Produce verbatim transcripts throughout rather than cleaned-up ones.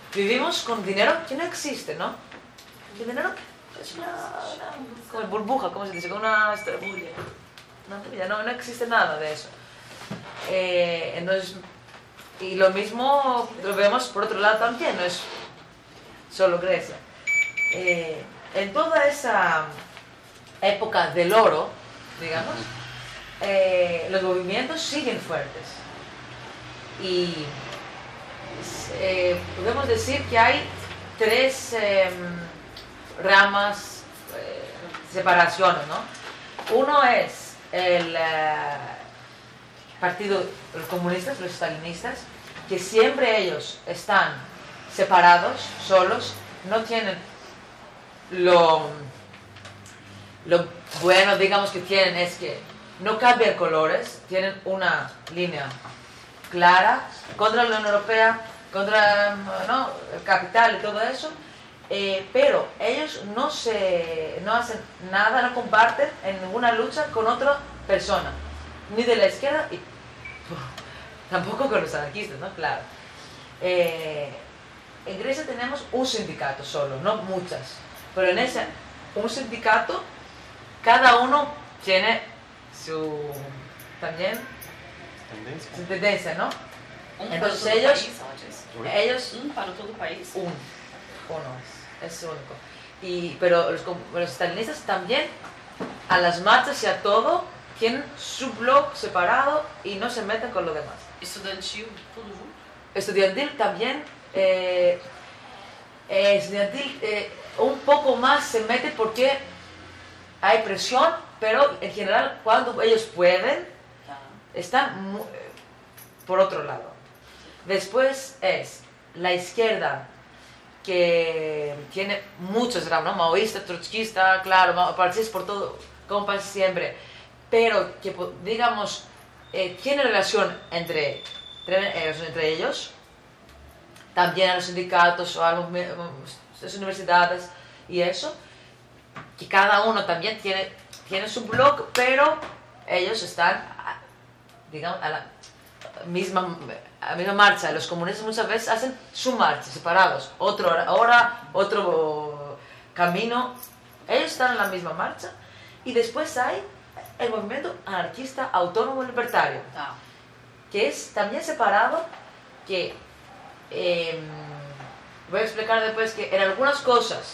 vivimos con dinero que no existe, ¿no? El dinero es una, una como burbuja, ¿cómo se dice? Como una bulla. No, no, no existe nada de eso. Eh, entonces, y lo mismo lo vemos por otro lado también, no es solo Grecia. Eh, en toda esa época del oro, digamos, eh, los movimientos siguen fuertes. Y eh, podemos decir que hay tres eh, ramas, eh, separaciones, ¿no? Uno es el eh, partido, los comunistas, los stalinistas, que siempre ellos están separados, solos, no tienen lo, lo bueno, digamos, que tienen es que no cambian colores, tienen una línea clara contra la Unión Europea, contra, ¿no?, el capital y todo eso, eh, pero ellos no, se, no hacen nada, no comparten en ninguna lucha con otra persona, ni de la izquierda y tampoco con los anarquistas, ¿no? Claro. Eh, en Grecia tenemos un sindicato solo, no muchas, pero en ese un sindicato cada uno tiene su también Tendencia. su tendencia, ¿no? Um Entonces para todo ellos, país, ela diz. ellos Um para todo o país. un, uno es, es único. Y, pero los, los stalinistas también a las marchas y a todo tienen su blog separado y no se meten con lo demás. Estudantil, tudo junto. Estudiantil también, eh, eh, estudiantil eh, un poco más se mete porque hay presión, pero en general cuando ellos pueden, Tá. están mu- eh, por otro lado. Después es la izquierda, que tiene muchos ramas, ¿no? Maoísta, trotskista, claro, partidos por todo, como pasa siempre, pero que, digamos, eh, tiene relación entre, entre, entre ellos, también a los sindicatos o a los, las universidades y eso, que cada uno también tiene, tiene su blog, pero ellos están, digamos, a la misma, a la misma marcha. Los comunistas muchas veces hacen su marcha, separados, otra hora, hora, otro camino. Ellos están en la misma marcha. Y después hay el movimiento anarquista autónomo libertario, Tá. que es también separado, que eh, voy a explicar después que en algunas cosas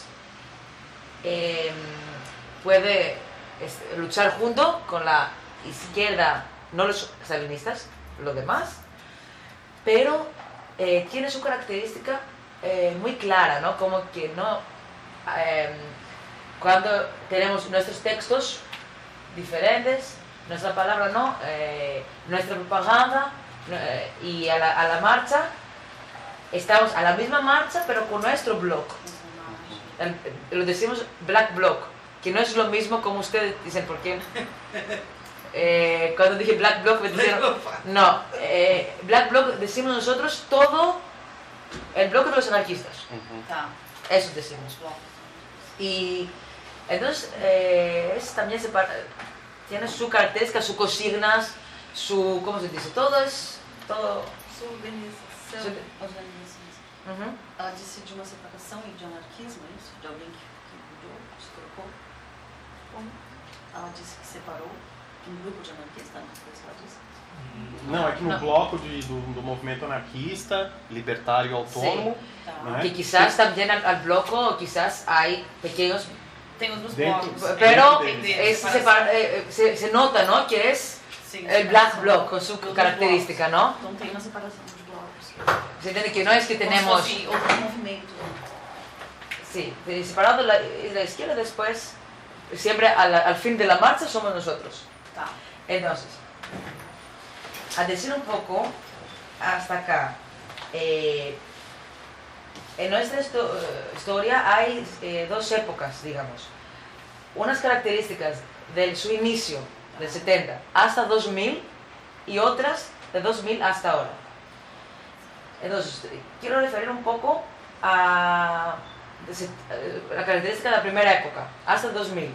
eh, puede este, luchar junto con la izquierda, no los stalinistas, lo demás, pero eh, tiene su característica eh, muy clara, ¿no? Como que no, eh, cuando tenemos nuestros textos diferentes, nuestra palabra no, eh, nuestra propaganda eh, y a la, a la marcha, estamos a la misma marcha pero con nuestro blog, el, lo decimos Black Bloc, que no es lo mismo como ustedes dicen, porque eh, cuando dije Black Bloc me dijeron, no, eh, Black Bloc decimos nosotros todo el bloque de los anarquistas, Uhum. Tá. eso decimos. Y entonces eh, es también separa, tiene su característica, sus consignas, su, ¿cómo se dice? Todo es, todo. Sua organização. Sua- Organização. Ujú. Ela disse de uma separação e de anarquismo, é isso? De alguém que, que mudou, se trocou? Como? Ela disse que separou um grupo de anarquistas, não foi isso que ela disse? Não, é que no Não. bloco de, do, do movimento anarquista, libertário e autônomo, Tá. né? Que quizás también al, al bloco, quizás hay pequeños, Tem outros Dentro- blocos. pero Dentro deles. es separa- eh, se, se nota, ¿no? Que es Sim, el Black separação Bloc con su de outros característica, ¿no? blocos. Então tem uma separação dos blocos. Se entiende que no es que Como tenemos, se fosse outros movimentos. sí, de- separado la, la izquierda, después, siempre al, al fin de la marcha somos nosotros. Tá. Entonces, a decir un poco hasta acá, eh, en nuestra histo- historia hay eh, dos épocas, digamos. Unas características de su inicio, del setenta, hasta dos mil, y otras de dos mil hasta ahora. Entonces, quiero referir un poco a de se- eh, la característica de la primera época, hasta dos mil.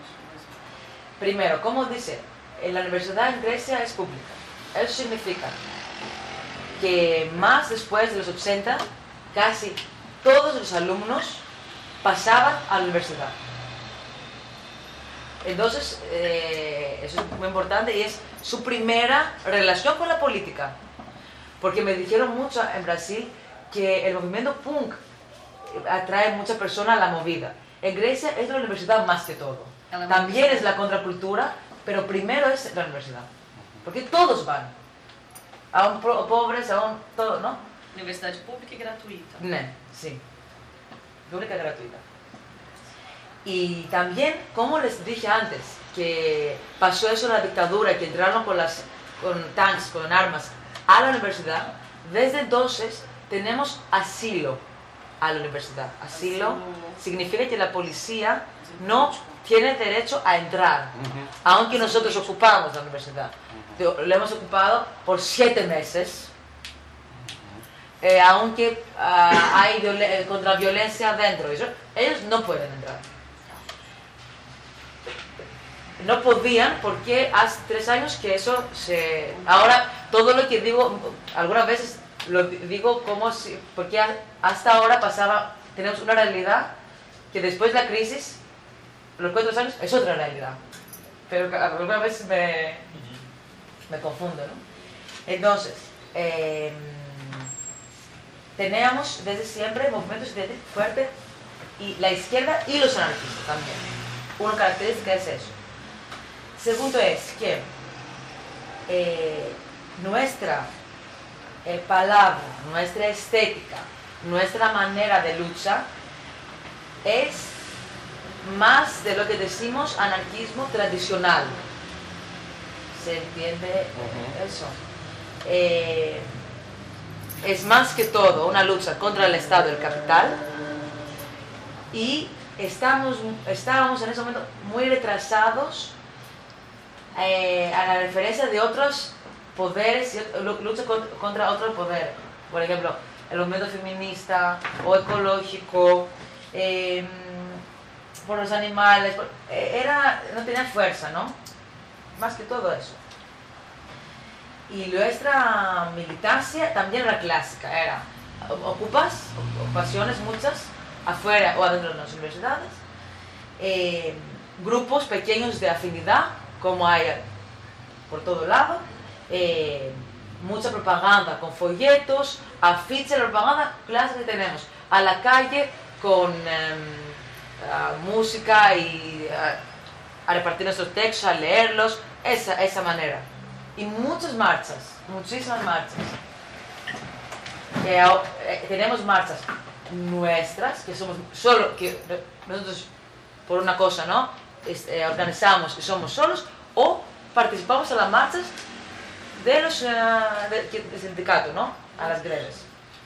Primero, como dice, la universidad en Grecia es pública. Eso significa que más después de los ochenta casi todos los alumnos pasaban a la universidad. Entonces, eh, eso es muy importante y es su primera relación con la política. Porque me dijeron mucho en Brasil que el movimiento punk atrae muchas personas a la movida. En Grecia es la universidad más que todo. También es la contracultura, pero primero es la universidad. Porque todos van. Aún pobres, aún todo, ¿no? Universidade pública y gratuita. No, sí. Pública y gratuita. Y también, como les dije antes, que pasó eso en la dictadura, que entraron con, las, con tanques, con armas a la universidad, desde entonces tenemos asilo a la universidad. Asilo, asilo. Significa que la policía no tiene derecho a entrar, uh-huh. aunque nosotros ocupamos la universidad. Lo hemos ocupado por siete meses, eh, aunque uh, hay violen- contraviolencia dentro. Ellos no pueden entrar. No podían porque hace tres años que eso se... Ahora, todo lo que digo, algunas veces lo digo como si... Porque hasta ahora pasaba, tenemos una realidad que después de la crisis, los cuatro años, es otra realidad. Pero algunas veces me, me confundo, ¿no? Entonces, eh, teníamos desde siempre movimientos fuertes y la izquierda y los anarquistas también. Una característica es eso. Segundo es que eh, nuestra eh, palabra, nuestra estética, nuestra manera de lucha es más de lo que decimos anarquismo tradicional. ¿Se entiende uh-huh. eso? Eh, es más que todo una lucha contra el Estado y el capital y estamos, estábamos en ese momento muy retrasados Eh, a la referencia de otros poderes, lucha contra otro poder, por ejemplo, el movimiento feminista o ecológico, eh, por los animales, por, era, no tenía fuerza, ¿no? Más que todo eso. Y nuestra militancia también era clásica, era ocupas, ocupaciones muchas, afuera o adentro de las universidades, eh, grupos pequeños de afinidad, como hay por todo lado, eh, mucha propaganda con folletos, afiches, la propaganda clásica que tenemos, a la calle con eh, música y a, a repartir nuestros textos, a leerlos, esa, esa manera. Y muchas marchas, muchísimas marchas. Eh, eh, tenemos marchas nuestras, que somos solo, que nosotros por una cosa, ¿no? Este, organizamos y somos solos, o participamos en las marchas de los uh, de, de sindicatos, ¿no? A las greves.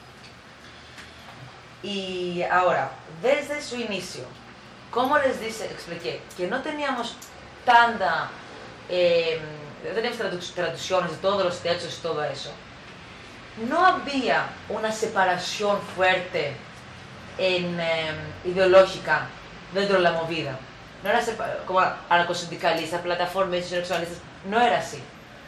Y ahora, desde su inicio, como les dice, expliqué, que no teníamos tanta, eh, no teníamos tradu- traducciones de todos los textos y todo eso, no había una separación fuerte en, eh, ideológica dentro de la movida. No era como anarcosindicalistas, plataformas interseccionalistas, no era así.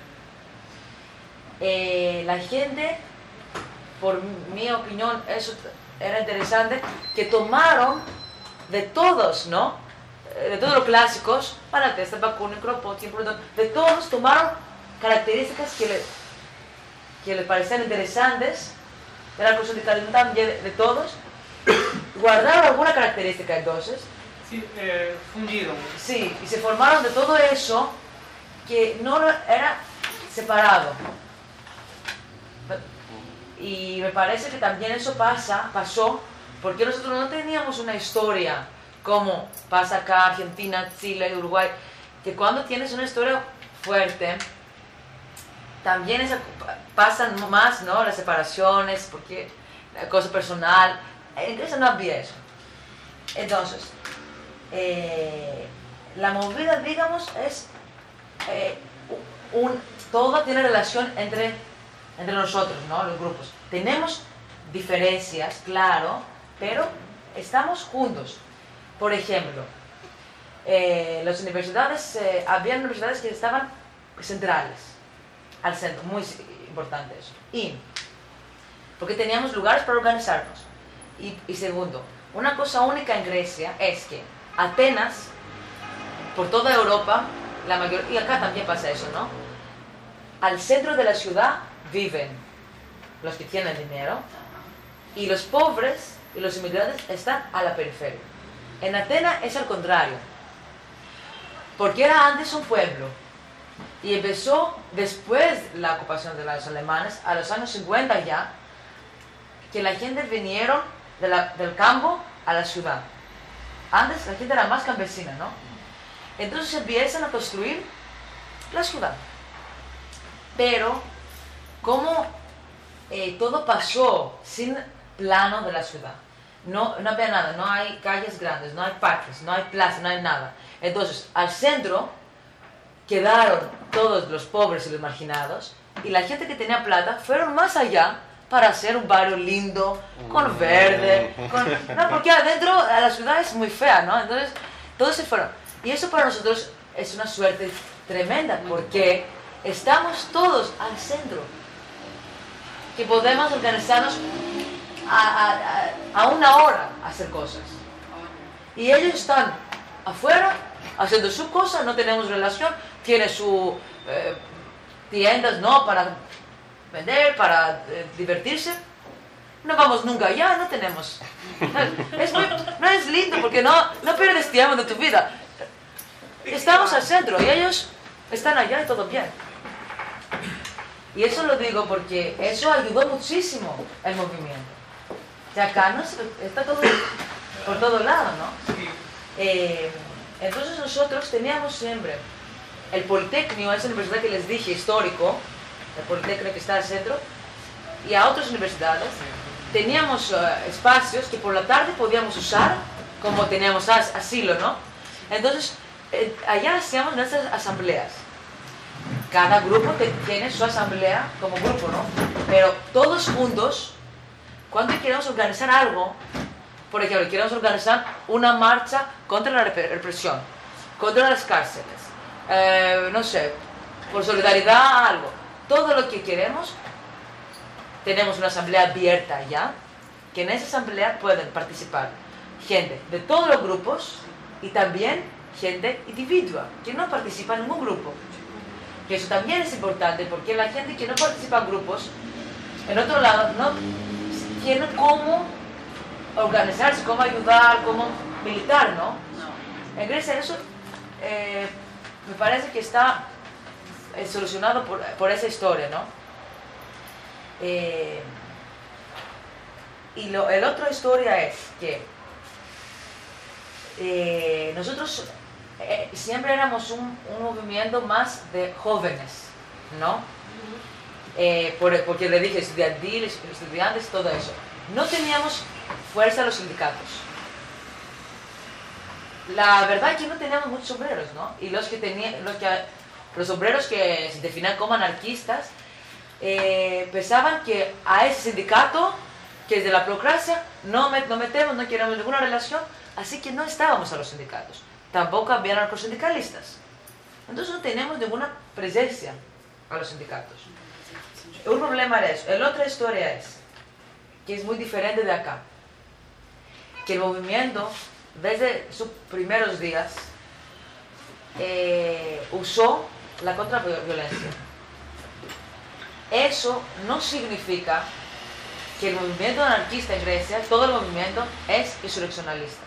Eh, la gente, por mi opinión, eso era interesante, que tomaron de todos, ¿no? De todos los clásicos, Malatesta, Bakunin, Kropotkin, de todos tomaron características que les, que les parecían interesantes, del anarcosindicalismo también, de, de todos, guardaron alguna característica entonces. Sí, eh, fundieron. Sí, y se formaron de todo eso que no era separado. Y me parece que también eso pasa, pasó porque nosotros no teníamos una historia como pasa acá, Argentina, Chile, Uruguay, que cuando tienes una historia fuerte, también esa, pasan más, ¿no? Las separaciones, porque la cosa personal, en Grecia no había eso. Entonces, Eh, la movida, digamos, es eh, un, todo tiene relación entre, entre nosotros, ¿no? Los grupos. Tenemos diferencias, claro, pero estamos juntos. Por ejemplo, eh, las universidades, eh, había universidades que estaban centrales, al centro, muy importante eso. Y porque teníamos lugares para organizarnos. Y, y segundo, una cosa única en Grecia es que Atenas, por toda Europa, la mayor, y acá también pasa eso, ¿no? Al centro de la ciudad viven los que tienen dinero y los pobres y los inmigrantes están a la periferia. En Atenas es al contrario, porque era antes un pueblo y empezó después de la ocupación de los alemanes, a los años cincuenta ya, que la gente vinieron de la, del campo a la ciudad. Antes la gente era más campesina, ¿no? Entonces empiezan a construir la ciudad. Pero como eh, todo pasó sin plano de la ciudad, no, no había nada, no hay calles grandes, no hay parques, no hay plazas, no hay nada. Entonces al centro quedaron todos los pobres y los marginados, y la gente que tenía plata fueron más allá para hacer un barrio lindo, con verde, con... No, porque adentro la ciudad es muy fea, ¿no? Entonces todos se fueron. Y eso para nosotros es una suerte tremenda, porque estamos todos al centro, que podemos organizarnos a, a, a una hora a hacer cosas. Y ellos están afuera haciendo su cosa, no tenemos relación, tiene sus eh, tiendas, ¿no? Para vender, para eh, divertirse. No vamos nunca allá, no tenemos. Es muy, no es lindo porque no, no pierdes tiempo de tu vida. Estamos al centro y ellos están allá y todo bien. Y eso lo digo porque eso ayudó muchísimo el movimiento. O sea, acá no, está todo por todo lado, ¿no? Eh, entonces nosotros teníamos siempre el Politécnico, esa universidad que les dije, histórico, el Politécnico que está al centro, y a otras universidades, teníamos uh, espacios que por la tarde podíamos usar, como teníamos as asilo, ¿no? Entonces, eh, allá hacíamos nuestras asambleas. Cada grupo te, tiene su asamblea como grupo, ¿no? Pero todos juntos, cuando queremos organizar algo, por ejemplo, queremos organizar una marcha contra la represión, contra las cárceles, eh, no sé, por solidaridad, algo. Todo lo que queremos, tenemos una asamblea abierta ya, que en esa asamblea pueden participar gente de todos los grupos y también gente individual, que no participa en ningún grupo. Que eso también es importante, porque la gente que no participa en grupos, en otro lado, no tiene cómo organizarse, cómo ayudar, cómo militar, ¿no? En Grecia eso eh, me parece que está eh, solucionado por, por esa historia, ¿no? Eh, y lo, el otra historia es que eh, nosotros eh, siempre éramos un, un movimiento más de jóvenes, ¿no? Eh, por, porque le dije estudiantil, estudiantes, todo eso. No teníamos fuerza los sindicatos. La verdad es que no teníamos muchos obreros, ¿no? Y los que tenían, los, que, los obreros que se definían como anarquistas eh, pensaban que a ese sindicato, que es de la burocracia, no, met, no metemos, no queremos ninguna relación, así que no estábamos a los sindicatos. Tampoco había narcosindicalistas. Entonces no tenemos ninguna presencia a los sindicatos. Un problema era eso. La otra historia es que es muy diferente de acá, que el movimiento desde sus primeros días eh, usó la contraviolencia. Eso no significa que el movimiento anarquista en Grecia, todo el movimiento es insurreccionalista.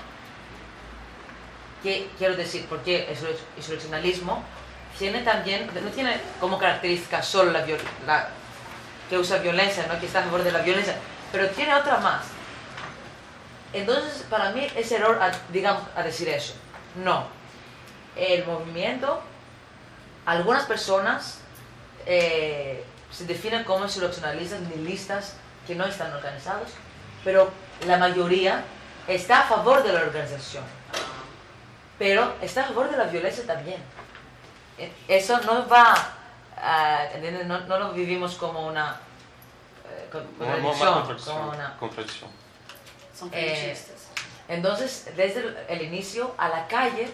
¿Qué quiero decir? Porque el insurreccionalismo tiene también, no tiene como característica solo la, la que usa violencia, ¿no? Que está a favor de la violencia, pero tiene otra más. Entonces, para mí es error, a, digamos, a decir eso. No. El movimiento, algunas personas eh, se definen como insurreccionalistas, nihilistas, que no están organizados, pero la mayoría está a favor de la organización, pero está a favor de la violencia también. Eso no va a, no, no lo vivimos como una eh, contradicción, como una contradicción. Son Eh, fetichistas. entonces, desde el, el inicio a la calle,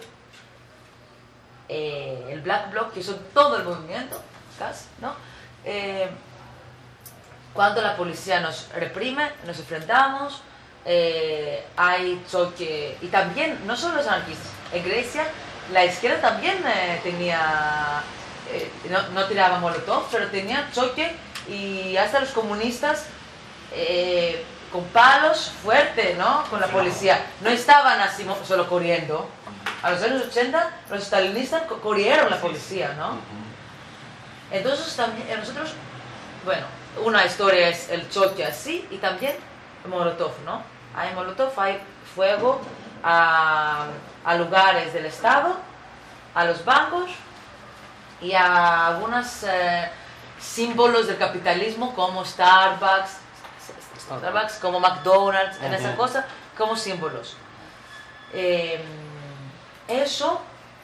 eh, el Black Bloc, que son todo el movimiento, casi, ¿no? Eh, cuando la policía nos reprime, nos enfrentamos, eh, hay choque, y también, no solo los anarquistas, en Grecia la izquierda también eh, tenía, eh, no, no tiraba molotov, pero tenía choque y hasta los comunistas eh, con palos fuerte, ¿no? Con la policía. No estaban así solo corriendo. A los años ochenta los stalinistas corrieron la policía, ¿no? Entonces también nosotros, bueno, una historia es el choque así y también molotov, ¿no? Hay molotov, hay fuego a, a lugares del Estado, a los bancos y a algunos eh, símbolos del capitalismo como Starbucks, Starbucks como McDonald's, en esa cosa, como símbolos. Eh, eso,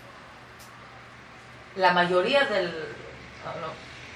la mayoría del... No, no,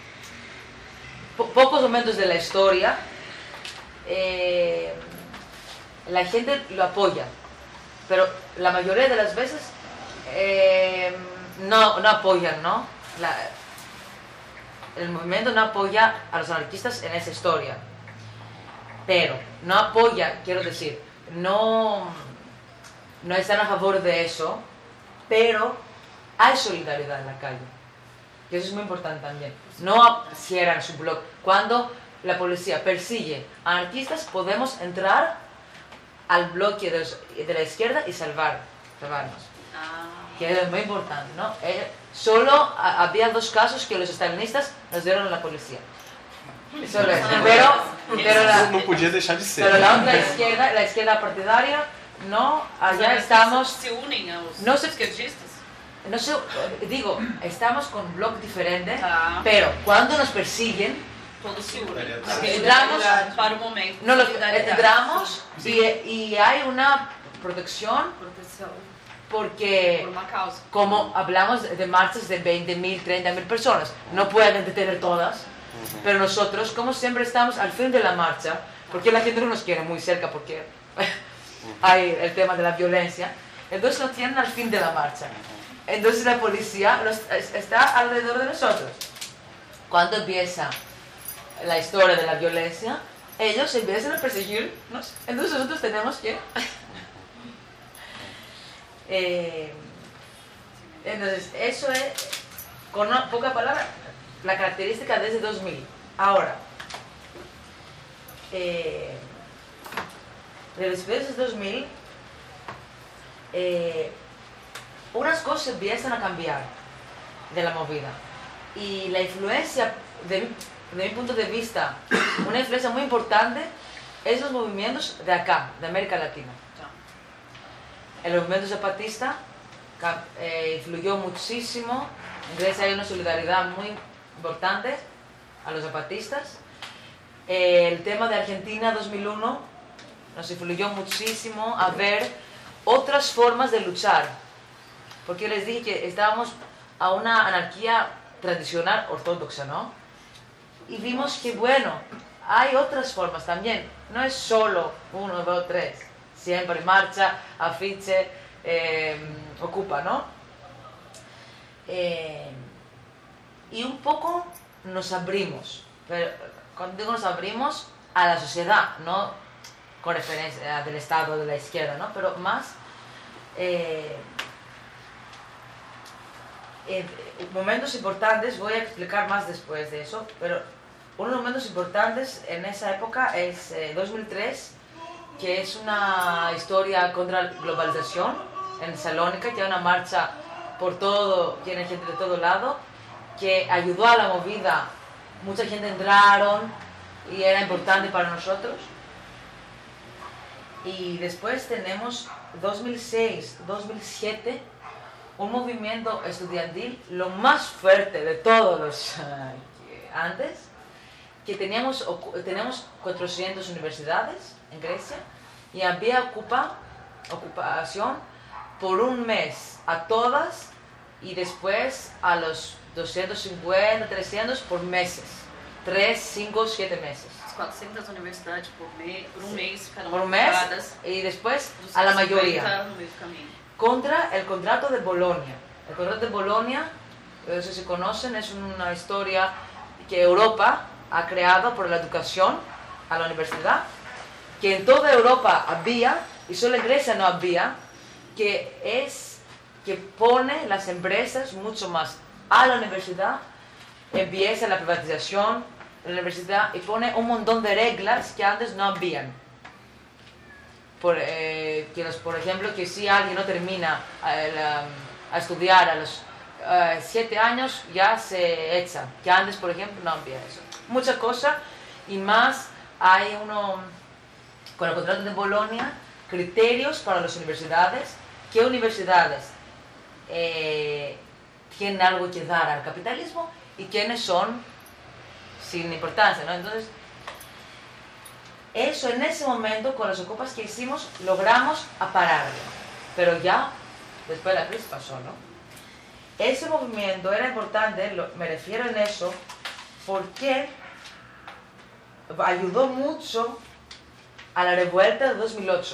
po pocos momentos de la historia, eh, la gente lo apoya, pero la mayoría de las veces eh, no, no apoyan, ¿no? La, el movimiento no apoya a los anarquistas en esa historia, pero no apoya, quiero decir, no, no están a favor de eso, pero hay solidaridad en la calle, y eso es muy importante también. No cierran su blog. Cuando la policía persigue a anarquistas, podemos entrar al bloque de, los, de la izquierda y salvar, salvarnos. Ah. Que es muy importante, ¿no? Eh, solo a, había dos casos que los stalinistas nos dieron a la policía. Solo eso. Pero, pero la, no podía dejar de ser. Pero la otra izquierda, la izquierda partidaria, no, allá estamos... Se unen a los no se, izquierdistas. No sé, digo, estamos con un blog diferente, ah. pero cuando nos persiguen, todos se unen. Entramos, para un momento. No, entramos y, y hay una protección, protección porque por una causa. Como hablamos de marchas de veinte mil, treinta mil personas, no pueden detener todas, uh-huh. Pero nosotros, como siempre, estamos al fin de la marcha, porque la gente no nos quiere muy cerca, porque hay el tema de la violencia, entonces nos tienen al fin de la marcha. Entonces la policía nos, está alrededor de nosotros. Cuando empieza la historia de la violencia, ellos empiezan a perseguirnos, entonces nosotros tenemos que... eh, entonces, eso es, con una poca palabra, la característica desde dos mil. Ahora, eh, después de dos mil, eh, unas cosas empiezan a cambiar de la movida. Y la influencia, de, de mi punto de vista, una influencia muy importante es los movimientos de acá, de América Latina. El movimiento zapatista eh, influyó muchísimo. En Grecia hay una solidaridad muy importante a los zapatistas. Eh, el tema de Argentina dos mil uno nos influyó muchísimo a ver otras formas de luchar. Porque les dije que estábamos a una anarquía tradicional ortodoxa, ¿no? Y vimos que, bueno, hay otras formas también. No es solo uno, dos, tres. Siempre marcha, afiche, eh, ocupa, ¿no? Eh, y un poco nos abrimos. Pero cuando digo nos abrimos a la sociedad, no con referencia del Estado, de la izquierda, ¿no? Pero más... Eh, Eh, momentos importantes, voy a explicar más después de eso, pero unos momentos importantes en esa época es eh, dos mil tres, que es una historia contra la globalización en Salónica, que hay una marcha por todo, tiene gente de todo lado, que ayudó a la movida, mucha gente entraron y era importante para nosotros. Y después tenemos dos mil seis, dos mil siete, un movimiento estudiantil lo más fuerte de todos los uh, antes, que teníamos, teníamos cuatrocientas universidades en Grecia y había ocupa, ocupación por un mes a todas y después a los doscientos cincuenta, trescientos por meses, tres, cinco, siete meses. quatrocentas universidades por, me, por un mes, ficaram por un mes y después a la mayoría. Contra el contrato de Bolonia. El contrato de Bolonia, no sé si conocen, es una historia que Europa ha creado por la educación a la universidad, que en toda Europa había, y solo en Grecia no había, que es que pone las empresas mucho más a la universidad, empieza la privatización de la universidad y pone un montón de reglas que antes no habían. Por, eh, que los, por ejemplo, que si alguien no termina eh, la, a estudiar a los uh, siete años, ya se echa. Que antes, por ejemplo, no había eso. Muchas cosas, y más hay uno, con el contrato de Bolonia, criterios para las universidades, qué universidades eh, tienen algo que dar al capitalismo y quiénes son sin importancia, ¿no? Entonces, eso en ese momento, con las ocupas que hicimos, logramos apararlo. Pero ya, después de la crisis pasó, ¿no? Ese movimiento era importante, lo, me refiero en eso, porque ayudó mucho a la revuelta de dos mil ocho.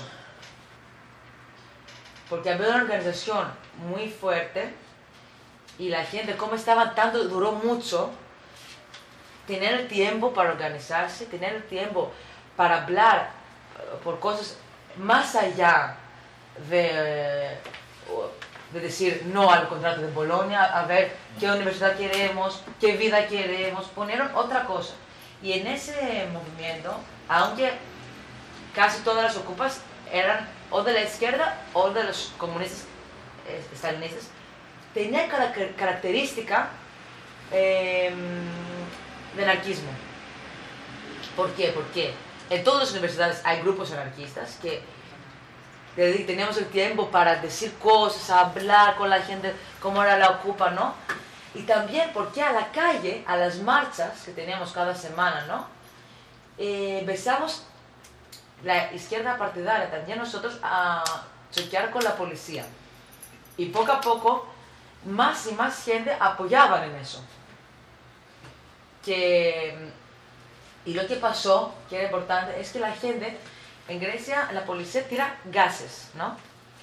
Porque había una organización muy fuerte y la gente, como estaban tanto, duró mucho, tener el tiempo para organizarse, tener el tiempo para hablar por cosas más allá de, de decir no al contrato de Bolonia, a ver qué universidad queremos, qué vida queremos, ponieron otra cosa. Y en ese movimiento, aunque casi todas las ocupas eran o de la izquierda o de los comunistas eh, estalinistas, tenía cada característica eh, de anarquismo. ¿Por qué? Porque en todas las universidades hay grupos anarquistas que tenemos el tiempo para decir cosas, hablar con la gente, cómo era la ocupa, ¿no? Y también porque a la calle, a las marchas que teníamos cada semana, ¿no? Eh, empezamos la izquierda partidaria, también nosotros, a choquear con la policía. Y poco a poco, más y más gente apoyaban en eso. Que, y lo que pasó, que era importante, es que la gente, en Grecia, la policía tira gases, ¿no?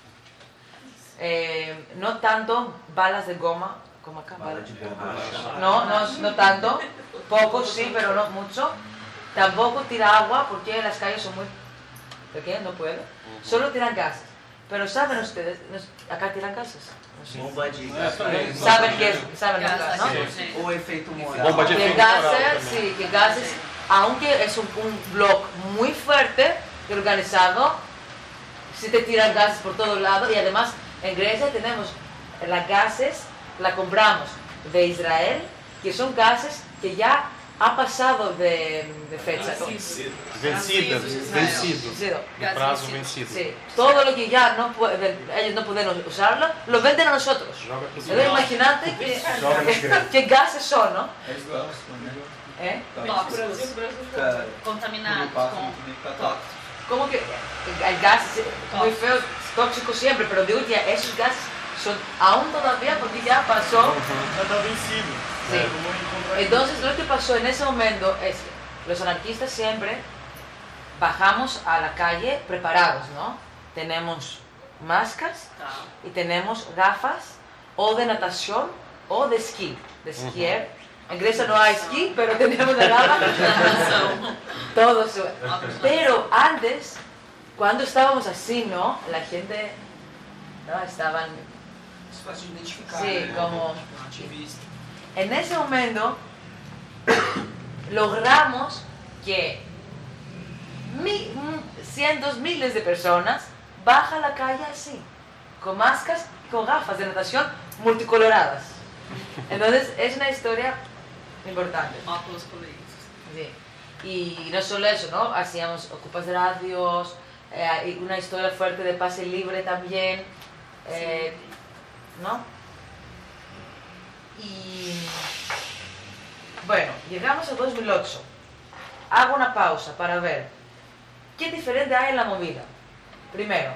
Eh, no tanto balas de goma, como acá. Bala de borracha. No, no, no tanto, poco sí, pero no mucho. Tampoco tira agua, porque las calles son muy pequeñas, no puede. Solo tiran gases. Pero ¿saben ustedes? Acá tiran gases. No sé. Bomba de É, ¿Saben qué es? ¿Saben Gas, acá, no? sí. gás. O efeito moral. Bomba de Que efeito moral gases, também. sí, que gases, aunque es un, un blog muy fuerte y organizado, sí te tiran gases por todos lados. Y además, en Grecia tenemos las gases, la compramos de Israel, que son gases que ya ha pasado de, de fecha. Vencida, Vencido. vencido. Sí, De prazo vencido. sí. Todo lo que ya no pueden, ellos no pueden usarlo, lo venden a nosotros. Joga pros Entonces imagínate que, Joga nos grandes. qué gases son, ¿no? Eles gostam, né? ¿Eh? Tóxicos. Cara, Contaminados quando passa com no também fica tóxico. Como que el gas es muy feo, tóxico siempre, pero digo que esos gases son aún todavía porque ya pasó. Já tá vencido. Sí. É, vamos encontrar aqui. Entonces lo que pasó en ese momento es que los anarquistas siempre bajamos a la calle preparados, ¿no? Tenemos máscaras Tá. y tenemos gafas o de natación o de esquí, de esquiar. En Grecia no hay esquí, pero tenemos de nada. Natação. Todo eso. Pero antes, cuando estábamos así, ¿no? La gente, ¿no? Estaban É fácil de identificar, Sí, né? como- Um ativista. en ese momento logramos que mi- m- cientos, miles de personas bajan a la calle así, con máscaras, con gafas de natación multicoloradas. Entonces es una historia importante. Óculos coloridos. Sí. Y no solo eso, ¿no? Hacíamos ocupas de radios, eh, y una historia fuerte de pase libre también, eh, ¿no? Y bueno, llegamos a dos mil ocho. Hago una pausa para ver qué diferente hay en la movida. Primero,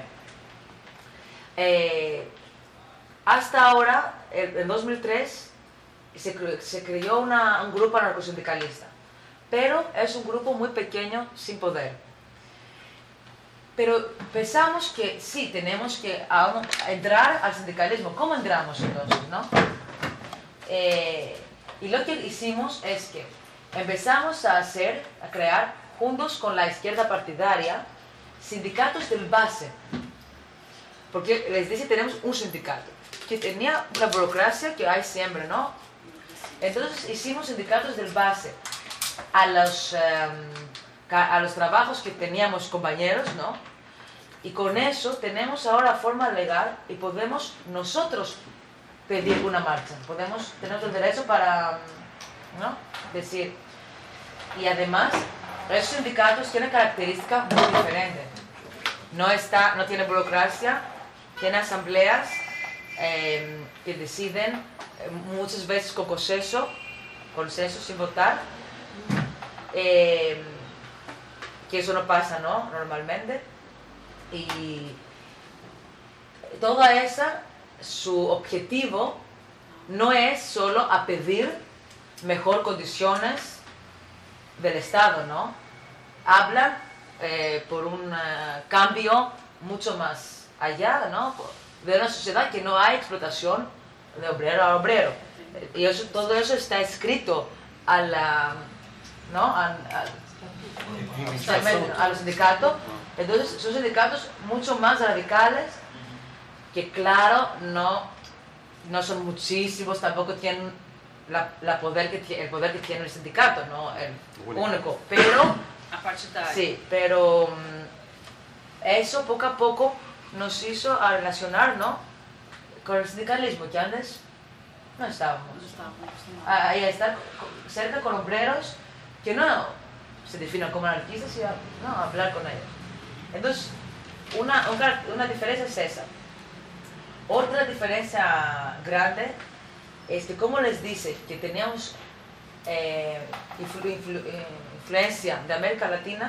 eh, hasta ahora, en en dos mil tres, se, cre- se creó una- un grupo anarcosindicalista, pero es un grupo muy pequeño, sin poder. Pero pensamos que sí, tenemos que aún entrar al sindicalismo. ¿Cómo entramos entonces, no? Eh, y lo que hicimos es que empezamos a hacer, a crear, juntos con la izquierda partidaria, sindicatos del base, porque les dice tenemos un sindicato, que tenía la burocracia que hay siempre, ¿no? Entonces hicimos sindicatos del base a los, um, a los trabajos que teníamos compañeros, ¿no? Y con eso tenemos ahora forma legal y podemos nosotros pedir una marcha, podemos, tenemos el derecho para, ¿no? Decir, y además esos sindicatos tienen características muy diferentes, no, está, no tiene burocracia, tiene asambleas eh, que deciden eh, muchas veces con consenso, consenso sin votar, eh, que eso no pasa, ¿no? Normalmente. Y toda esa, su objetivo no es solo a pedir mejor condiciones del Estado, ¿no? Hablan eh, por un uh, cambio mucho más allá, ¿no? De una sociedad que no hay explotación de obrero a obrero. Y eso, todo eso está escrito a la, ¿no? a, a, a los sindicatos. Entonces son sindicatos mucho más radicales, que claro, no, no son muchísimos, tampoco tienen la, la poder que, el poder que tiene el sindicato, ¿no? El único, pero, sí, pero um, eso poco a poco nos hizo a relacionar, ¿no? Con el sindicalismo, que antes no estábamos. Ahí estar cerca con obreros que no se definen como anarquistas, sino no, hablar con ellos. Entonces, una, una, una diferencia es esa. Otra diferencia grande es que, como les dice, que teníamos eh, influ, influ, eh, influencia de América Latina,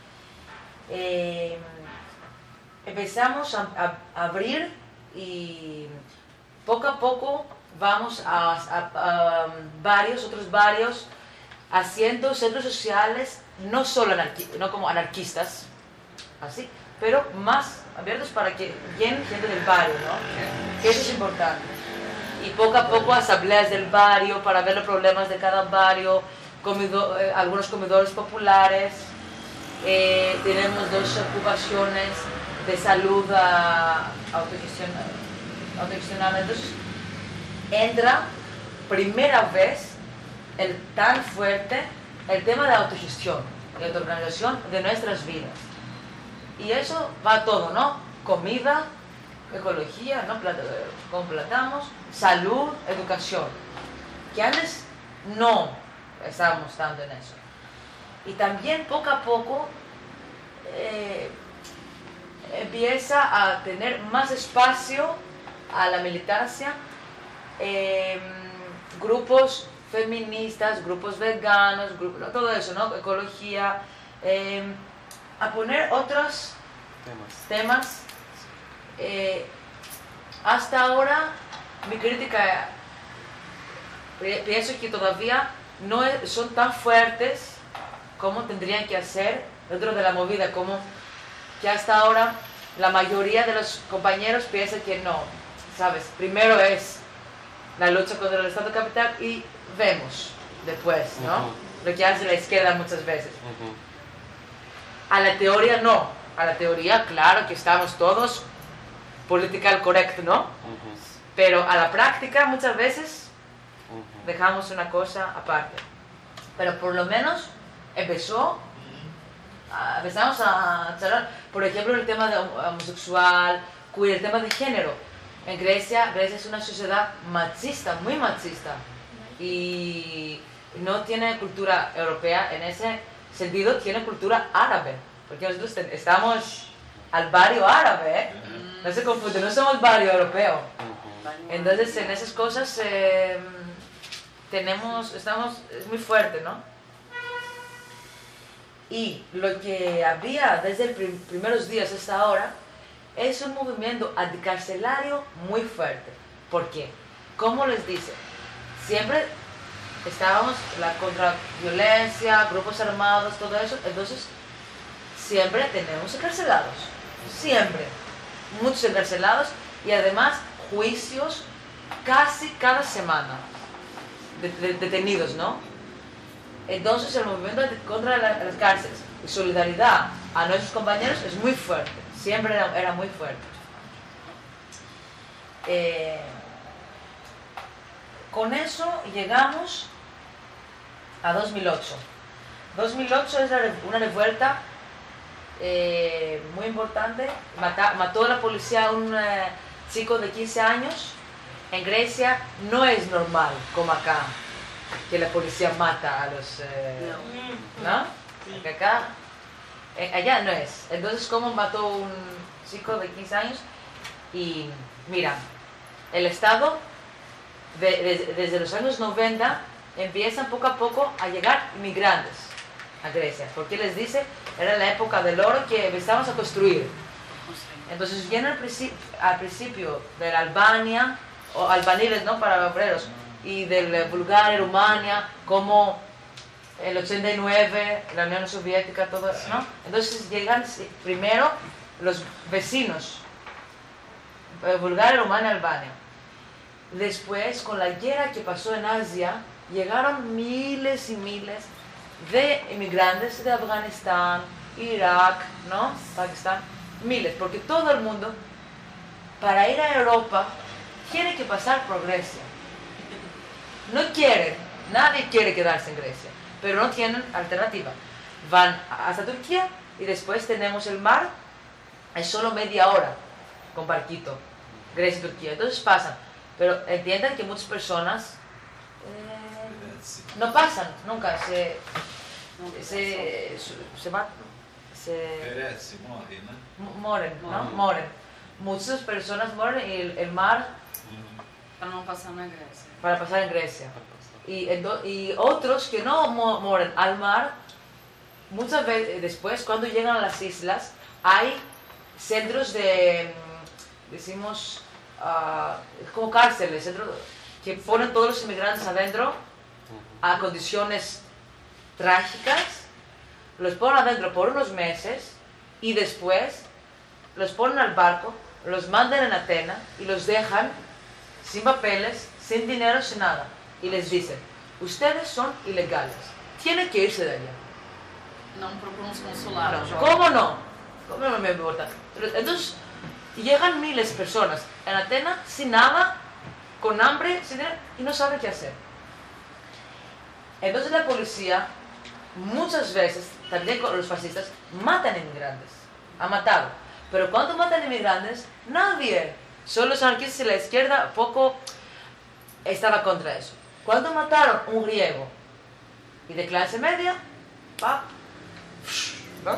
eh, empezamos a, a abrir y poco a poco vamos a, a, a varios, otros varios, haciendo centros sociales, no solo anarqui, no como anarquistas, así, pero más abiertos para que lleguen gente del barrio, ¿no? Que eso es importante. Y poco a poco asambleas del barrio para ver los problemas de cada barrio, comido, eh, algunos comedores populares, eh, tenemos dos ocupaciones de salud uh, autogestionada. Entonces, entra primera vez el, tan fuerte el tema de autogestión y autoorganización de nuestras vidas. Y eso va todo, ¿no? Comida, ecología, ¿no? Cómo plantamos, salud, educación. Que antes no estábamos tanto en eso. Y también poco a poco eh, empieza a tener más espacio a la militancia, eh, grupos feministas, grupos veganos, grupos, todo eso, ¿no? Ecología, eh, a poner otros temas. temas. Eh, hasta ahora, mi crítica, pienso que todavía no es, son tan fuertes como tendrían que hacer dentro de la movida, como que hasta ahora la mayoría de los compañeros piensan que no, ¿sabes? Primero es la lucha contra el Estado capital y vemos después, ¿no? Uh-huh. Lo que hace la izquierda muchas veces. Uh-huh. A la teoría no, a la teoría claro que estamos todos political correct, ¿no? Uh-huh. Pero a la práctica muchas veces uh-huh. dejamos una cosa aparte. Pero por lo menos empezó, uh, empezamos a charlar, por ejemplo, el tema de homosexual, queer, el tema de género. En Grecia, Grecia es una sociedad machista, muy machista, y no tiene cultura europea en ese sentido, tiene cultura árabe, porque nosotros te, estamos al barrio árabe, ¿eh? No se confunde, no somos barrio europeo. Entonces en esas cosas eh, tenemos, estamos, es muy fuerte, ¿no? Y lo que había desde los prim primeros días hasta ahora es un movimiento anticarcelario muy fuerte. ¿Por qué? Como les dice, siempre estábamos la contraviolencia, grupos armados, todo eso, entonces siempre tenemos encarcelados, siempre, muchos encarcelados y además juicios casi cada semana, de, de, detenidos, ¿no? Entonces el movimiento contra la, las cárceles y solidaridad a nuestros compañeros es muy fuerte, siempre era, era muy fuerte. Eh, con eso llegamos a dos mil ocho. dos mil ocho es una revuelta eh, muy importante. Mata, mató a la policía a un eh, chico de quince años. En Grecia no es normal, como acá, que la policía mata a los... Eh, ¿no? Porque acá, eh, allá no es. Entonces, ¿cómo mató un chico de quince años? Y mira, el Estado, de, de, desde los años noventa, empiezan poco a poco a llegar inmigrantes a Grecia. Porque les dice, era la época del oro que empezamos a construir. Entonces, vienen al, principio, al principio de la Albania, o albaniles, ¿no? Para obreros, y de Bulgaria, Rumania, como el ochenta y nueve, la Unión Soviética, todo, ¿no? Entonces llegan primero los vecinos, Bulgaria, Rumania, Albania. Después, con la guerra que pasó en Asia, llegaron miles y miles de inmigrantes de Afganistán, Irak, ¿no? Pakistán, miles, porque todo el mundo, para ir a Europa, tiene que pasar por Grecia. No quieren, nadie quiere quedarse en Grecia, pero no tienen alternativa. Van hasta Turquía y después tenemos el mar, es solo media hora con barquito, Grecia y Turquía. Entonces pasan, pero entiendan que muchas personas eh, no pasan nunca, se, se, se, se matan, se mueren, ¿no? Mueren. Muchas personas mueren y el, el mar Para não passar na Grécia. para pasar en Grecia. Y, y otros que no mueren al mar, muchas veces después, cuando llegan a las islas, hay centros de, decimos, uh, como cárceles, centros que ponen todos los inmigrantes adentro a condiciones trágicas, los ponen adentro por unos meses y después los ponen al barco, los mandan en Atenas y los dejan sin papeles, sin dinero, sin nada. Y les dicen, ustedes son ilegales, tienen que irse de allá. Não procuram os consulados. No, ¿cómo no? ¿Cómo no me importa? Entonces, llegan miles de personas en Atenas sin nada, con hambre, sin dinero, y no saben qué hacer. Entonces la policía, muchas veces, también con los fascistas, matan inmigrantes. Ha matado. Pero cuando matan inmigrantes, nadie, solo los anarquistas y la izquierda, poco estaba contra eso. Cuando mataron un griego y de clase media, ¡pap! ¿No?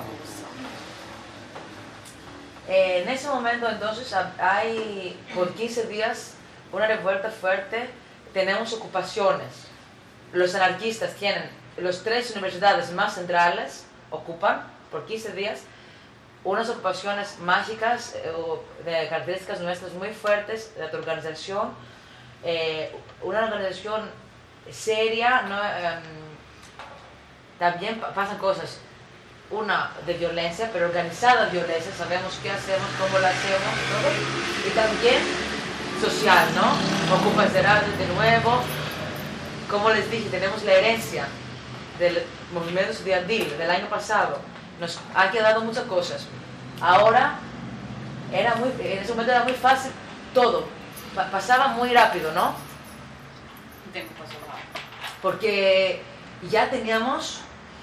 En ese momento entonces hay por quince días una revuelta fuerte, tenemos ocupaciones. Los anarquistas tienen las tres universidades más centrales, ocupan por quince días, unas ocupaciones mágicas eh, de características nuestras muy fuertes de tu organización, eh, una organización seria, ¿no? eh, también pasan cosas, una de violencia, pero organizada violencia, sabemos qué hacemos, cómo la hacemos, todo, y también social, ¿no? Ocupas de radio de nuevo, como les dije, tenemos la herencia del movimiento estudiantil del año pasado, nos ha quedado muchas cosas. Ahora, era muy, en ese momento era muy fácil todo, pa pasaba muy rápido, ¿no? O tempo passou rápido. Porque ya teníamos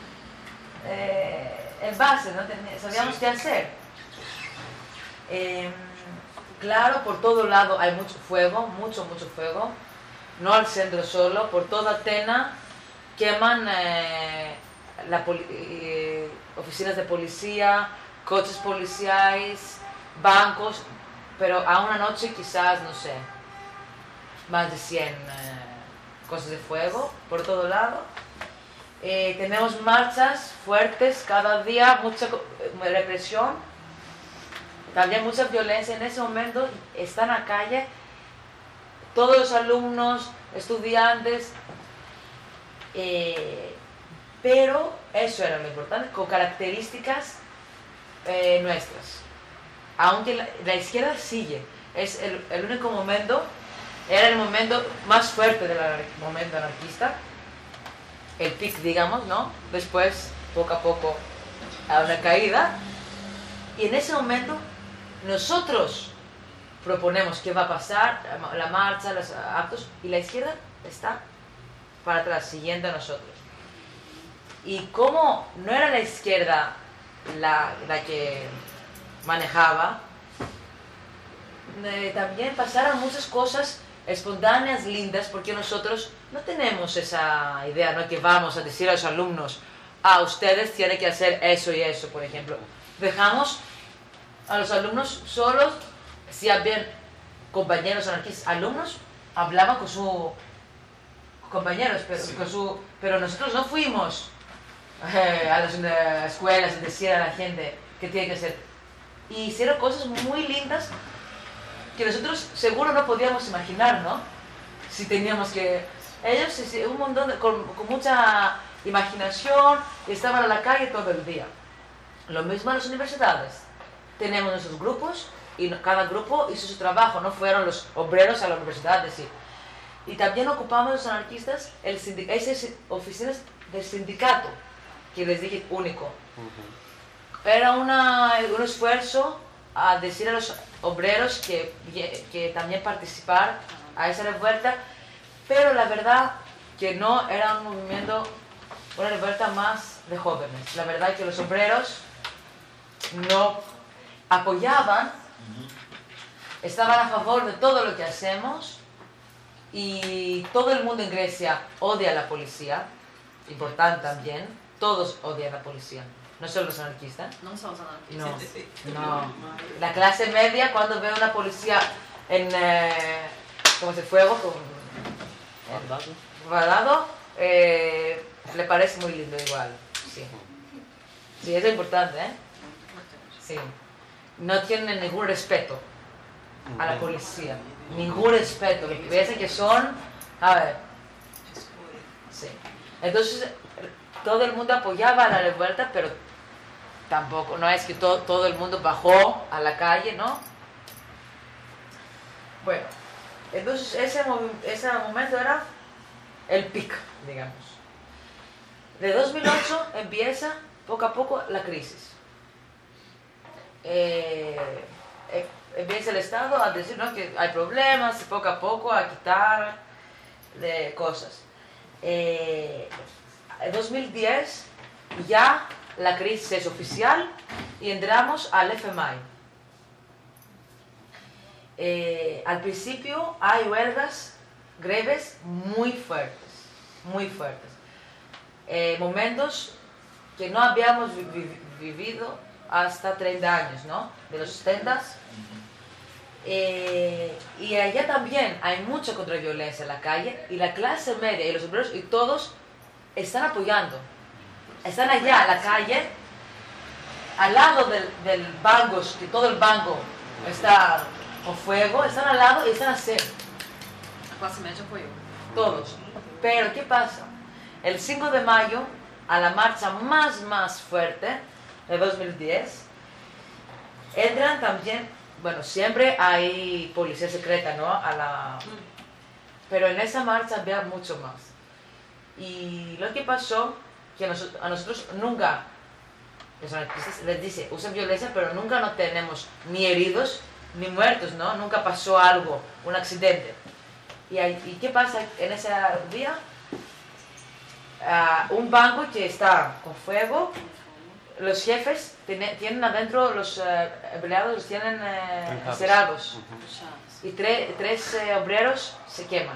eh, el base, ¿no? Ten sabíamos sí. qué hacer. Eh, claro, por todo lado hay mucho fuego, mucho, mucho fuego. No al centro solo, por toda Atenas queman eh, la poli eh, oficinas de policía, coches policiales, bancos, pero a una noche quizás, no sé, más de cien eh, cosas de fuego por todo lado. Eh, tenemos marchas fuertes cada día, mucha represión, también mucha violencia. En ese momento están en la calle todos los alumnos, estudiantes, eh, pero eso era lo importante, con características eh, nuestras. Aunque la, la izquierda sigue, es el, el único momento, era el momento más fuerte del momento anarquista, el pic, digamos, ¿no? Después, poco a poco, a una caída, y en ese momento nosotros proponemos qué va a pasar, la marcha, los actos, y la izquierda está para atrás, siguiendo a nosotros. Y como no era la izquierda la, la que manejaba, eh, también pasaron muchas cosas espontáneas, lindas, porque nosotros no tenemos esa idea, ¿no? Que vamos a decir a los alumnos, ah, ustedes tienen que hacer eso y eso, por ejemplo. Dejamos a los alumnos solos, si habían compañeros anarquistas, alumnos hablaban con sus compañeros, pero, sí. con su, pero nosotros no fuimos eh, a las uh, escuelas y decir a la gente qué tiene que hacer. Y hicieron cosas muy lindas que nosotros seguro no podíamos imaginar, ¿no? Si teníamos que... Ellos, un montón de, con, con mucha imaginación, estaban a la calle todo el día. Lo mismo en las universidades. Tenemos nuestros grupos y cada grupo hizo su trabajo, no fueron los obreros a la universidad, decir. Y también ocupamos los anarquistas el esas oficinas del sindicato, que les dije único. Uh-huh. Era una, un esfuerzo a decir a los obreros que, que también participar a esa revuelta, pero la verdad que no era un movimiento, una revuelta más de jóvenes. La verdad que los obreros no apoyaban, estaban a favor de todo lo que hacemos, y todo el mundo en Grecia odia a la policía, importante también, todos odian a la policía. No solo los anarquistas. No son los anarquistas. No, no. La clase media, cuando ve a una policía en, eh, como se fuego, con, eh, guardado, eh, le parece muy lindo igual. Sí, sí, eso es importante, ¿eh? Sí. No tienen ningún respeto a la policía. Ningún respeto. Que piensan que son, a ver. Sí. Entonces, todo el mundo apoyaba la revuelta, pero tampoco, no es que todo, todo el mundo bajó a la calle, ¿no? Bueno, entonces ese, ese momento era el pico, digamos. De dos mil ocho empieza poco a poco la crisis. Eh, eh, empieza el Estado a decir, ¿no?, que hay problemas, y poco a poco a quitar de cosas. Eh, en dos mil diez ya la crisis es oficial y entramos al F M I. Eh, al principio hay huelgas, greves muy fuertes, muy fuertes. Eh, momentos que no habíamos vi vi vivido hasta treinta años, ¿no? De los setenta. Eh, y allá también hay mucha contraviolencia en la calle, y la clase media y los obreros y todos están apoyando. Están allá en la calle, al lado del, del banco, que todo el banco está con fuego, están al lado y están así. La clase media apoyó. Todos. Pero, ¿qué pasa? El cinco de mayo, a la marcha más, más fuerte de dos mil diez, entran también, bueno, siempre hay policía secreta, ¿no? A la... Pero en esa marcha había mucho más. Y lo que pasó, que a nosotros, a nosotros nunca, los anarquistas les dice, usan violencia, pero nunca no tenemos ni heridos ni muertos, ¿no? Nunca pasó algo, un accidente. ¿Y, y qué pasa en ese día? Uh, un banco que está con fuego, los jefes tiene, tienen adentro, los uh, empleados los tienen uh, encerrados, uh-huh. Y tre tres uh, obreros se queman.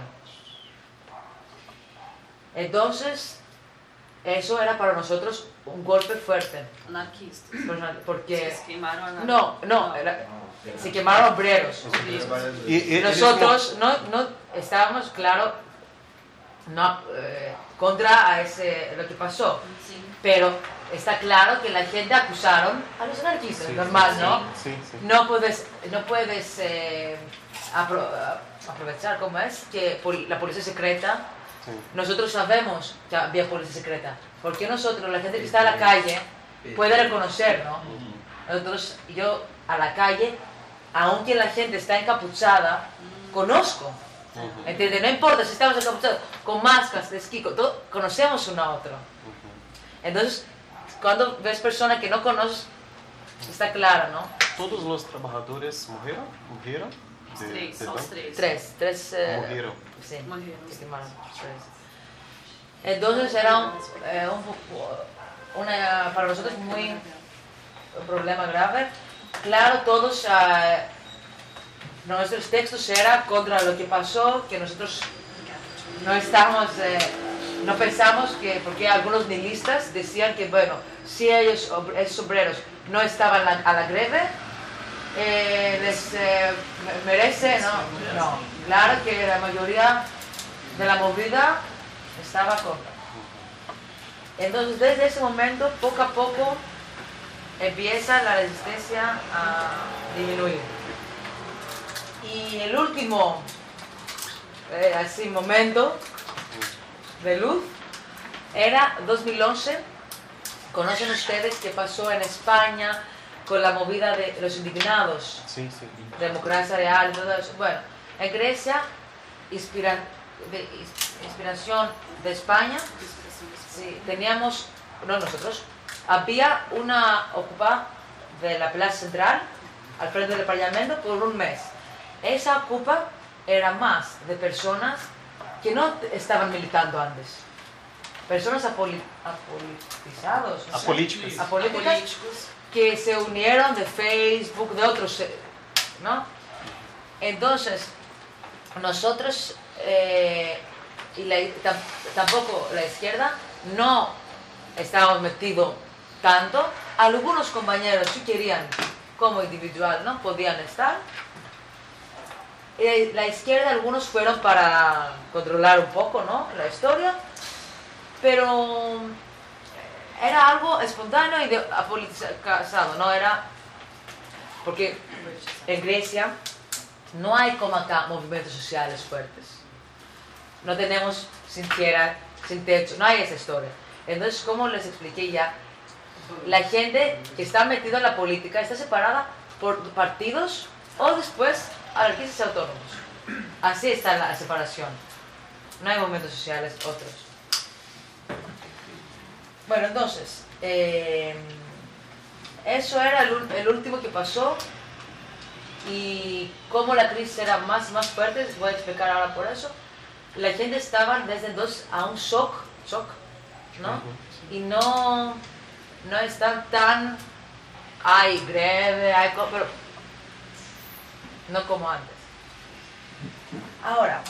Entonces, eso era para nosotros un golpe fuerte. Anarquistas. Porque... Se quemaron anarquistas. No, no, era, se quemaron obreros. Y, y, nosotros no, no estábamos, claro, no, eh, contra a ese, lo que pasó. Sí. Pero está claro que la gente acusaron a los anarquistas, sí, normal, sí, ¿no? Sí, sí. No puedes, no puedes eh, apro aprovechar, como es, que la policía secreta, sí. Nosotros sabemos que había policía secreta. Porque nosotros, la gente que está a la calle, puede reconocer, ¿no? Nosotros, yo a la calle, aunque la gente está encapuchada, conozco. Uh-huh. ¿Entiendes? No importa si estamos encapuchados, con máscaras, de esquí, todo, conocemos uno a otro. Uh-huh. Entonces, cuando ves personas que no conoces, está claro, ¿no? Todos os trabalhadores morreram? Morreram? Os De- três, de só os dano? três. Tres, tres. eh, Morreram. Sí, Morreram. se quemaron, tres. Entonces era un, eh, un poco- una, para nosotros muy un problema grave. Claro, todos eh, nuestros textos eran contra lo que pasó, que nosotros no estamos, eh, no pensamos que, porque algunos nihilistas decían que, bueno, si ellos, ob- esos obreros, no estaban la- a la greve, eh, les eh, me- merece, no, no. Claro que la mayoría de la movida estaba contra. Entonces, desde ese momento, poco a poco, empieza la resistencia a disminuir. Y el último, eh, así, momento de luz era dos mil once. ¿Conocen ustedes qué pasó en España con la movida de los indignados? Sim, sim. Democracia real, todo eso. Bueno, en Grecia, inspira- de, ins- inspiración de España, sí, teníamos, no nosotros, había una ocupa de la Plaza Central al frente del Parlamento por un mes. Esa ocupa era más de personas que no estaban militando antes. Personas apoli- apolitizados, no sé, Apolíticas. apolíticas, Políticos. que se unieron de Facebook, de otros, eh, ¿no? Entonces, nosotros, eh, y la- tam- tampoco la izquierda, no estábamos metidos tanto. Algunos compañeros sí querían, como individual, ¿no? Podían estar. Eh, la izquierda, algunos fueron para controlar un poco, ¿no? La historia, pero era algo espontáneo y de, apolitizado, no era, porque en Grecia no hay como acá movimientos sociales fuertes, no tenemos sin tierra, sin techo, no hay esa historia. Entonces, como les expliqué ya, la gente que está metida en la política está separada por partidos o después anarquistas autónomos. Así está la separación. No hay movimientos sociales otros. Bueno, entonces, eh, eso era el, ul- el último que pasó. Y como la crisis era más más fuerte, les voy a explicar ahora por eso. La gente estaba desde entonces a un shock, shock, ¿no? Y no, no están tan, hay greve, hay co- pero no como antes. Ahora,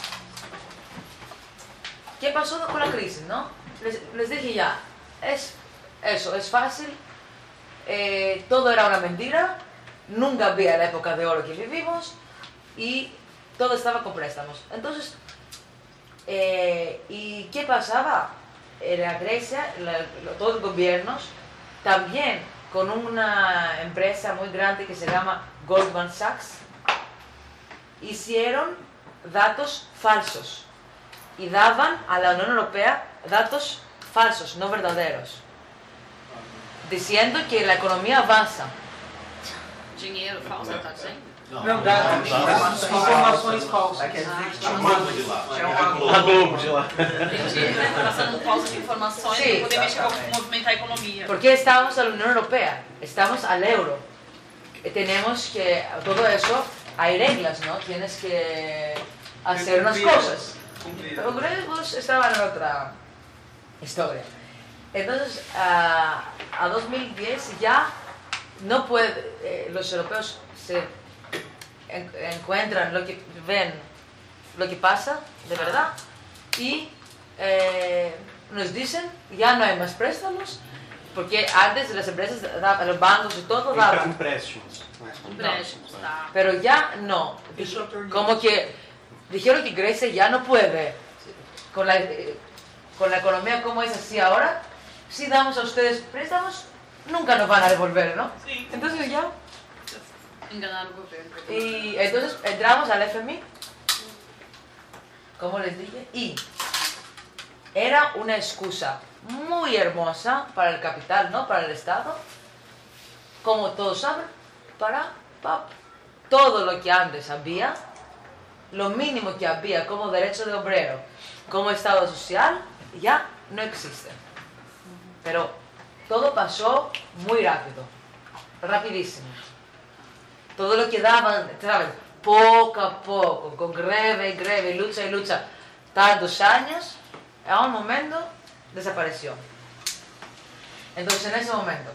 ¿qué pasó con la crisis, no? Les, les dije ya, es eso, es fácil, eh, todo era una mentira, nunca había la época de oro que vivimos y todo estaba con préstamos. Entonces, eh, ¿y qué pasaba? En la Grecia, la- lo- todos los gobiernos, también con una empresa muy grande que se llama Goldman Sachs, hicieron datos falsos y daban a la Unión Europea datos falsos, no verdaderos, diciendo que la economía avanza. Dinheiro falso, tá dizendo? Não, dados, dados, informações falsas. Aí quer dizer que Tinha tinha um uma grupo de lá. tinha A uma Globo de lá. Entendi. Ele tá passando falsas informações Sim. para poder mexer com Exatamente. movimentar a economia. ¿Por qué estamos a la Unión Europea? Estamos al euro. Eh, Tenemos que, todo eso, hay reglas, ¿no? Tienes que hacer unas Cumplir. cosas. Cumplir. Los griegos estaban en otra historia. Entonces, a, a dos mil diez ya no puede, eh, los europeos se en- encuentran lo que ven, lo que pasa de verdad y eh, nos dicen ya no hay más préstamos porque antes las empresas, daban- los bancos y todo Empre- daban, Empréstimos. Empréstimos, tá? pero ya no. Como que dijeron que Grecia ya no puede con la, eh, con la economía como es así ahora. Si damos a ustedes préstamos, nunca nos van a devolver, ¿no? Entonces ya. Enganaram o governo. Y entonces entramos al F M I, como les dije, y era una excusa muy hermosa para el capital, ¿no? Para el Estado, como todos saben, para, para todo lo que antes había, lo mínimo que había como derecho de obrero, como Estado social, ya no existe. Pero todo pasó muy rápido, rapidísimo. Todo lo que daban, ¿sabes? Poco a poco, con greve y greve, lucha y lucha, tantos años, a un momento desapareció. Entonces, en ese momento,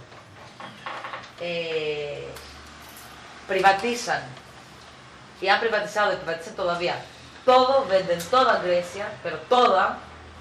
eh, privatizan, y han privatizado y privatizan todavía, todo, venden toda Grecia, pero toda,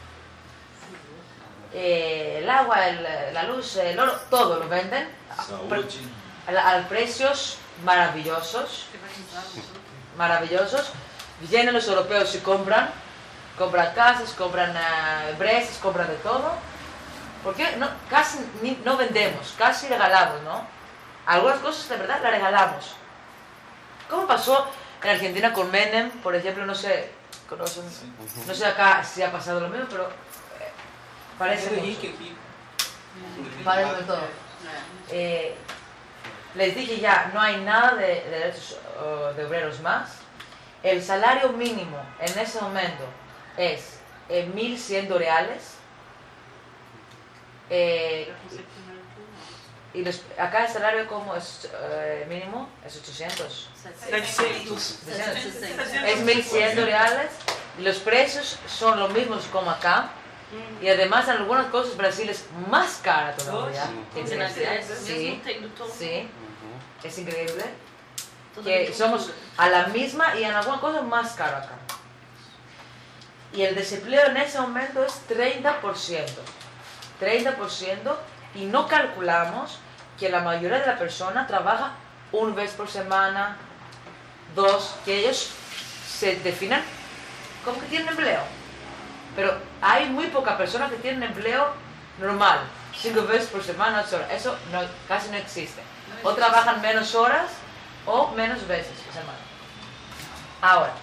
eh, el agua, el, la luz, el oro, todo lo venden a, a precios maravillosos, maravillosos. Vienen los europeos y compran, compran casas, compran uh, empresas, compran de todo. Porque no, casi ni, no vendemos, casi regalamos, ¿no? Algunas cosas de verdad las regalamos. ¿Cómo pasó en Argentina con Menem, por ejemplo? No sé, conocen, no sé acá si ha pasado lo mismo, pero eh, parece mucho. Parece de todo. Eh, les dije ya, no hay nada de, de derechos uh, de obreros más. El salario mínimo en ese momento es eh, mil cien reales. Eh, y los, acá el salario como es eh, mínimo es ochocientos. setecentos. Es mil cien reales. Y los precios son los mismos como acá. Y además en algunas cosas Brasil es más cara todavía. que Grecia. Sí, sí. Es increíble. Que somos a la misma y en algunas cosas más caro acá. Y el desempleo en ese momento es treinta por ciento. treinta por ciento y no calculamos que la mayoría de la persona trabaja una vez por semana, dos, que ellos se definan como que tienen empleo. Pero hay muy pocas personas que tienen empleo normal, cinco veces por semana, ocho horas. Eso no, casi no existe. O trabajan menos horas o menos veces por semana. Ahora,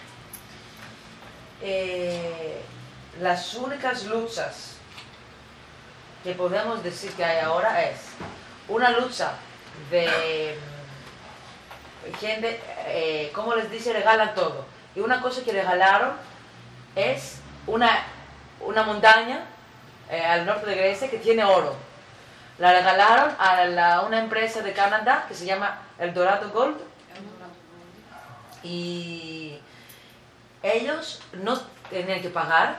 eh, las únicas luchas que podemos decir que hay ahora es una lucha de gente, eh, como les dice, regalan todo. Y una cosa que regalaron es una, una montaña eh, al norte de Grecia que tiene oro. La regalaron a la, una empresa de Canadá que se llama Eldorado Gold. Y ellos no tenían que pagar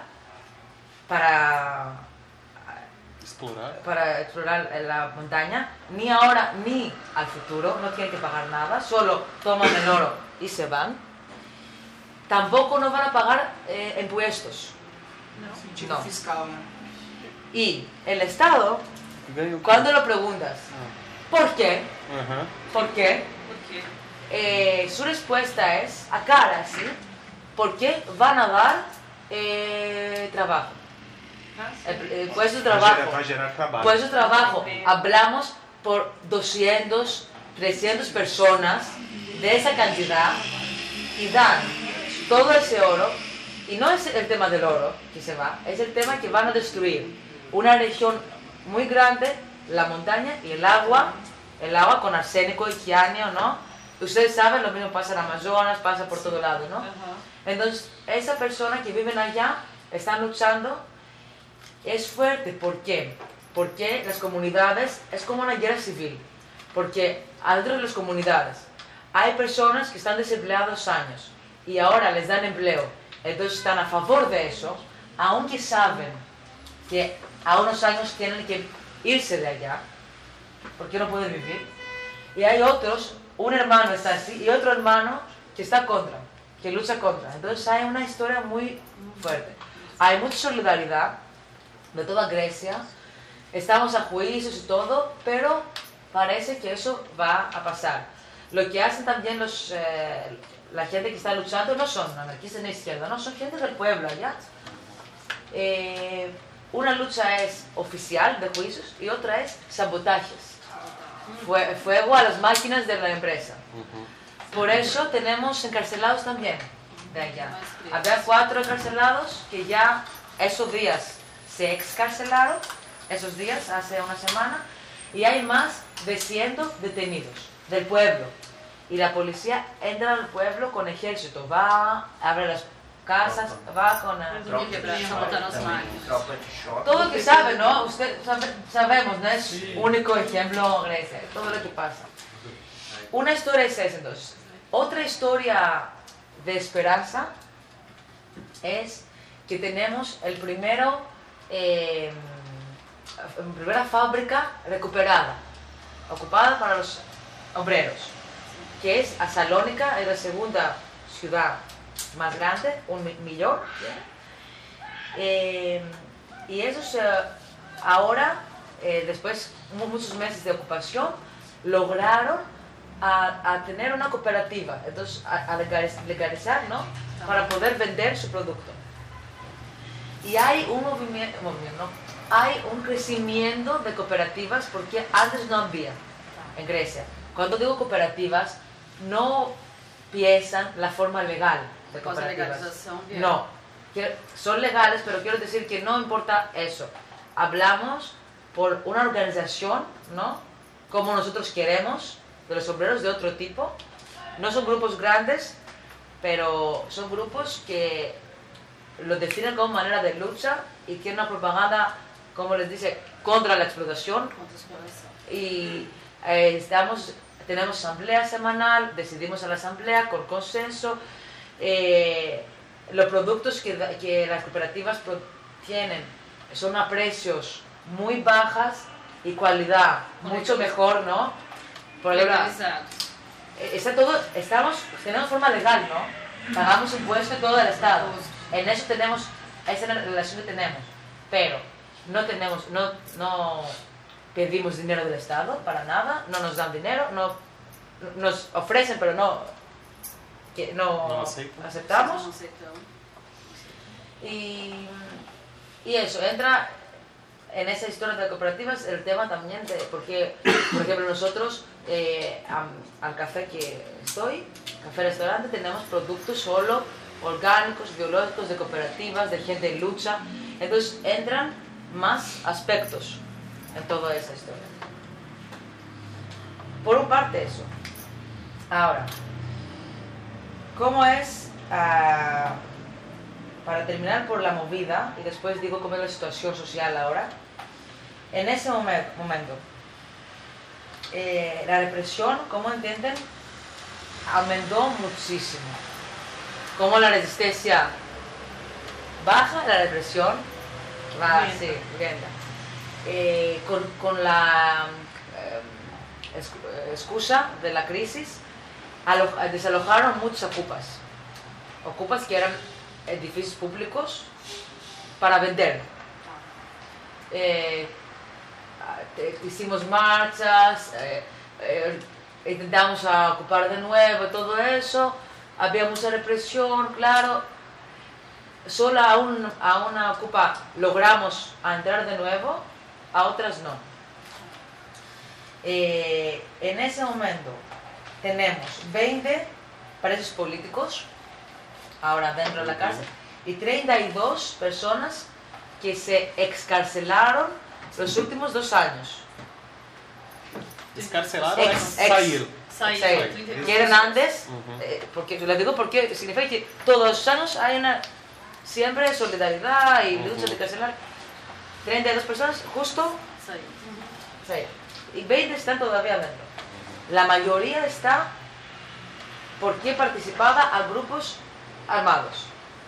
para... Explorar. para explorar la montaña, ni ahora ni al futuro, no tienen que pagar nada, solo toman el oro y se van. Tampoco no van a pagar eh, impuestos. Tipo No. fiscal, né? Y el Estado, cuando lo preguntas, ¿por qué? Aham. ¿Por qué? Eh, su respuesta es, a cara, ¿sí? ¿Por qué van a dar eh, trabajo? El, el puesto de Vai trabajo. gerar, vai gerar trabalho. Puesto de trabajo, hablamos por doscientas, trescientas personas de esa cantidad y dan todo ese oro. Y no es el tema del oro que se va, es el tema que van a destruir una región muy grande, la montaña y el agua, el agua con arsénico y cianio, ¿no? Ustedes saben, lo mismo pasa en Amazonas, pasa por todo lado, ¿no? Entonces, esa persona que viven allá están luchando. Es fuerte, ¿por qué? Porque las comunidades, es como una guerra civil, porque adentro de las comunidades hay personas que están desempleados años y ahora les dan empleo, entonces están a favor de eso, aunque saben que a unos años tienen que irse de allá, porque no pueden vivir. Y hay otros, un hermano está así y otro hermano que está contra, que lucha contra. Entonces hay una historia muy fuerte. Hay mucha solidaridad de toda Grecia, estamos a juicios y todo, pero parece que eso va a pasar. Lo que hacen también los, eh, la gente que está luchando no son anarquistas de la izquierda, no, son gente del pueblo allá. Eh, una lucha es oficial de juicios y otra es sabotajes, Fue, fuego a las máquinas de la empresa. Por eso tenemos encarcelados también de allá. Había cuatro encarcelados que ya esos días se excarcelaron, esos días, hace una semana, y hay más de cien detenidos del pueblo. Y la policía entra al pueblo con ejército, va, abre las casas, va con... a- Tropa de Tropa de choque choque nas também. máquinas. Tropa de choque. Todo lo que sabe, ¿no? Usted sabe- sabemos, no es Sí. único ejemplo Grecia, todo lo que pasa. Una historia es esa, entonces. Otra historia de esperanza es que tenemos el primero, eh, primera fábrica recuperada, ocupada para los obreros, que es a Salónica, es la segunda ciudad más grande, un mi- millón. Eh, y esos eh, ahora, eh, después de muchos meses de ocupación, lograron a, a tener una cooperativa, entonces a, a legaliz- legalizar, ¿no? Para poder vender su producto. Y hay un movimiento, movimiento, ¿no? Hay un crecimiento de cooperativas porque antes no había en Grecia. Cuando digo cooperativas, no piensan la forma legal de Após a cooperativas. legalização, vieram. No, que son legales, pero quiero decir que no importa eso. Hablamos por una organización, ¿no? Como nosotros queremos, de los obreros de otro tipo. No son grupos grandes, pero son grupos que lo definen como manera de lucha y tienen una propaganda, como les dice, contra la explotación. Contra a exploração. Y eh, estamos, tenemos asamblea semanal, decidimos en la asamblea con consenso. Eh, los productos que, da- que las cooperativas pro- tienen son a precios muy bajas y calidad mucho mejor, ¿no? Por ejemplo, Legalizado. eh, está todo, estamos, tenemos forma legal, ¿no? Pagamos impuestos todo el Estado. En eso tenemos, esa es la relación que tenemos. Pero no tenemos, no, no pedimos dinero del Estado para nada, no nos dan dinero, no, nos ofrecen, pero no, que no, No aceptan. aceptamos. Não aceitamos. Y, y eso, entra en esa historia de cooperativas el tema también de, porque, por ejemplo, nosotros eh, am- al café que estoy, café restaurante, tenemos productos solo orgánicos, biológicos, de cooperativas, de gente en lucha. Entonces entran más aspectos en toda esa historia. Por un parte eso. Ahora, ¿cómo es, ah, para terminar por la movida, y después digo cómo es la situación social ahora, en ese momen- momento, eh, la represión, como entienden, aumentó muchísimo. Como la resistencia baja, la represión va Aumenta. así, aumenta. Eh, con, con la eh, excu- excusa de la crisis, alo- desalojaron muchas ocupas. Ocupas que eran edificios públicos para vender. Eh, ah, te- hicimos marchas, eh, eh, intentamos a ocupar de nuevo todo eso, había mucha represión, claro. Solo a, un, a una ocupa logramos a entrar de nuevo, a otras no. Eh, en ese momento tenemos veinte presos políticos ahora dentro de la cárcel y treinta y dos personas que se excarcelaron los últimos dos años. Escarcelado Ex- é ex- sair. Saí, Sí. trinta e dois Que eran antes, Ujú. eh, porque lo digo porque significa que todos los años hay una siempre solidaridad y lucha de carcelar. treinta y dos personas, justo, Saí. sí, y veinte están todavía dentro. La mayoría está porque participaba a grupos armados.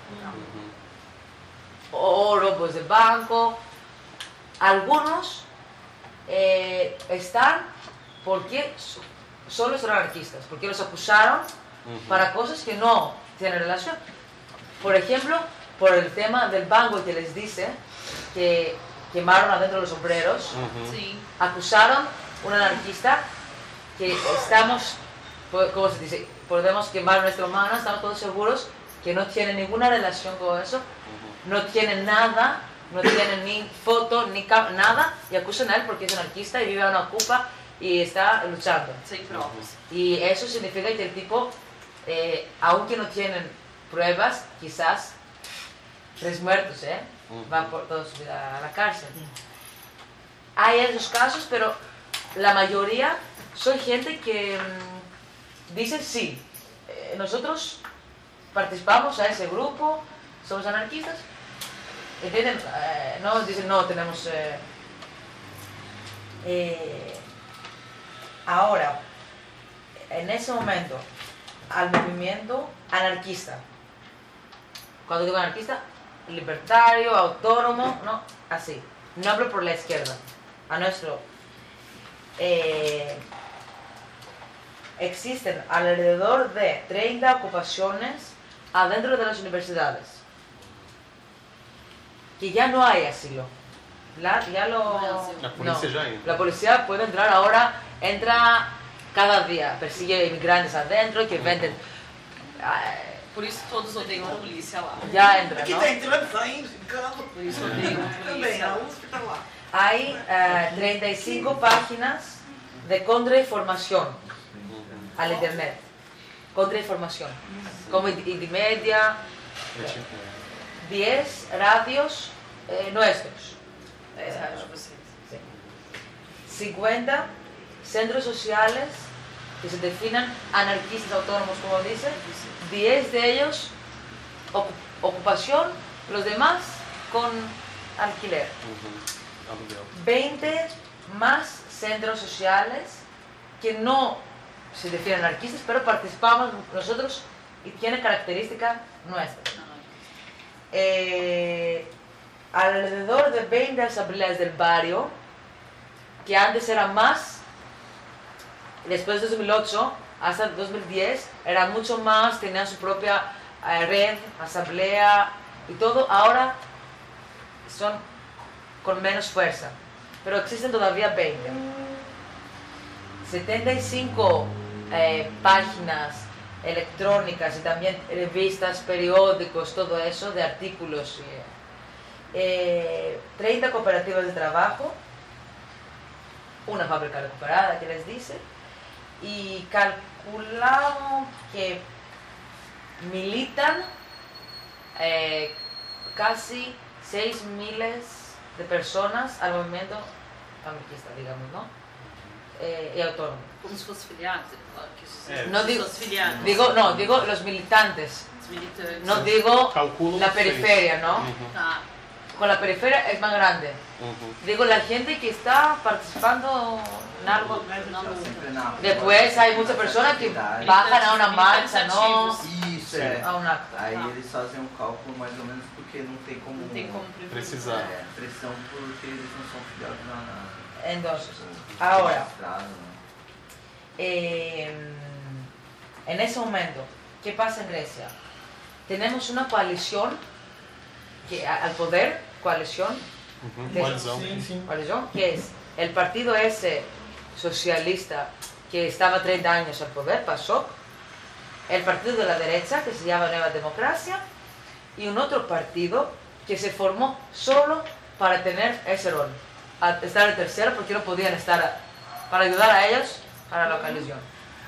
O robos de banco. Algunos eh, están porque so- solo son anarquistas, porque los acusaron para cosas que no tienen relación. Por ejemplo, por el tema del banco que les dice que quemaron adentro los obreros, Uhum. Sim. acusaron a un anarquista que estamos, po- ¿cómo se dice? Podemos quemar nuestra mano, estamos todos seguros que no tiene ninguna relación con eso, no tiene nada, no tiene ni foto, ni ca- nada, y acusan a él porque es anarquista y vive en una ocupa y está luchando. Sem provas. Y eso significa que el tipo, eh, aunque no tienen pruebas, quizás tres muertos, ¿eh? Va por toda su vida a la cárcel. Hay esos casos, pero la mayoría son gente que mm, dicen sí, eh, nosotros participamos a ese grupo, somos anarquistas, ¿entienden? Eh, no dicen, no, tenemos... Eh, eh, ahora, en ese momento, al movimiento anarquista, cuando digo anarquista, libertario, autónomo, no, así, no hablo por la izquierda, a nuestro... Eh, existen alrededor de treinta ocupaciones adentro de las universidades, que ya no hay asilo. La, ya lo, La policía no. ya entra. La policía puede entrar ahora, entra cada día, persigue inmigrantes adentro que venden. eh, Por isso todos odeiam a polícia lá. ya entra, Aqui ¿no? tá entrando, saindo, ficando. Por isso odeiam a Também, polícia. a U S P tá lá. Hay eh, treinta y cinco páginas de contrainformación al internet. Contrainformación. Como Indymedia, diez radios eh, nuestros. É, de vocês. cincuenta centros sociales que se definan anarquistas autónomos, como dice. diez de ellos ocu- ocupación, los demás con alquiler. Uhum. Aluguel. veinte más centros sociales que no se definen anarquistas, pero participamos nosotros y tiene característica nuestra. Eh, alrededor de veinte asambleas del barrio, que antes eran más, después de dos mil ocho hasta dos mil diez era mucho más, tenían su propia eh, red, asamblea y todo, ahora son con menos fuerza, pero existen todavía veinte. setenta y cinco eh, páginas electrónicas y también revistas, periódicos, todo eso, de artículos. Y, eh, treinta cooperativas de trabajo, una fábrica recuperada que les dice, y calculamos que militan eh, casi seis miles de personas al movimiento anarquista, digamos, ¿no? Eh, y autónomo. Como se fosse filiados, ele fala que os É. No digo, pessoas filiadas. digo, no, digo los militantes, Os militantes. no digo Calculo la seis. periferia, ¿no? Uhum. Tá. Con la periferia es más grande. Uhum. Digo, la gente que está participando en algo. Não, Tá não. sempre na rua, Después hay muchas personas que bajan a una marcha, ¿no? Isso, é. A un acto. Aí eles fazem um cálculo mais ou menos porque não tem como, Não tem como Precisar. é, pressão porque eles não são filiados na, na Entonces, no ahora, registrado, né? eh, en ese momento, ¿qué pasa en Grecia? Tenemos una coalición que, a- al poder, coalición, Uhum. Tem- Coalizão. coalición, que es el partido ese socialista que estaba treinta años al poder, PASOK, el partido de la derecha que se llama Nueva Democracia y un otro partido que se formó solo para tener ese rol, a estar en tercero porque no podían estar, a- para ayudar a ellos para la coalición.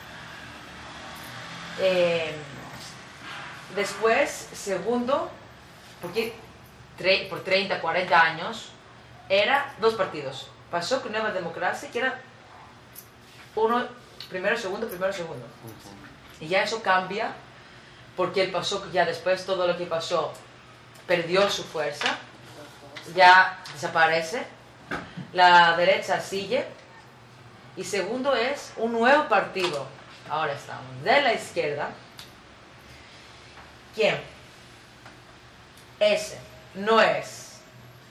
Eh, después, segundo, porque tre- por treinta, cuarenta años era dos partidos, PASOK y Nueva Democracia, que era uno, primero, segundo, primero, segundo. Uhum. Y ya eso cambia porque el PASOK ya después todo lo que pasó perdió su fuerza, ya desaparece, la derecha sigue y segundo es un nuevo partido, ahora estamos, de la izquierda, ¿quién? Ese no es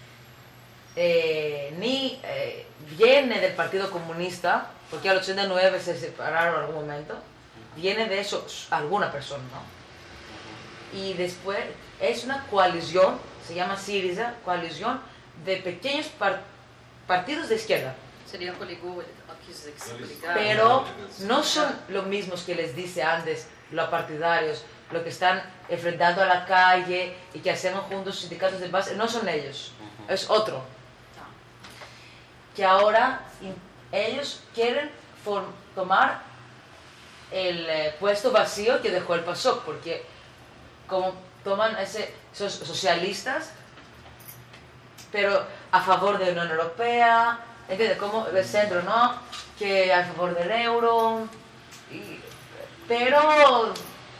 eh, ni eh, viene del Partido Comunista, porque al ochenta y nueve se separaron en algún momento, viene de eso alguna persona, ¿no? Y después es una coalición, se llama Syriza, coalición de pequeños par- partidos de izquierda, Seria coligou, ele quis dizer que se coligaram. pero no son los mismos que les dice antes los partidarios, los que están enfrentando a la calle y que hacemos juntos sindicatos de base, no son ellos, es otro. Tá. Que ahora in- ellos quieren for- tomar el eh, puesto vacío que dejó el PASOK, porque como toman ese, esos socialistas, pero a favor de la Unión Europea, ¿entiendes? Como el centro, ¿no? Que a favor del euro, y- pero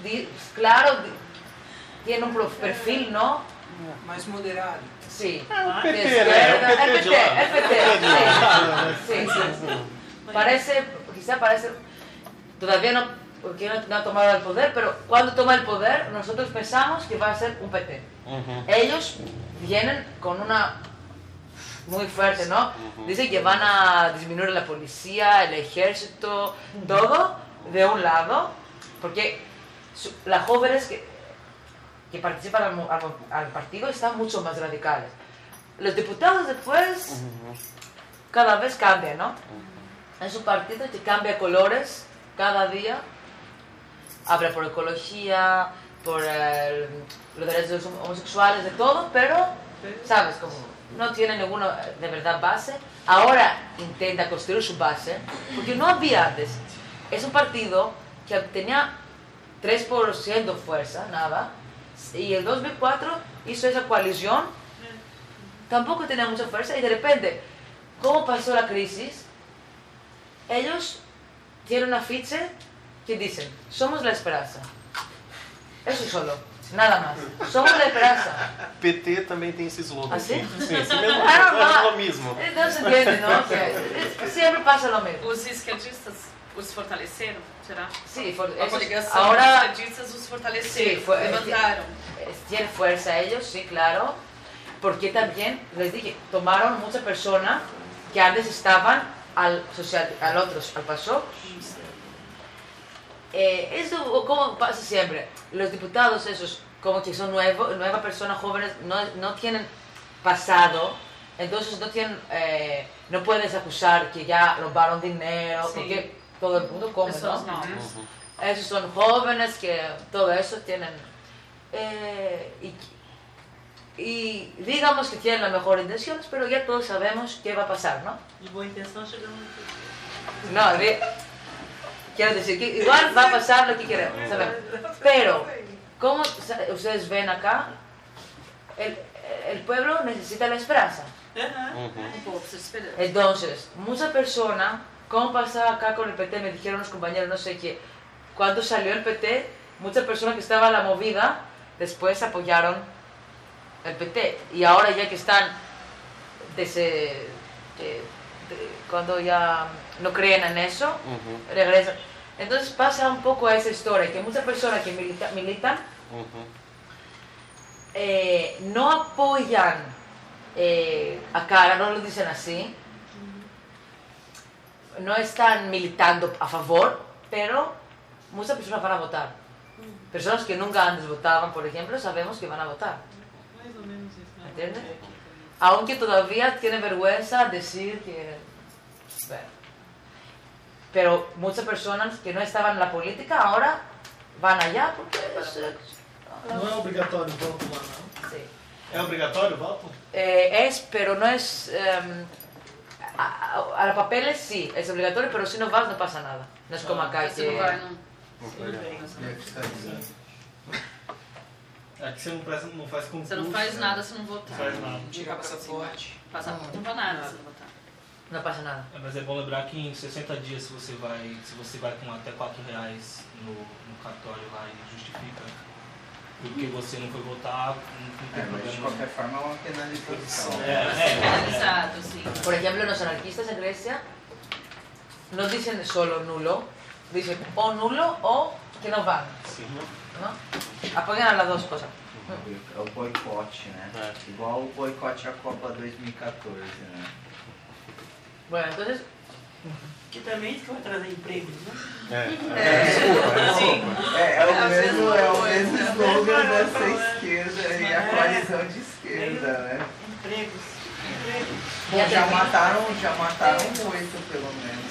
di- claro, di- tiene un pro- perfil, ¿no? Mais moderado. Sí. É o P De T, né? É o izquierda, P T el de P T, lá. el P T, sí, sí, sí, sí. Parece, quizá parece, todavía no, porque no, no ha tomado el poder, pero cuando toma el poder, nosotros pensamos que va a ser un P T. Uhum. Ellos vienen con una muy fuerte, ¿no? Dicen que van a disminuir la policía, el ejército, todo de un lado, porque su- las jóvenes que, que participan al, mo- al mo- al partido están mucho más radicales. Los diputados después cada vez cambian, ¿no? Es un partido que cambia colores cada día, habla por ecología, por el- los derechos de los homosexuales, de todo, pero, ¿sabes? Como no tiene ninguna de verdad base. Ahora intenta construir su base, porque no había antes. Es un partido que tenía tres por ciento fuerza, nada, y en dos mil cuatro hizo esa coalición, tampoco tenía mucha fuerza, y de repente, ¿cómo pasó la crisis? Ellos tienen un afiche que dicen, somos la esperanza. Eso solo, nada más. Somos la esperanza. P T também tem esse slogan. Ah, sim? Sim, sim mesmo, Ah, não, é não. o mesmo. No se entiende, ¿no? Que siempre pasa lo mismo. Os esquerdistas os fortaleceram, será? Sí, for- A esos- coligação ahora dos esquerdistas os fortaleceram, Sí, fue- levantaram. eh, tienen fuerza ellos, sí, claro, porque también, les dije, tomaron muchas personas que antes estaban al social, al otro, al PASOK. Eh, eso como pasa siempre, los diputados esos, como que son nuevos, nuevas personas jóvenes, no, no tienen pasado, entonces no tienen, eh, no puedes acusar que ya robaron dinero, Sí. porque todo el mundo come, Pessoas ¿no? novas. Esos son jóvenes que todo eso tienen. eh, y, y digamos que tienen las mejores intenciones, pero ya todos sabemos qué va a pasar, ¿no? De boa intenção chegamos no No, de- quiero decir que igual va a pasar lo que queremos, saber. Pero, como sa- ustedes ven acá, el, el pueblo necesita la esperanza. Uhum. Um pouco de esperança. Entonces, muchas personas, como pasaba acá con el P T, me dijeron los compañeros, no sé qué, cuando salió el P T, muchas personas que estaban en la movida, después apoyaron el P T. Y ahora ya que están, desde, de- de- cuando ya no creen en eso, Uhum. regresan. Entonces pasa un poco esa historia, que muchas personas que milita- militan Uhum. eh, no apoyan eh, a cara, no lo dicen así, no están militando a favor, pero muchas personas van a votar. Personas que nunca antes votaban, por ejemplo, sabemos que van a votar, mais ou menos isso, né? ¿entiendes? Aunque todavía tiene vergüenza decir que... bueno. Pero muchas personas que no estaban en la política ahora van allá porque... es, eh, Não é obrigatório o voto lá, não? sí. É obrigatório o voto? Eh, es, pero no es... em, a, a- a los papeles sí, es obligatorio, pero si no vas no pasa nada. No es como acá Você que... não vai, não. Aqui você não, presta, não faz concurso. Você não faz né? nada se não Não votar. faz nada. Tirar passaporte. Passa, não vai nada se não votar. No pasa nada. É, mas é bom lembrar que em sessenta dias, se você vai, se você vai com até quatro reais no, no cartório lá e justifica porque você não foi votar, não, não tem É, mas de problema. qualquer forma é uma penalização. É, é, é. Exato, sim. Por ejemplo, los anarquistas en Grecia no dicen solo nulo, dicen o nulo o que no van, Sim. ¿no? Apoyan a las dos cosas. É o boicote, né? É. Igual o boicote à Copa dois mil e quatorze, né? Bueno, entonces, Que também isso que vai trazer empregos, né? É. É, Desculpa, é desculpa. é, é o É a mesmo, mesma é o coisa. mesmo slogan dessa É. esquerda e a coalizão de esquerda, né? Empregos. Empregos. Bom, Já já tem- mataram, já mataram oito pelo menos.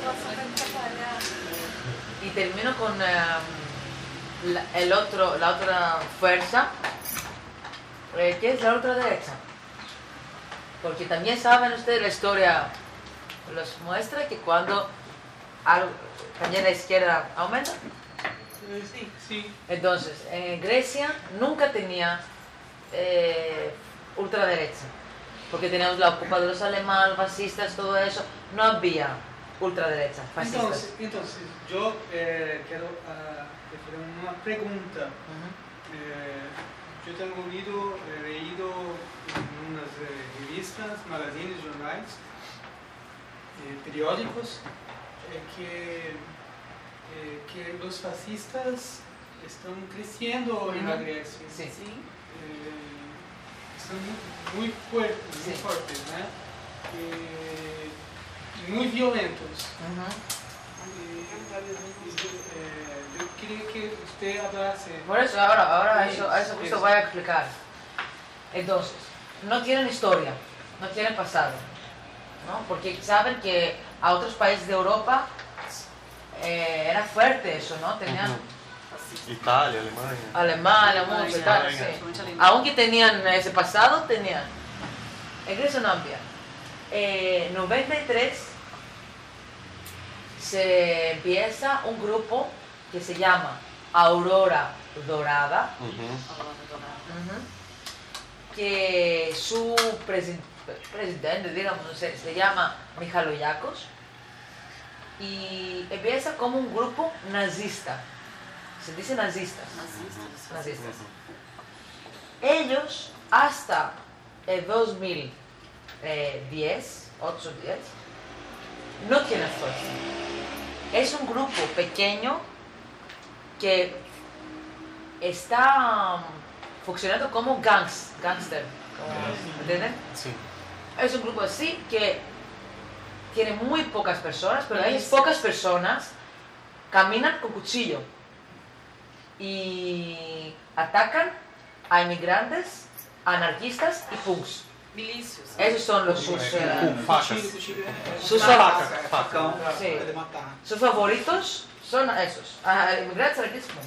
y termino con eh, la, el otro, la otra fuerza, eh, que es la ultraderecha. Porque también saben ustedes la historia, los muestra que cuando algo, también la izquierda aumenta, Sim, sim. entonces en Grecia nunca tenía eh, ultraderecha, porque teníamos la ocupa de los alemanes, fascistas, todo eso, no había ultraderecha, Então, fascistas. se- então se- eu eh, quero ah, referir uma uma pergunta. É, eu tenho lido, leído em umas revistas, magazines, jornais, periódicos, é que, é, que os fascistas estão crescendo uhum. na Grécia. Sim. Sim. É, estão muito, muito fortes, Sim. muito fortes, né? E, muito violentos. Uhum. Yo quería que usted hablase. Por eso, ahora, ahora eso, eso justo voy a explicar. Entonces, no tienen historia, no tienen pasado, ¿no? Porque saben que a otros países de Europa eh, era fuerte eso, ¿no? Tenían uh-huh. Italia, Alemania. Alemania, mucho, Italia, sí. Aunque tenían ese pasado, tenían. En Grecia no había. Eh, noventa y tres se empieza un grupo que se llama Aurora Dorada, uh-huh. Uh-huh. que su presi- presidente, digamos, no sé, se llama Michaloyakos, y empieza como un grupo nazista, se dice nazistas, nazistas. nazistas. Ellos hasta el dos mil diez, ocho, diez, no tienen fuerza. Es un grupo pequeño que está funcionando como gangs, gangster, ¿entienden? Sí. Es un grupo así que tiene muy pocas personas, pero esas pocas personas caminan con cuchillo y atacan a inmigrantes, anarquistas y punks. Milícios. Esos son los sus, uh, facas. sus, faca, faca. Sí. Sus favoritos son esos, uh, inmigrantes, anarquistas y punks.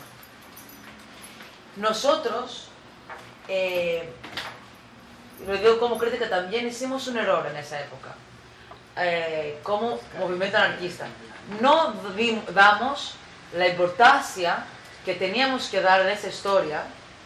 Nosotros, eh, lo digo como crítica también, hicimos un error en esa época, eh, como movimiento anarquista. No damos la importancia que teníamos que dar en esa historia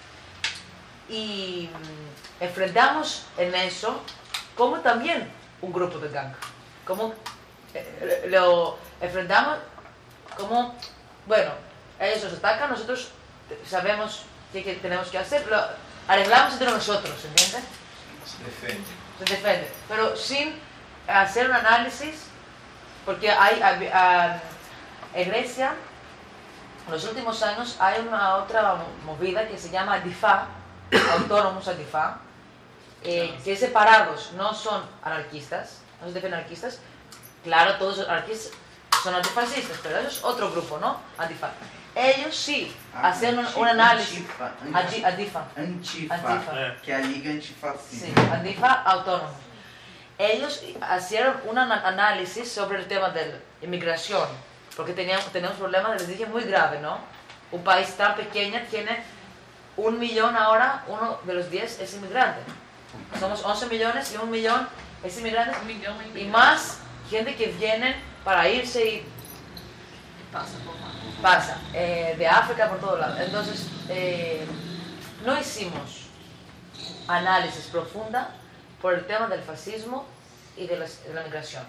y enfrentamos en eso como también un grupo de gang. Como eh, lo enfrentamos como, bueno, ellos nos atacan, nosotros sabemos qué, qué tenemos que hacer, lo arreglamos entre nosotros, ¿entiendes? Se defiende. Se defiende, pero sin hacer un análisis, porque hay, hay, hay en Grecia, en los últimos años, hay una otra movida que se llama Antifa, autónomos Antifa, eh, que separados, no son anarquistas, no se defienden anarquistas, claro, todos los anarquistas son antifascistas, pero ellos es otro grupo, ¿no? Antifa. Ellos sí Ah, hacen un, anti- un análisis. Antifa, Anti- Antifa. Antifa, Antifa. que é a Liga Antifascista. Sí, Antifa autónomo. Ellos hicieron un ana- análisis sobre el tema de la inmigración, porque teníamos, tenemos problemas, les dije, muy grave, ¿no? Un país tan pequeño tiene un millón ahora, uno de los diez es inmigrante. Somos once millones y un millón es inmigrante. Un millón de Y más gente que vienen para irse y pasa por lá. pasa, eh, de África por todo lado. Entonces, eh, no hicimos análisis profunda por el tema del fascismo y de la, de la migración.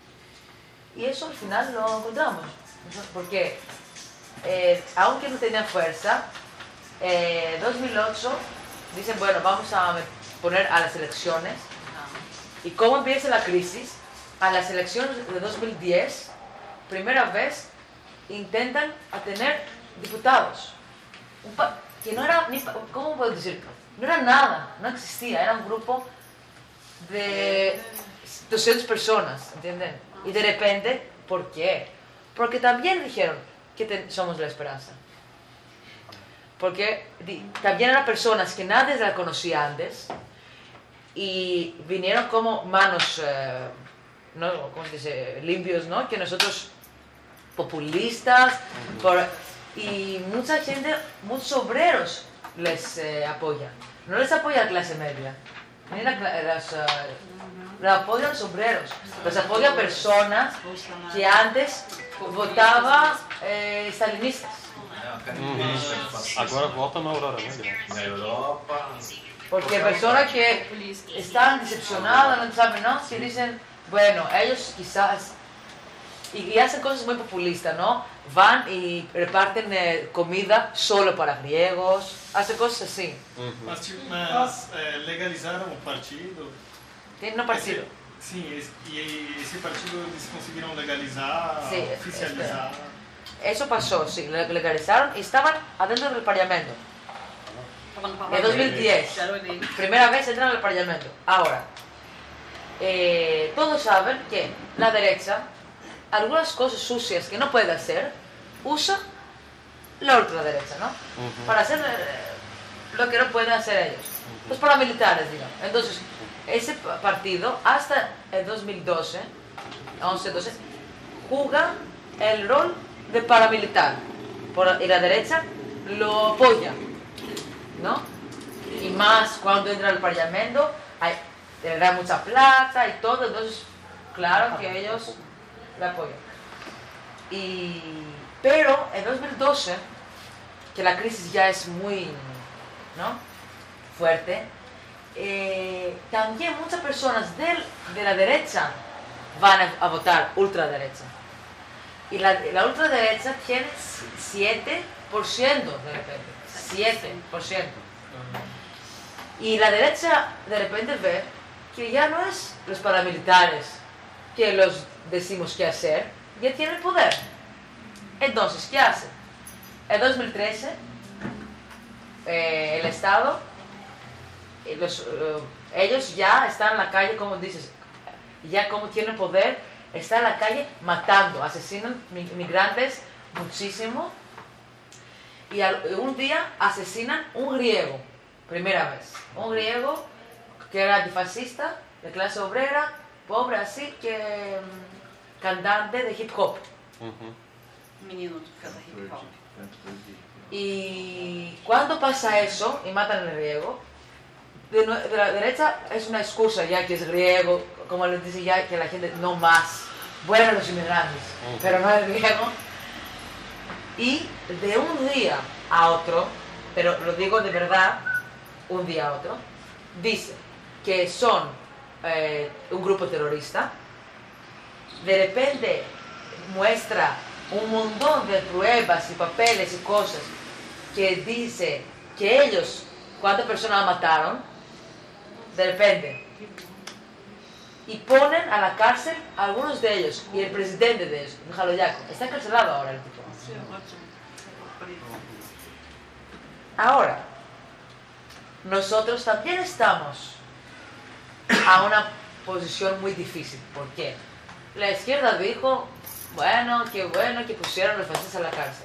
Y eso al final lo encontramos. Porque, eh, aunque no tenía fuerza, en eh, dos mil ocho dicen, bueno, vamos a poner a las elecciones. ¿Y cómo empieza la crisis? A las elecciones de dos mil diez, primera vez, intentan a tener diputados. Un pa- que no era, ni pa- ¿cómo puedo decir? No era nada, no existía, era un grupo de doscientas personas, ¿entienden? Y de repente, ¿por qué? Porque también dijeron que ten- somos la esperanza. Porque di- también eran personas que nadie la conocía antes y vinieron como manos, eh, ¿no? ¿Cómo se dice? Limpios, ¿no? Que nosotros populistas por, y mucha gente, muchos obreros les eh, apoyan. No les apoya la clase media, ni la, cla- las, uh, la apoyan los obreros, los apoyan personas que antes votaban eh, stalinistas. Uhum. Agora volta na Aurora, né? Na Europa. Porque personas que están decepcionadas, no saben, ¿no? Que dicen, bueno, ellos quizás y, y hacen cosas muy populistas, ¿no? Van y reparten eh, comida solo para griegos, hacen cosas así. Uhum. Mas, tipo, mas é, legalizaram o partido. Tienen un partido. Esse, sim, esse, e esse partido eles conseguiram legalizar, Sí, oficializar. Eso pasó, sí, le- legalizaron y estaban adentro del Parlamento. Tava no En parlamento. dos mil diez, Já era o elenco. primera vez entran al Parlamento. Ahora, eh, todos saben que la derecha, algunas cosas sucias que no puede hacer, usa la ultraderecha, ¿no? Uhum. Para hacer eh, lo que no pueden hacer ellos. Los paramilitares, digamos. Entonces, ese pa- partido, hasta el dos mil doce, once, doce, juega el rol de paramilitar. Por- y la derecha lo apoya, ¿no? Y más cuando entra al Parlamento, hay, le da mucha plata y todo, entonces, claro que ellos le apoyan. Y, pero en dos mil doce, que la crisis ya es muy, ¿no?, fuerte, eh, también muchas personas del- de la derecha van a, a votar ultraderecha. Y la, la ultraderecha tiene siete por ciento de repente. siete por ciento. Y la derecha de repente ve que ya no es los paramilitares que los decimos qué hacer, ya tienen poder. Entonces, ¿qué hace? En dos mil trece, eh, el Estado, eh, los, eh, ellos ya están en la calle, como dices, ya como tienen poder, están en la calle matando, asesinan mi- migrantes muchísimo. Y al- un día asesinan un griego, primera vez. Un griego que era antifascista, de clase obrera, pobre así, que mm, cantante de hip hop. Uhum. Menino que canta hip hop. Y cuando pasa eso y matan al griego, de, nue- de la derecha es una excusa ya que es griego, como les dice ya que la gente no más, bueno los inmigrantes, Ujú. pero no el griego. Y de un día a otro, pero lo digo de verdad, un día a otro, dice que son eh, un grupo terrorista, de repente muestra un montón de pruebas y papeles y cosas que dice que ellos, cuántas personas mataron, de repente, y ponen a la cárcel a algunos de ellos, y el presidente de ellos, Mijaloyaco, está encarcelado ahora el tipo. Isso é ótimo. Ahora, nosotros también estamos a una posición muy difícil. ¿Por qué? La izquierda dijo, bueno, qué bueno que pusieron los fascistas a la cárcel.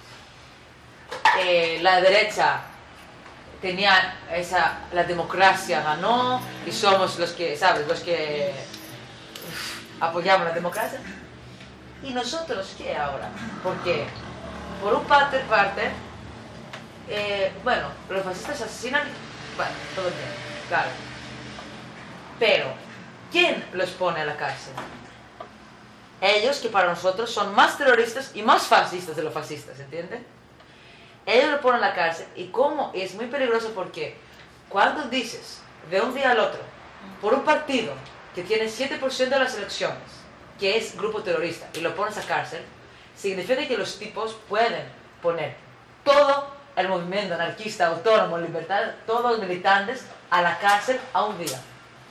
Eh, la derecha tenía esa, la democracia ganó y somos los que, ¿sabes? Los que uf, apoyamos la democracia. ¿Y nosotros qué ahora? Porque por un parte, parte eh, bueno, los fascistas asesinan, bueno, todo bien, claro. Pero, ¿quién los pone a la cárcel? Ellos que para nosotros son más terroristas y más fascistas de los fascistas, ¿entienden? Ellos lo ponen a la cárcel y cómo es muy peligroso porque cuando dices de un día al otro por un partido que tiene siete por ciento de las elecciones, que es grupo terrorista, y lo pones a cárcel, significa que los tipos pueden poner todo el movimiento anarquista, autónomo, libertad, todos los militantes a la cárcel a un día.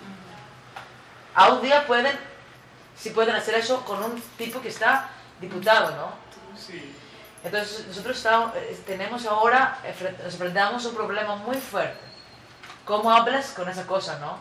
A un día pueden, si pueden hacer eso con un tipo que está diputado, ¿no? Sim. Entonces nosotros estamos, eh, tenemos ahora, eh, fre- nos enfrentamos a un problema muy fuerte. ¿Cómo hablas con esa cosa, no?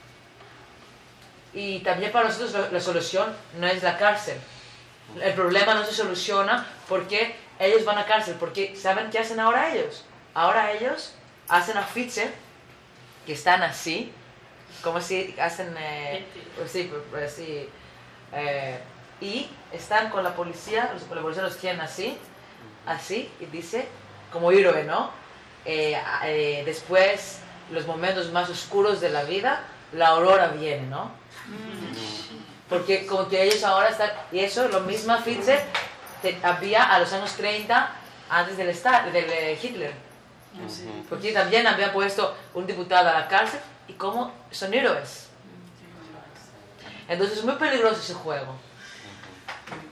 Y también para nosotros la, la solución no es la cárcel. El problema no se soluciona porque ellos van a cárcel, porque ¿saben qué hacen ahora ellos? Ahora ellos hacen afiches que están así, como si hacen, eh, pues sí, pues así, eh, y están con la policía, los, la policía los tienen así, así, y dice, como héroe, ¿no? Eh, eh, después, los momentos más oscuros de la vida, la aurora viene, ¿no? Porque como que ellos ahora están, y eso, lo mismo afiche que había a los años treinta, antes del, Sta- del eh, Hitler. Porque también habían puesto un diputado a la cárcel, y como son héroes. Entonces es muy peligroso ese juego.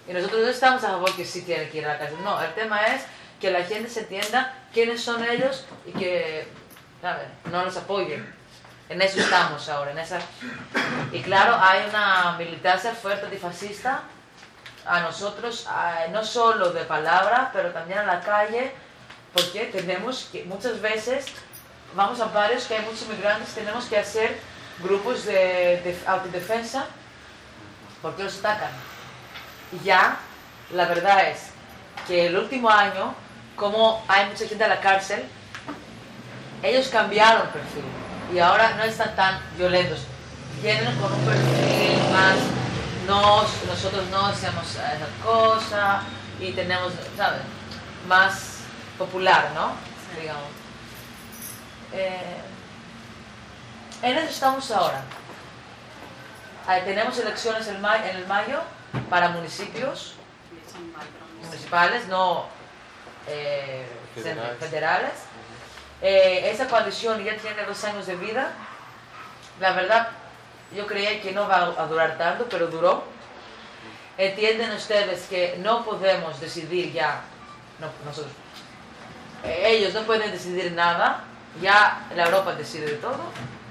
Y nosotros no estamos a favor que sí tienen que ir a la cárcel. No, el tema es que la gente se entienda quiénes son ellos y que, ¿sabes?, no los apoyen. En eso estamos ahora, en esa... Y claro, hay una militancia fuerte antifascista a nosotros, a, no solo de palabra, pero también a la calle, porque tenemos que, muchas veces, vamos a barrios que hay muchos inmigrantes, tenemos que hacer grupos de, de autodefensa, porque los atacan. Y ya, la verdad es que el último año, como hay mucha gente en la cárcel, ellos cambiaron perfil y ahora no están tan violentos. Vienen con un perfil más, nos, nosotros no hacemos esa cosa y tenemos, ¿sabes?, más popular, ¿no? Digamos. Eh, en eso estamos ahora. Eh, tenemos elecciones en, ma en el mayo para municipios municipales, no eh, federales. federales. Eh, esa coalición ya tiene dos años de vida. La verdad, yo creía que no va a durar tanto, pero duró. Entienden ustedes que no podemos decidir ya, no, nosotros, eh, ellos no pueden decidir nada, ya la Europa decide de todo.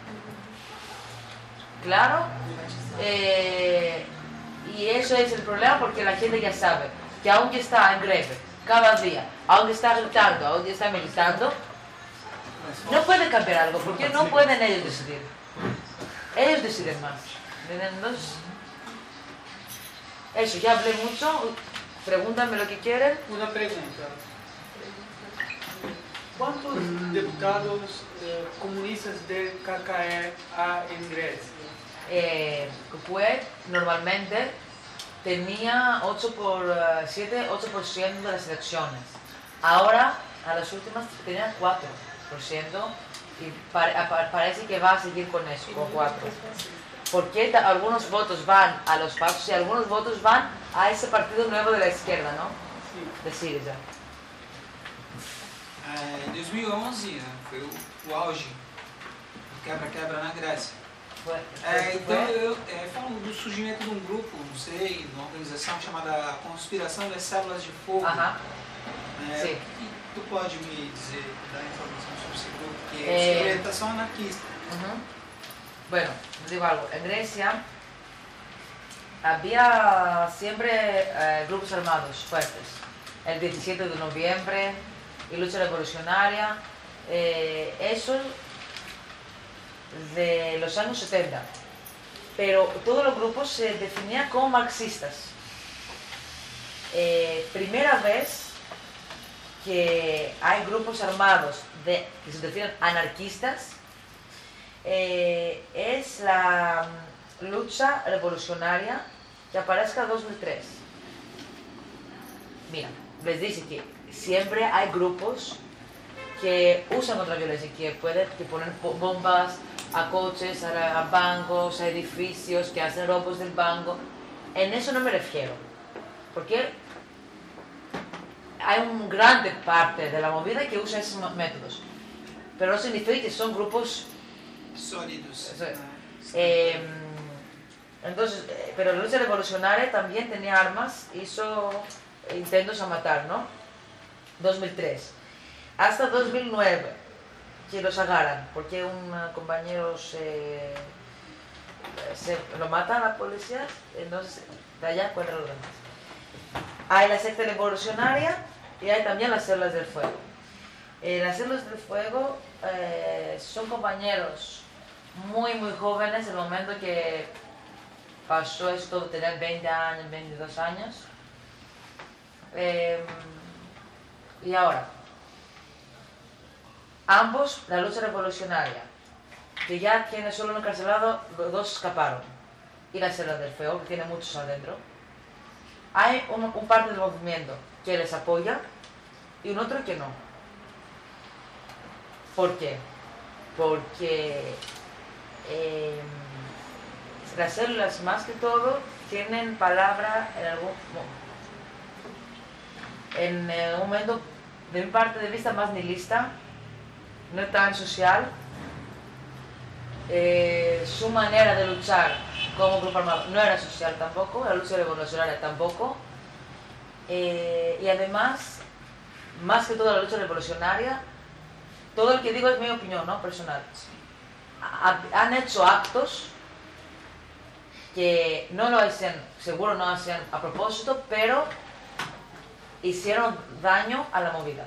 Claro. Eh, y eso es el problema porque la gente ya sabe que aunque está en greve cada día, aunque está gritando, aunque está militando, no pueden cambiar algo porque no pueden ellos decidir. Ellos deciden más. Entonces, eso, ya hablé mucho. Pregúntame lo que quieren. Una pregunta. ¿Cuántos diputados eh, comunistas del K K E hay en Grecia? Eh, Kuwait normalmente tenía ocho por siete, ocho por ciento de las elecciones. Ahora, a las últimas, tenía cuatro por ciento y pa parece que va a seguir con eso, con cuatro. Porque algunos votos van a los pasos y algunos votos van a ese partido nuevo de la izquierda, ¿no? De Syriza. Em dois mil e onze, né, foi o, o auge do quebra-quebra na Grécia. Foi, É, então, foi. eu é, falo do surgimento de um grupo, não sei, de uma organização chamada Conspiração das Células de Fogo. Ajá. É, Sim. o que tu pode me dizer, dar informação sobre esse grupo, que é É. de orientação anarquista? Uh-huh. Bueno, les digo algo. En Grecia había siempre eh, grupos armados fuertes. El diecisiete de noviembre y lucha revolucionaria. Eh, eso de los años setenta. Pero todos los grupos se definían como marxistas. Eh, primera vez que hay grupos armados de, que se definen anarquistas. Eh, es la lucha revolucionaria que aparezca en dos mil tres. Mira, les dice que siempre hay grupos que usan contra la violencia, que pueden que ponen bombas a coches, a, a bancos, a edificios, que hacen robos del banco. En eso no me refiero, porque hay una gran parte de la movida que usa esos métodos, pero no significa que son grupos Sólidos. Eso es. Eh, entonces, eh, pero la lucha revolucionaria también tenía armas, hizo intentos a matar, ¿no? dos mil tres. Hasta dos mil nueve, que los agarran, porque un uh, compañero se, se lo matan a la policía, entonces de allá cuentan los demás. Hay la secta revolucionaria y hay también las células del fuego. Eh, las células del fuego eh, son compañeros muy muy jóvenes, en el momento que pasó esto de tener veinte años, veintidós años. Eh, y ahora, ambos, la lucha revolucionaria, que ya tiene solo un encarcelado, los dos escaparon. Y la célula del fuego, que tiene muchos adentro. Hay un, un parte del movimiento que les apoya y un otro que no. ¿Por qué? Porque eh, las células más que todo tienen palabra en algún en eh, un momento de mi parte de vista más nihilista, no tan social. Eh, su manera de luchar como grupo armado no era social tampoco, la lucha revolucionaria tampoco, Eh, y además, más que toda la lucha revolucionaria, todo lo que digo es mi opinión, ¿no? Personal. Ha, han hecho actos que no lo hacen, seguro no hacen a propósito, pero hicieron daño a la movida.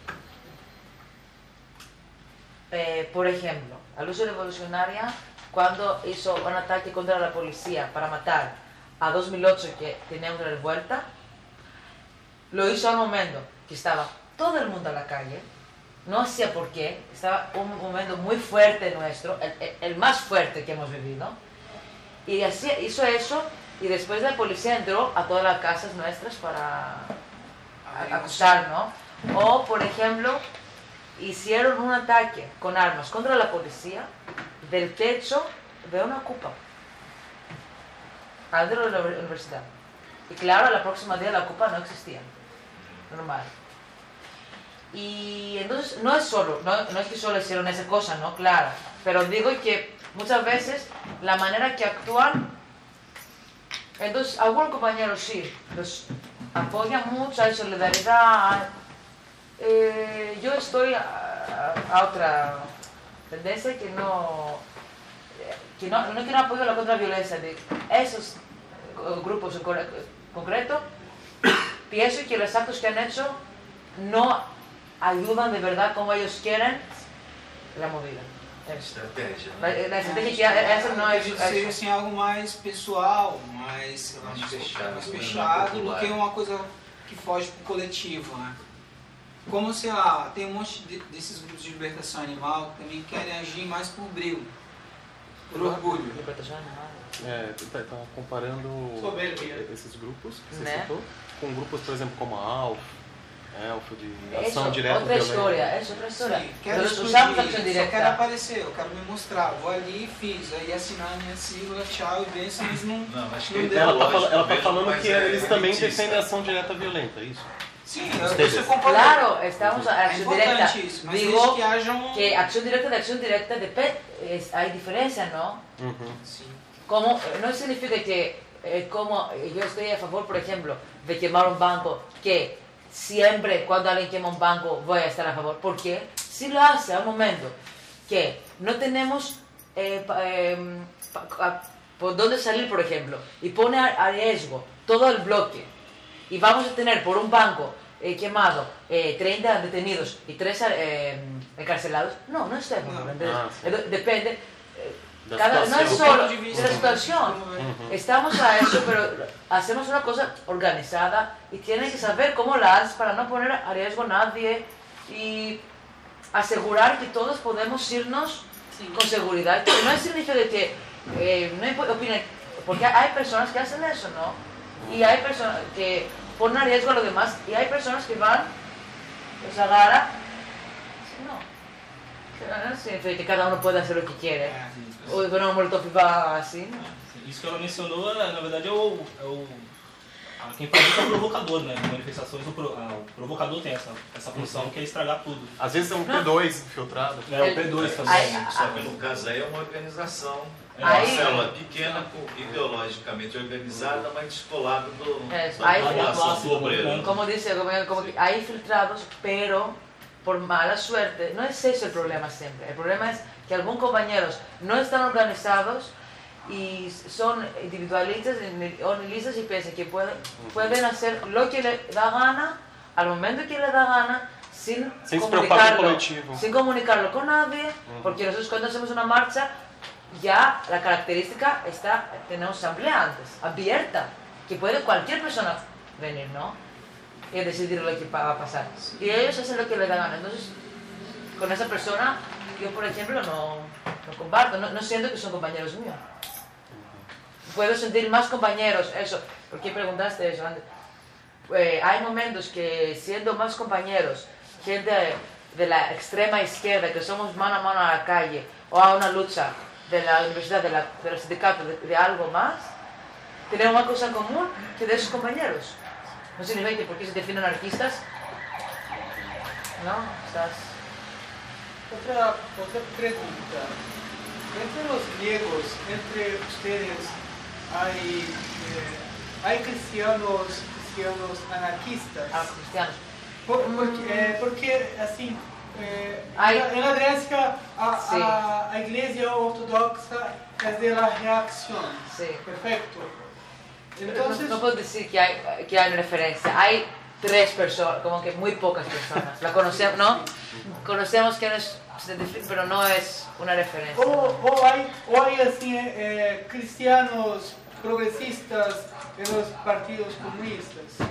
Eh, por ejemplo, la lucha revolucionaria, cuando hizo un ataque contra la policía para matar a dos mil ocho que tenía una revuelta, lo hizo en un momento que estaba todo el mundo en la calle, no sé por qué, estaba un momento muy fuerte nuestro, el, el, el más fuerte que hemos vivido, y así hizo eso, y después la policía entró a todas las casas nuestras para acusar, ¿no? O, por ejemplo, hicieron un ataque con armas contra la policía del techo de una cupa adentro de la universidad. Y claro, la próxima día la cupa no existía. Normal. Y entonces, no es solo, no, no es que solo hicieron esa cosa, ¿no? Claro. Pero digo que muchas veces la manera que actúan, entonces algunos compañeros sí, los apoyan mucho, hay solidaridad. Eh, yo estoy a, a otra tendencia que no, que no, no que no apoyo la contraviolencia de esos grupos en concreto. Pienso que los actos que han hecho no ayudan de verdad como ellos quieren la movida. Estratégia, La, né? la estrategia que essa não é... Acredito que seja assim, algo mais pessoal, mais, Mais mais fechado, mais né? fechado do Popular. que uma coisa que foge pro coletivo, né? Como, sei lá, tem um monte de, desses grupos de libertação animal que também querem agir mais por brilho, por orgulho. Libertação animal. É, tá, tá comparando Soberbia. esses grupos que você Né? citou com grupos, por exemplo, como a ALF, ALF de Eso, ação direta outra violenta. história, é outra história. Sim, quero Nós explodir, usamos ação só quero direta. aparecer, eu quero me mostrar, vou ali e fiz, aí assinar a minha sigla, tchau e benção, mas não... Não, acho que Não é deu. Ela tá, ideológico fal- ela tá mesmo, falando mas que é eles também elitista. defendem a ação direta violenta, é isso? Sim, eu, eu Ustedes. sou comparado. Claro, estamos a É acción directa. importante isso, mas Digo desde que haja um... que acción directa de acción directa depende, es, hay diferencia, ¿no? Uhum. Sim. Como, no significa que eh, como yo estoy a favor, por ejemplo, de quemar un banco, que siempre cuando alguien quema un banco voy a estar a favor. ¿Por qué? Si lo hace a un momento que no tenemos eh, pa- eh, pa- a- por dónde salir, por ejemplo, y pone a, a riesgo todo el bloque, y vamos a tener por un banco eh, quemado eh, treinta detenidos y tres eh, encarcelados, no, no estoy a favor. No. Entonces, Ah, sí. eh, depende, eh, Da cada, no es situación. solo Punto de de vista, la situación. Uhum. Estamos a eso, pero hacemos una cosa organizada y tienen que saber cómo la haces para no poner a riesgo a nadie y asegurar que todos podemos irnos Sim. con seguridad. Que no significa que eh, no impo- opinen, porque hay personas que hacen eso, ¿no? Y hay personas que ponen a riesgo a los demás y hay personas que van, los agarra, no. No significa que cada uno puede hacer lo que quiere. É. O con un molotov va así, ¿no? Isso que ela mencionou, na verdade, é o, é o a- quem faz isso é o provocador, né? Em manifestações, o, pro- a- o provocador tem essa, essa função que é estragar tudo. Às vezes é um P dois infiltrado. É o P dois também. Aí- Só que no caso aí é uma organização, é Aí- uma célula pequena, com- ideologicamente organizada, mas descolada do, Eso, da aí- população do obrero. Como dice, como, como que hay infiltrados, pero por mala suerte, no es eso el problema siempre. El problema es que algunos compañeros no están organizados y son individualistas o nihilistas y piensan que pueden, pueden hacer lo que les da gana, al momento que les da gana, sin, Sin se preocupar con el comunicarlo, colectivo. sin comunicarlo con nadie, porque nosotros cuando hacemos una marcha, ya la característica está, tenemos asamblea antes, abierta, que puede cualquier persona venir, ¿no? Y decidir lo que va a pasar. Y ellos hacen lo que les da gana. Entonces, con esa persona, yo por ejemplo no, no comparto, no, no siento que son compañeros míos. Puedo sentir más compañeros, eso, ¿por qué preguntaste eso antes? Eh, hay momentos que siendo más compañeros, gente de la extrema izquierda, que somos mano a mano a la calle, o a una lucha de la universidad, de la, del sindicato, de, de algo más, tenemos una cosa en común que de esos compañeros. No significa que porque se definen anarquistas, no, estás... Outra, outra pergunta. Entre os griegos, entre ustedes, hay, eh, hay cristianos que cristianos anarquistas. a los cristianos. Por- porque, eh, porque, assim, eh, Hay- en la Grecia a, Sí. a, a iglesia ortodoxa es de la reacción. Sí. Perfecto. Pero Entonces, no, no puedo decir que hay, que hay una referencia. Hay tres personas, como que muy pocas personas. La conocemos, ¿no? Conocemos que es, pero no es una referencia. o, o hay, o hay así, eh, cristianos progresistas en los partidos comunistas.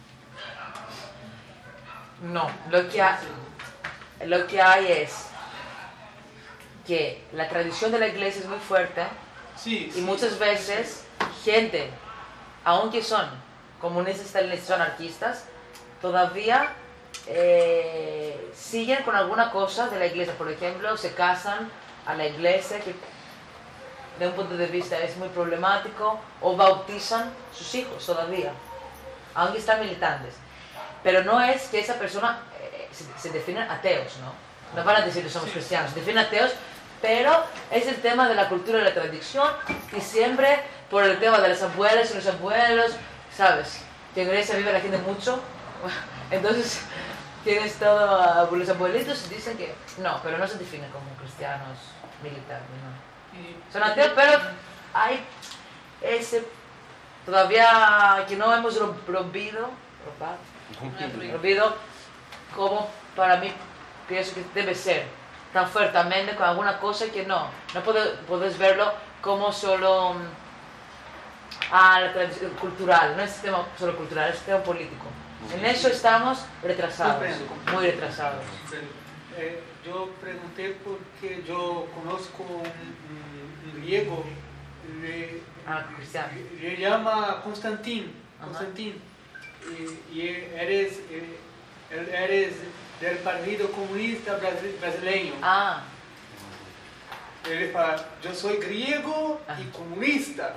No, lo que, hay, lo que hay es que la tradición de la iglesia es muy fuerte Sí, y sí. muchas veces gente, aunque son comunistas, estalinistas o anarquistas, todavía eh, siguen con alguna cosa de la iglesia. Por ejemplo, se casan a la iglesia, que de un punto de vista es muy problemático, o bautizan sus hijos todavía, aunque están militantes. Pero no es que esa persona eh, se, se definen ateos, ¿no? No van a decir que somos cristianos, se definen ateos, pero es el tema de la cultura y la tradición, y siempre por el tema de las abuelas y los abuelos, ¿sabes? Que en Grecia vive la gente mucho, entonces tienes todo, a los abuelitos dicen que no, pero no se definen como cristianos militares, ¿no? Y- Son ateos, pero hay ese, todavía que no hemos ro- rompido, robado, olvido como para mí pienso que debe ser tan fuertemente con alguna cosa que no, no puedo, puedes verlo como solo mm, a la tradición cultural, no es tema solo cultural, es tema político. En eso estamos retrasados, Comprendo, comprendo. muy retrasados. Eh, yo pregunté porque yo conozco un, un- un griego, le, Ah, cristiano. le llama Constantín, Ajá. Constantín, y, y eres, eh, eres del Partido Comunista Brasi- Brasileño. Ah, Ele fala, yo soy griego y comunista.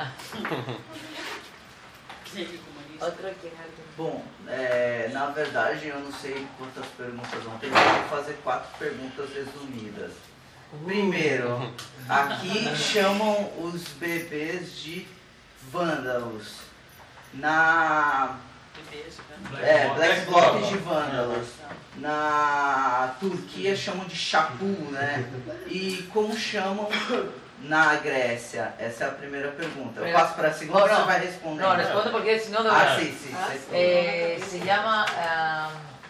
otro que alguien. Bom, é, na verdade eu não sei quantas perguntas vão ter, eu vou fazer quatro perguntas resumidas. Primeiro, aqui chamam os bebês de vândalos. Na é, Black Bloc de vândalos. Na Turquia chamam de chapu, né? E como chamam na Grécia? Essa é a primeira pergunta. Eu passo para a segunda, Oh, no. você vai responder. No, respondo porque si no de Ah, verdad. sí, sí. sí. Eh, se llama ah,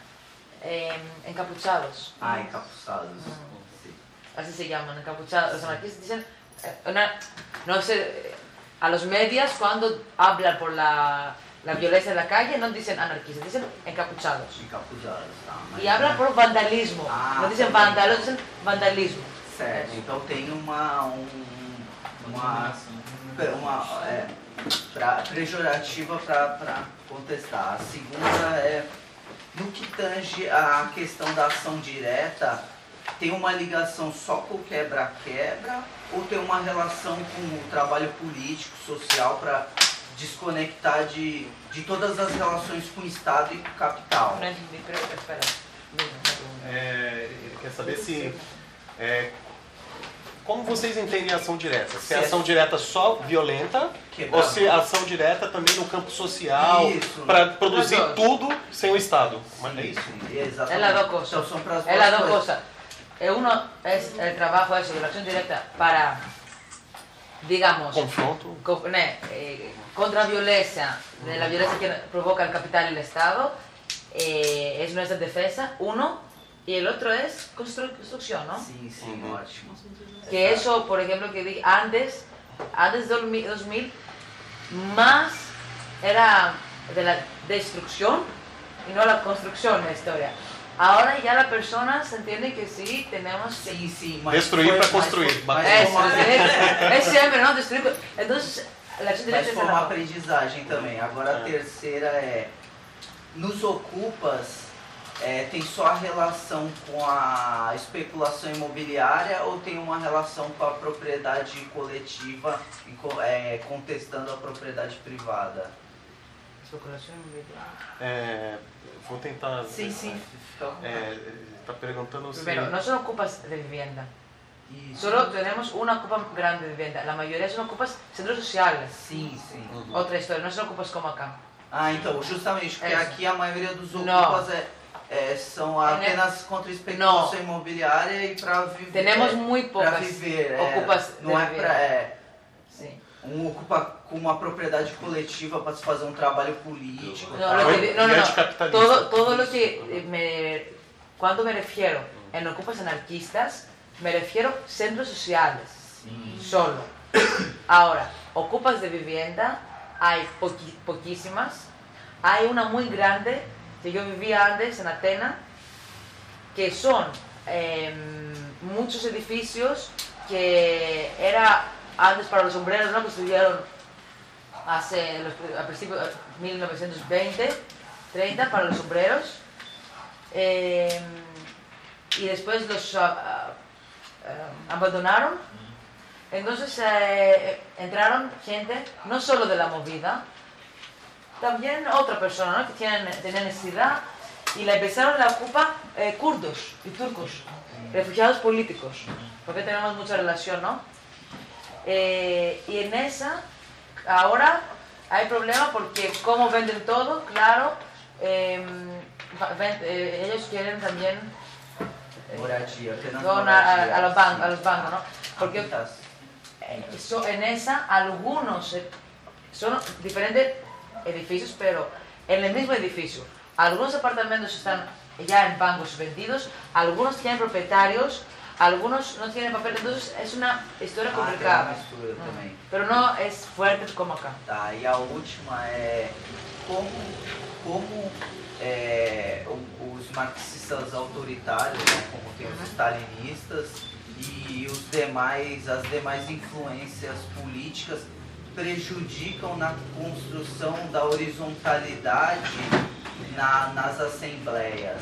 em, encapuchados. Ah, encapuçados. Sí. Así se llaman, encapuchados. Los anarquistas dicen, eh, una- no sé, eh, a los medios cuando hablan por la, la violencia en la calle no dicen anarquistas, dicen encapuchados. Encapuzados, tá. Mas, Y hablan por vandalismo, Ah, no dicen também. vandalos, dicen vandalismo. Certo, então tem uma, um, uma, uma é, pra, pejorativa para contestar. A segunda é, no que tange a questão da ação direta, tem uma ligação só com o quebra-quebra ou tem uma relação com o trabalho político, social, para desconectar de, de todas as relações com o Estado e com o capital? No entendí, pero espera. Dime, una pregunta. É, ele quer saber se... é, como vocês entendem a ação direta? Se é Se é- ação direta só violenta Quebrar- ou se é ação direta também no campo social Isso. para produzir As duas. tudo sem o Estado? Mas é isso? Sim, exatamente. Es las dos cosas. Então são pras Es las duas dos coisas. cosas. Eh, Uno es el trabajo eso, de la acción directa para, digamos, Confronto? co- ne, eh, contra violencia, de la violencia que provoca el capital y el Estado, eh, es nuestra defensa, uno, y el otro es constru- construcción, ¿no? Sim, sim, Uhum. ótimo. Que eso, por ejemplo, que dije antes, antes de dos mil, dos mil, más era de la destrucción y no la construcción la historia. Ahora ya la persona se entiende que sí tenemos que... Sim, sim. Mas Destruir foi- para mas construir. foi- mas Eso, foi uma- es, es siempre, ¿no? Destruir. Entonces, la acción directa Mas es foi uma la... aprendizagem também. Agora a É. terceira é, nos ocupas, é, tem só a relação com a especulação imobiliária ou tem uma relação com a propriedade coletiva, e co- é, contestando a propriedade privada? Especulación inmobiliaria. É, vou tentar... Sim, sim, fica à vontade. É, tá perguntando se... Primero, no son ocupas de vivienda. Isso. Solo tenemos una ocupa grande de vivienda. La mayoría son ocupas centros sociales. Sim, sim. Uhum. Otra historia, no son ocupas como acá. Ah, então, justamente, porque É. aqui a maioria dos Não. ocupas é, é, são apenas contra especulação imobiliária e para viver. Tenemos é, muy pra pocas viver. É, ocupas de não é viver. para é, Sí. um ocupa com uma propriedade coletiva para se fazer um trabalho político. No, tal. lo que, no, no, Y no. anticapitalista. Todo, todo lo que me... Cuando me refiero en ocupas anarquistas, me refiero centros sociales. Solo. Ahora, ocupas de vivienda, hay poqui- poquísimas. Hay una muy grande, que yo vivía antes en Atenas, que son eh, muchos edificios que era antes para los sombreros, ¿no? Que estudiaron hace los, a principios de mil novecientos veinte, treinta para los sombreros. Eh, y después los uh, uh, uh, abandonaron. Entonces eh, entraron gente, no solo de la movida, también otra persona, ¿no? Que tienen, tenían necesidad y la empezaron a ocupar eh, kurdos y turcos, refugiados políticos, porque tenemos mucha relación, ¿no? Eh, y en esa, ahora hay problema porque como venden todo, claro, eh, ven- eh, ellos quieren también eh, Moradia, apenas donar a, moradia, a los bancos, sim. a los bancos, ¿no? Porque Muitas. eh, so- en esa algunos eh, son diferentes edificios, pero en el mismo edificio. Algunos apartamentos están ya en bancos vendidos, algunos tienen propietarios, algunos no tienen papel, entonces es una historia Ah, tem uma complicada. mistura também. Pero no es fuerte como acá. Tá, e a última é como, como é, o- os marxistas autoritários, né, como tem os stalinistas e os demais, as demais influências políticas prejudicam na construção da horizontalidade na, nas assembleias.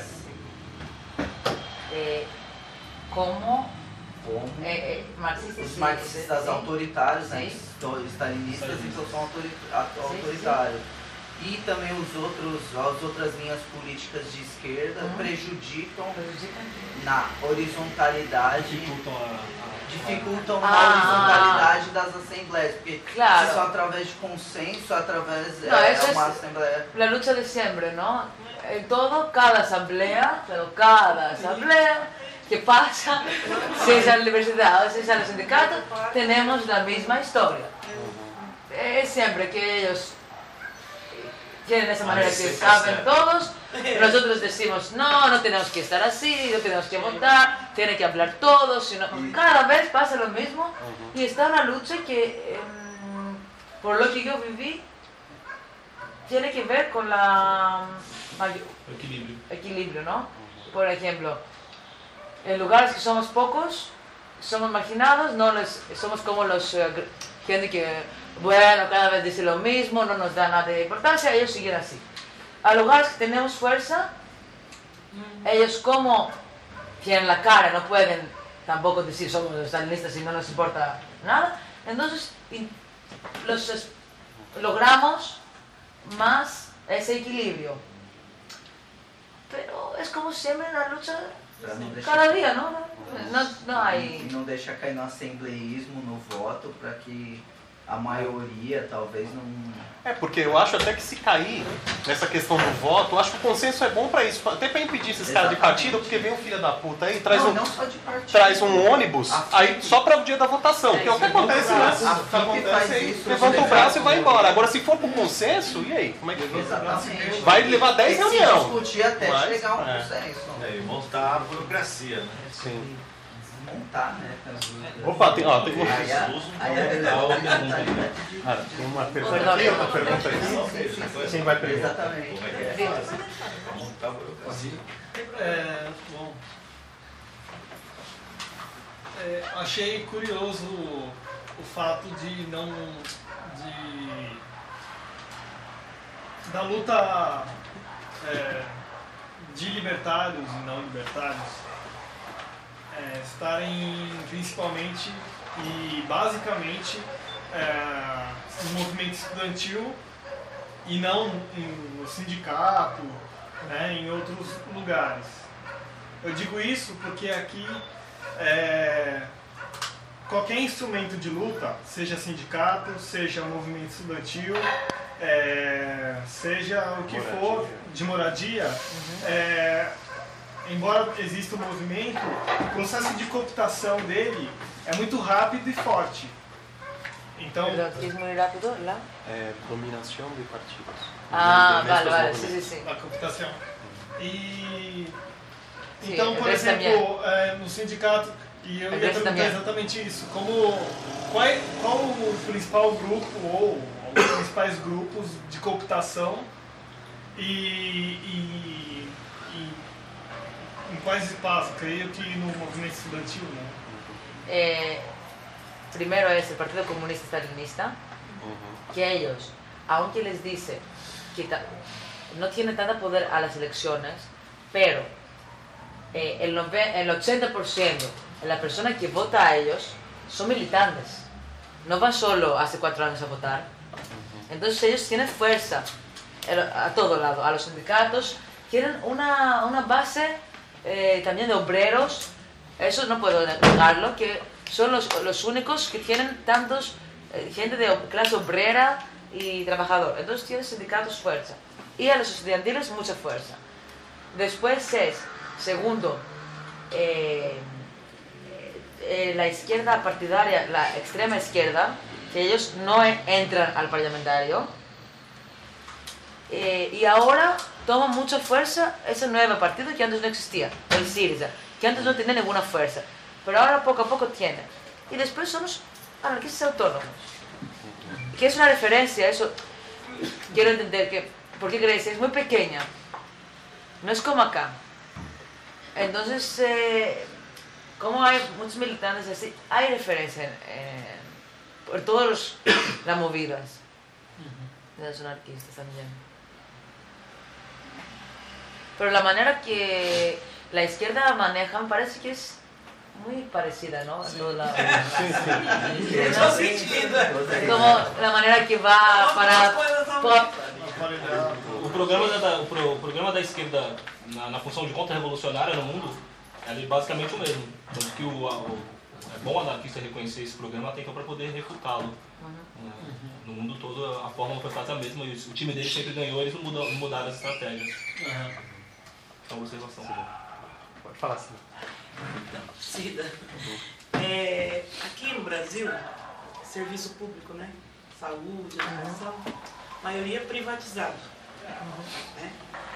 Eh, como Como eh, eh, marxistas, os sí, marxistas sí, sí. autoritários, né, Sim. sto- stalinistas, então são autori- a- sim. autoritários. E também os outros, as outras linhas políticas de esquerda Uhum. prejudicam Prejudicam. na horizontalidade, Dificultam a, a- dificultam Ah. na horizontalidade das assembleias, porque Claro. se só através de consenso, através Não, é, isso é- uma assembleia. La lucha de siempre, ¿no? En todo, cada asamblea, pero cada asamblea que pasa, sea la universidad o sea el sindicato, tenemos la misma historia. Es siempre que ellos tienen esa manera que Parece caben ser. todos, nosotros decimos, no, no tenemos que estar así, no tenemos que votar, tienen que hablar todos, sino cada vez pasa lo mismo y está una lucha que, em, por lo que yo viví, tiene que ver con la mayo- equilíbrio. equilibrio, ¿no? Por ejemplo, en lugares que somos pocos, somos marginados, no les, somos como los eh, gr- gente que, bueno, cada vez dice lo mismo, no nos da nada de importancia, ellos siguen así. A lugares que tenemos fuerza, ellos como tienen la cara, no pueden tampoco decir somos los stalinistas y no nos importa nada, entonces in- los es- logramos más ese equilibrio. Pero es como siempre una lucha Pra não deixar, cada día, ¿no? No, no hay... e não deixar cair no assembleísmo, no voto, para que a maioria talvez não. É, porque eu acho até que se cair nessa questão do voto, eu acho que o consenso é bom pra isso, até pra impedir esses caras de partido, porque vem um filho da puta aí, traz não, um, não só de partido. traz um ônibus, A aí F I P só para o dia da votação, que é o que acontece, A né? F I P faz isso. Levanta o braço e vai embora. Agora, se for pro consenso, e aí? Como é que Exatamente. vai levar dez Tem que se reuniões? discutir até Mas, chegar a um é. consenso. É, e montar a burocracia, né? Sim. Montar, né? Opa, tem, ó, tem, um- Aí a, aí a horizontalidade de- ah, tem uma pergunta aqui, outra pergunta aqui. Quem vai primeiro? Exatamente. Como é que é? Montar a burocracia. É, bom. É, achei curioso o fato de não. de. da luta é, de libertários e não libertários é, estarem principalmente e basicamente é, no movimento estudantil e não em- no sindicato, né, em outros lugares. Eu digo isso porque aqui é, qualquer instrumento de luta, seja sindicato, seja movimento estudantil, é, seja o que Moradia. for de moradia, Uhum. é, embora exista um movimento, o processo de cooptação dele é muito rápido e forte. Então, Perdón, ¿quieres muy rápido? ¿La? É, dominação de partidos. Ah, De- vale, desses vale, sí, movimentos. sí, sí. a cooptação. E Sim, então, por eu exemplo, é, no sindicato, e eu Eu ia penso perguntar também. exatamente isso, como, qual, é, qual o principal grupo ou os principais grupos de cooptação e, e, e em quais espaços? Creio que no movimento estudantil, né? Eh, primero es el Partido Comunista Stalinista, Uhum. que ellos, aunque les dice que ta- no tiene tanto poder a las elecciones, pero eh, el, nove- el ochenta por ciento de las personas que vota a ellos son militantes, no van solo hace cuatro años a votar. Entonces ellos tienen fuerza eh, a todo lado, a los sindicatos, tienen una, una base eh, también de obreros, eso no puedo negarlo, que son los, los únicos que tienen tantos, eh, gente de ob- clase obrera y trabajador, entonces tienen sindicatos fuerza, y a los estudiantiles mucha fuerza. Después es, segundo, eh, eh, la izquierda partidaria, la extrema izquierda, que ellos no e- entran al parlamentario. Eh, y ahora toma mucha fuerza ese nuevo partido que antes no existía, el Syriza, que antes no tenía ninguna fuerza, pero ahora poco a poco tiene. Y después son los anarquistas autónomos, que es una referencia, eso quiero entender que, porque Grecia es muy pequeña, no es como acá. Entonces, eh, como hay muchos militantes así, hay referencia en, en- por todas las movidas de los anarquistas también. Pero la manera que la izquierda manejan parece que es muy parecida, ¿no? En todos lados. Faz sentido. Como la manera que va para pop. O programa da, o, pro- o programa da esquerda na, na função de contra-revolucionária no mundo é basicamente o mesmo. Tanto que o, a- o- é bom o anarquista reconhecer esse programa até então para poder refutá-lo. Né? No mundo todo a fórmula foi quase a mesma e o time dele sempre ganhou, eles não, mudam, não mudaram as estratégias. Então, observação. Pode falar assim. Cida. É, aqui no Brasil, serviço público, né? Saúde, educação, maioria privatizado. Né?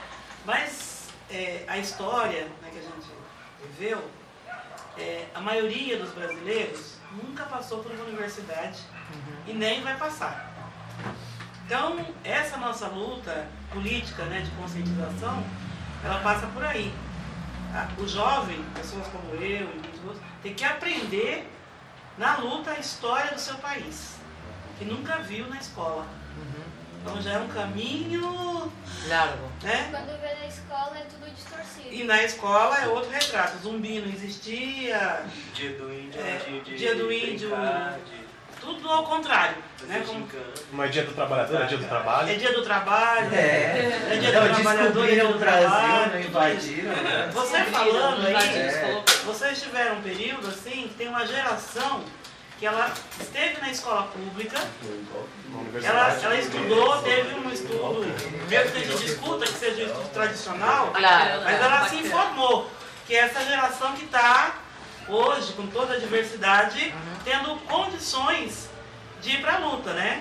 Mas é, a história, né, que a gente viveu, é, a maioria dos brasileiros nunca passou por uma universidade e nem vai passar. Então, essa nossa luta política, né, de conscientização, ela passa por aí. Ah, o jovem, pessoas como eu e muitos outros, tem que aprender na luta a história do seu país, que nunca viu na escola. Então já é um caminho Largo. né? Quando vê na escola é tudo distorcido. E na escola é outro retrato. Zumbi não existia, Dia do índio, É, dia de dia do índio, brincar, de tudo ao contrário. Né? fazer Como- gincana. Não é dia do trabalhador, é dia do trabalho. É dia do trabalho, É. é dia do Não, trabalhador, é dia descobriram do o Brasil, trabalho. não tudo isso. invadiram, né? Você falando aí, É. vocês tiveram um período assim, que tem uma geração que ela esteve na escola pública, Na ela, universidade. ela estudou, teve um estudo, mesmo que a gente discuta que seja um estudo tradicional, Claro. mas ela se informou que essa geração que está hoje, com toda a diversidade, tendo condições de ir para a luta, né?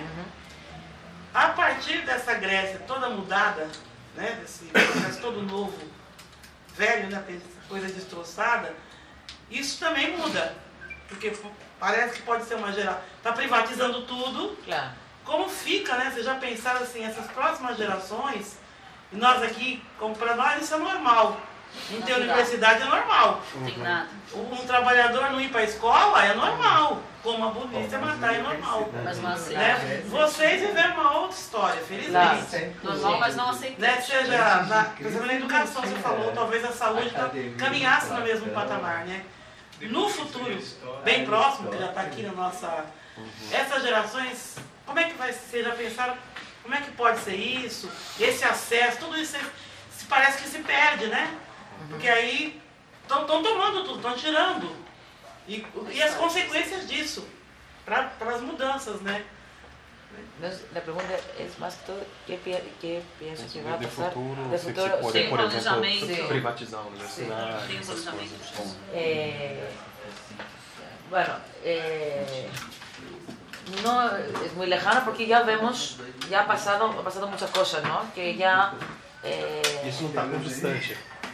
A partir dessa Grécia toda mudada, né, desse processo todo novo, velho, né, essa coisa destroçada, isso também muda. Porque p- parece que pode ser uma geração. Está privatizando tudo. Claro. Como fica, né? Vocês já pensaram assim, essas próximas gerações, e nós aqui, como para nós, isso é normal. Não ter Natural. universidade é normal. Não tem nada. Um trabalhador não ir para a escola é normal. Como a polícia matar é normal. Mas não aceita. Né? Vocês viveram uma outra história, felizmente. Normal, mas não aceita. Né? Seja na, por exemplo, na educação, você falou, talvez a saúde tá- caminhasse no mesmo patamar, né? No futuro, bem próximo, que já está aqui na nossa... Essas gerações, como é que vai ser? Já pensaram como é que pode ser isso? Esse acesso, tudo isso se, parece que se perde, né? Porque aí estão tomando tudo, estão tirando. E, e as consequências disso, para as mudanças, né? Entonces, la pregunta es más que todo, ¿qué, pi- qué piensa que va a De pasar? futuro, De se, se futuro, pode, sí. por exemplo, planejamento. privatizar a universidade, Tem um essas planejamento coisas. disso. Eh, bueno, eh, no es muy lejano porque ya vemos, ya ha pasado, ha pasado muchas cosas, ¿no? Que ya, eh, Isso não está muito distante.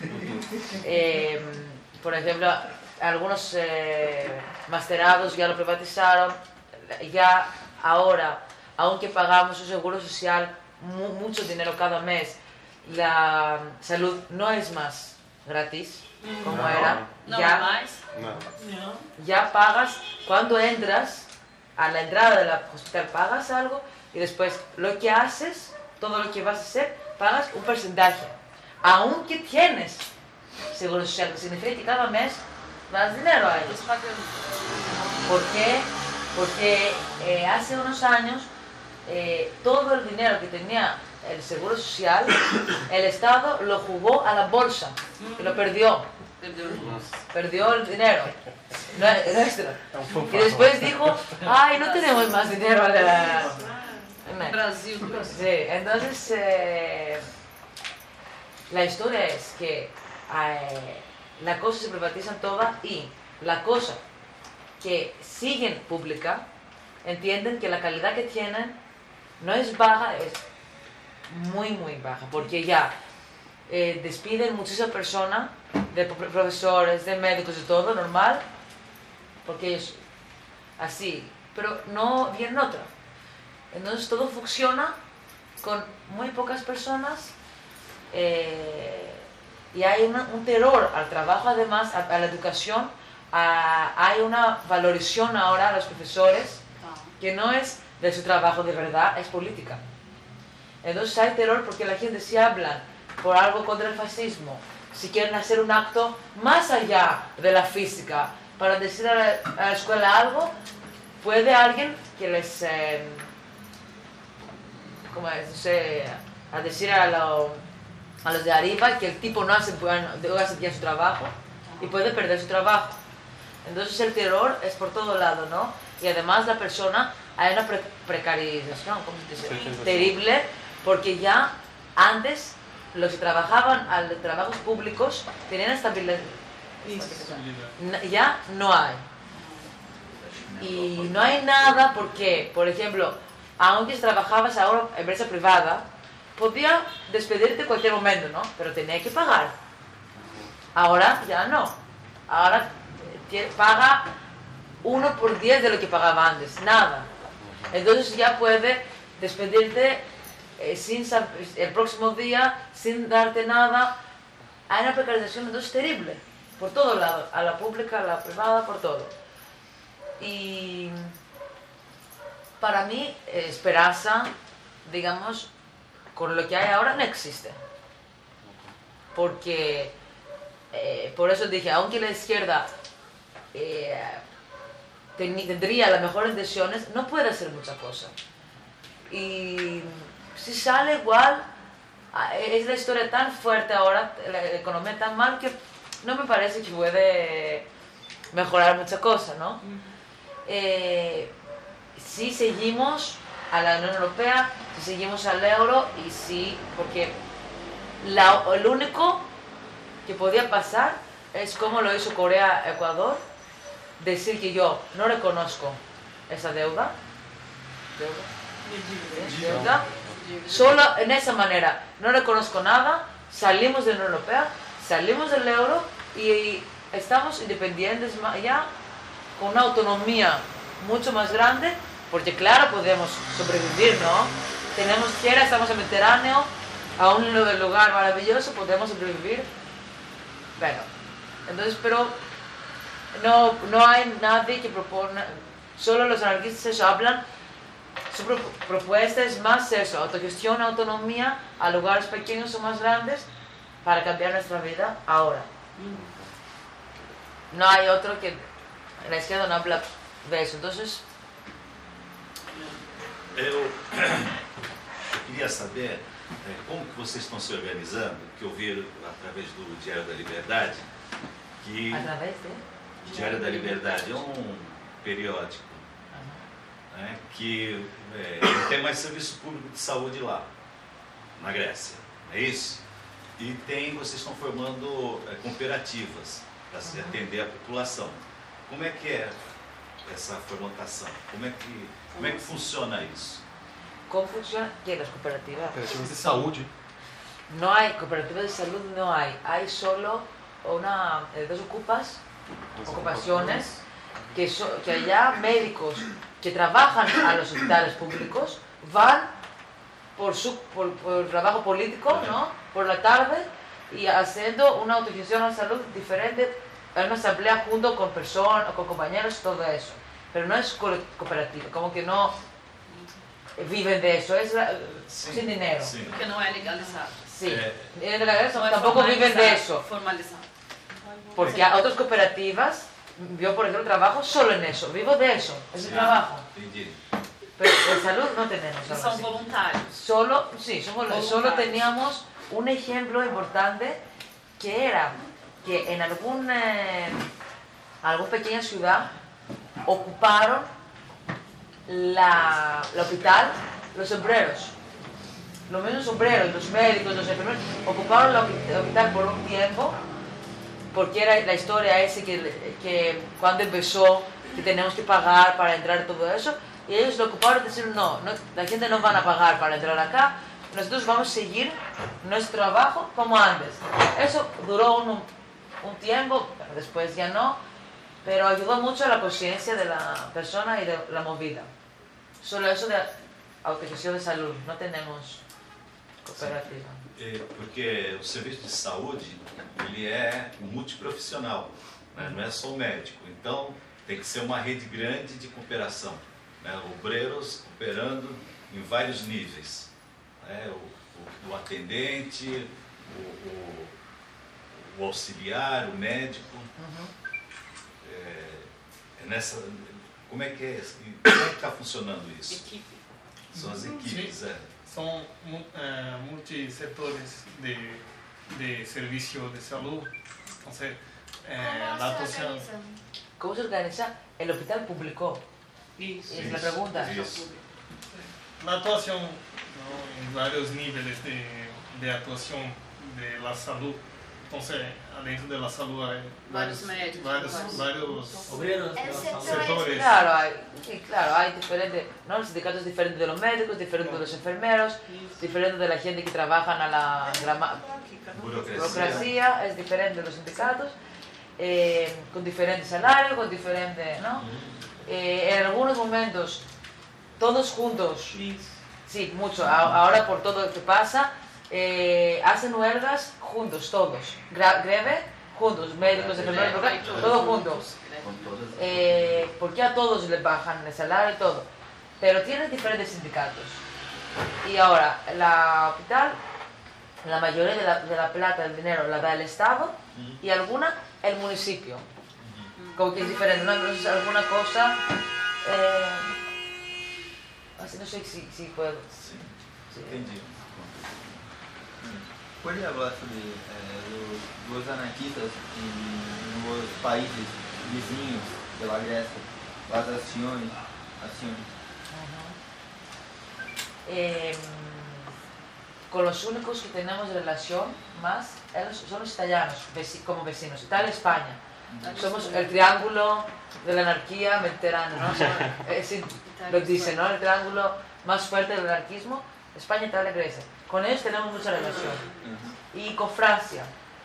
eh, por ejemplo, algunos eh, masterados ya lo privatizaron, ya ahora, aunque pagamos un seguro social mu- mucho dinero cada mes, la salud no es más gratis como No. era. Não ya, é mais? Não. Não. ya pagas, cuando entras, a la entrada del hospital pagas algo y después lo que haces, todo lo que vas a hacer, pagas un porcentaje. Aunque tienes seguro social, que significa que cada mes das dinero a ellos. ¿Por qué? Porque eh, hace unos años eh, todo el dinero que tenía el seguro social, el Estado lo jugó a la bolsa y lo perdió. Perdió el dinero no- nuestro. Y después dijo, ay, no tenemos más dinero. a la-". Brasil. Sí, entonces eh, la historia es que eh, la cosa se privatizan toda y la cosa que siguen pública entienden que la calidad que tienen no es baja, es muy muy baja, porque ya eh, despiden muchísimas personas, de pro- profesores, de médicos y todo, normal, porque ellos así, pero no vienen otra. Entonces todo funciona con muy pocas personas eh, y hay una- un terror al trabajo, además, a, a la educación, a- hay una valorización ahora a los profesores que no es de su trabajo de verdad, es política. Entonces hay terror porque la gente si habla por algo contra el fascismo, si quieren hacer un acto más allá de la física para decir a la, a la escuela algo, puede alguien que les, eh, ¿cómo es? No sé, a decir a, lo- a los de arriba que el tipo no hace, bueno, no hace bien su trabajo y puede perder su trabajo. Entonces el terror es por todo lado, ¿no? Y además la persona, hay una pre- precarización, ¿cómo se dice? Precarización. Terrible, porque ya antes los que trabajaban a los trabajos públicos tenían estabilidad. Na- Ya no hay. Y no hay nada porque, por ejemplo, aunque trabajabas ahora en empresa privada, podía despedirte en cualquier momento, ¿no? Pero tenía que pagar. Ahora ya no. Ahora eh, tie- paga uno por diez de lo que pagaba antes, nada. Entonces ya puede despedirte eh, sin sab- el próximo día, sin darte nada. Hay una precarización entonces terrible, por todo lado, a la pública, a la privada, por todo. Y para mí, eh, esperanza, digamos, con lo que hay ahora no existe. Porque, eh, por eso dije, aunque la izquierda eh, teni- tendría las mejores intenciones, no puede hacer mucha cosa. Y si sale igual, ah, es la historia tan fuerte ahora, la economía tan mal, que no me parece que puede mejorar mucha cosa, ¿no? Eh, si seguimos a la Unión Europea, si seguimos al euro y sí, porque la- lo único que podía pasar es como lo hizo Corea-Ecuador, decir que yo no reconozco esa deuda, deuda, ¿sí? deuda, solo en esa manera, no reconozco nada, salimos de la Unión Europea, salimos del euro y estamos independientes ma- ya, con una autonomía mucho más grande, porque claro, podemos sobrevivir, ¿no? Tenemos tierra, estamos en Mediterráneo, a un lu- lugar maravilloso, podemos sobrevivir. Bueno, entonces, pero no, no hay nadie que propone, solo los anarquistas eso hablan, su pro- propuesta es más eso, autogestión, autonomía, a lugares pequeños o más grandes, para cambiar nuestra vida ahora. No hay otro que la izquierda no habla de eso, entonces Eu queria saber é, como que vocês estão se organizando, que eu vi através do Diário da Liberdade, que a través de... o Diário da Liberdade é um periódico né, que é, não tem mais serviço público de saúde lá, na Grécia, não é isso? E tem, vocês estão formando é, cooperativas para se atender a população. Como é que é essa formatação? Como é que, como é que funciona isso? ¿Cómo funciona? ¿Qué? Las cooperativas. Cooperativas de saúde. No hay cooperativas de salud, no hay. Hay solo una, eh, dos ocupas, ocupaciones, que, so, que allá médicos que trabajan a los hospitales públicos van por su por, por trabajo político, ¿no? Por la tarde y haciendo una autorización a la salud diferente, en una asamblea junto con personas, con compañeros, todo eso. Pero no es cooperativa, como que no viven de eso, es la, Sí, sin dinero. sí. Porque não é legalizado. Sí, Eh, en la Grécia Não é tampoco viven de formalizado, eso, Formalizado. porque hay otras cooperativas, yo por ejemplo trabajo solo en eso, vivo de eso, es mi trabajo. Entendi. Pero en salud no tenemos E algo são así. voluntários. Solo, sí, somos, Voluntarios. solo teníamos un ejemplo importante que era que en algún, eh, alguna pequeña ciudad ocuparon la, el hospital los sombreros. Los mismos sombreros, los médicos, los enfermeros, ocuparon el hopi- el hospital por un tiempo, porque era la historia ese que, que cuando empezó, que tenemos que pagar para entrar y todo eso, y ellos lo ocuparon y dijeron, no, no, la gente no van a pagar para entrar acá, nosotros vamos a seguir nuestro trabajo como antes. Eso duró un, un tiempo, pero después ya no, pero ayudó mucho a la conciencia de la persona y de la movida. Solo eso de autorización de salud, no tenemos cooperativa. É, porque o serviço de saúde, ele é multiprofissional, né? Não é só o médico. Então, tem que ser uma rede grande de cooperação, né? Obreiros cooperando em vários níveis, né? o, o, o atendente, o, o, o auxiliar, o médico. Uhum. É, é nessa, como é que é, como é que está funcionando isso? Equipe. São as equipes, é. São mu- eh, multisetores de, de servicio de salud. Entonces, eh, ¿Cómo la se actuación. organizan? ¿Cómo se organiza? El hospital publicó. Isso. Es la pregunta. Isso. La actuación, ¿no? En varios niveles de, de actuación de la salud. Entonces, adentro de la salud hay Varios médicos, varios, varios- varios Obreros, El ¿no? sector sectores. Claro, hay, sí, claro, hay diferentes, ¿no? Los sindicatos diferentes de los médicos, diferentes de los enfermeros, diferentes de la gente que trabaja en la grama- Burocracia. burocracia, es diferente de los sindicatos, eh, con diferentes salarios, con diferentes, ¿no? Eh, en algunos momentos, todos juntos, Isso. sí, mucho, a- ahora por todo lo que pasa, eh, hacen huelgas juntos, todos, Gra- greve, juntos, médicos, enfermeros, burocracia, todos juntos. Con todas as Eh, porque a todos les bajan el salario y todo, pero tienen diferentes sindicatos. Y ahora, la hospital, la mayoría de la, de la plata, del dinero, la da el Estado y alguna el municipio. Como que es diferente, ¿no? Entonces, alguna cosa, eh, así no sé si, si puedo. Sim, Sí. entendi. ¿Puede hablar sobre eh, los, los anarquistas en los países vizinhos de la Grecia, las acciones, acciones? Eh, con los únicos que tenemos relación más ellos son los italianos, veci- como vecinos, Italia y España. Somos el triángulo de la anarquía mediterránea, ¿no? Somos- eh, sí, lo dicen, ¿no? El triángulo más fuerte del anarquismo, España, Italia y Grecia. Con ellos tenemos mucha relación. Y con Francia,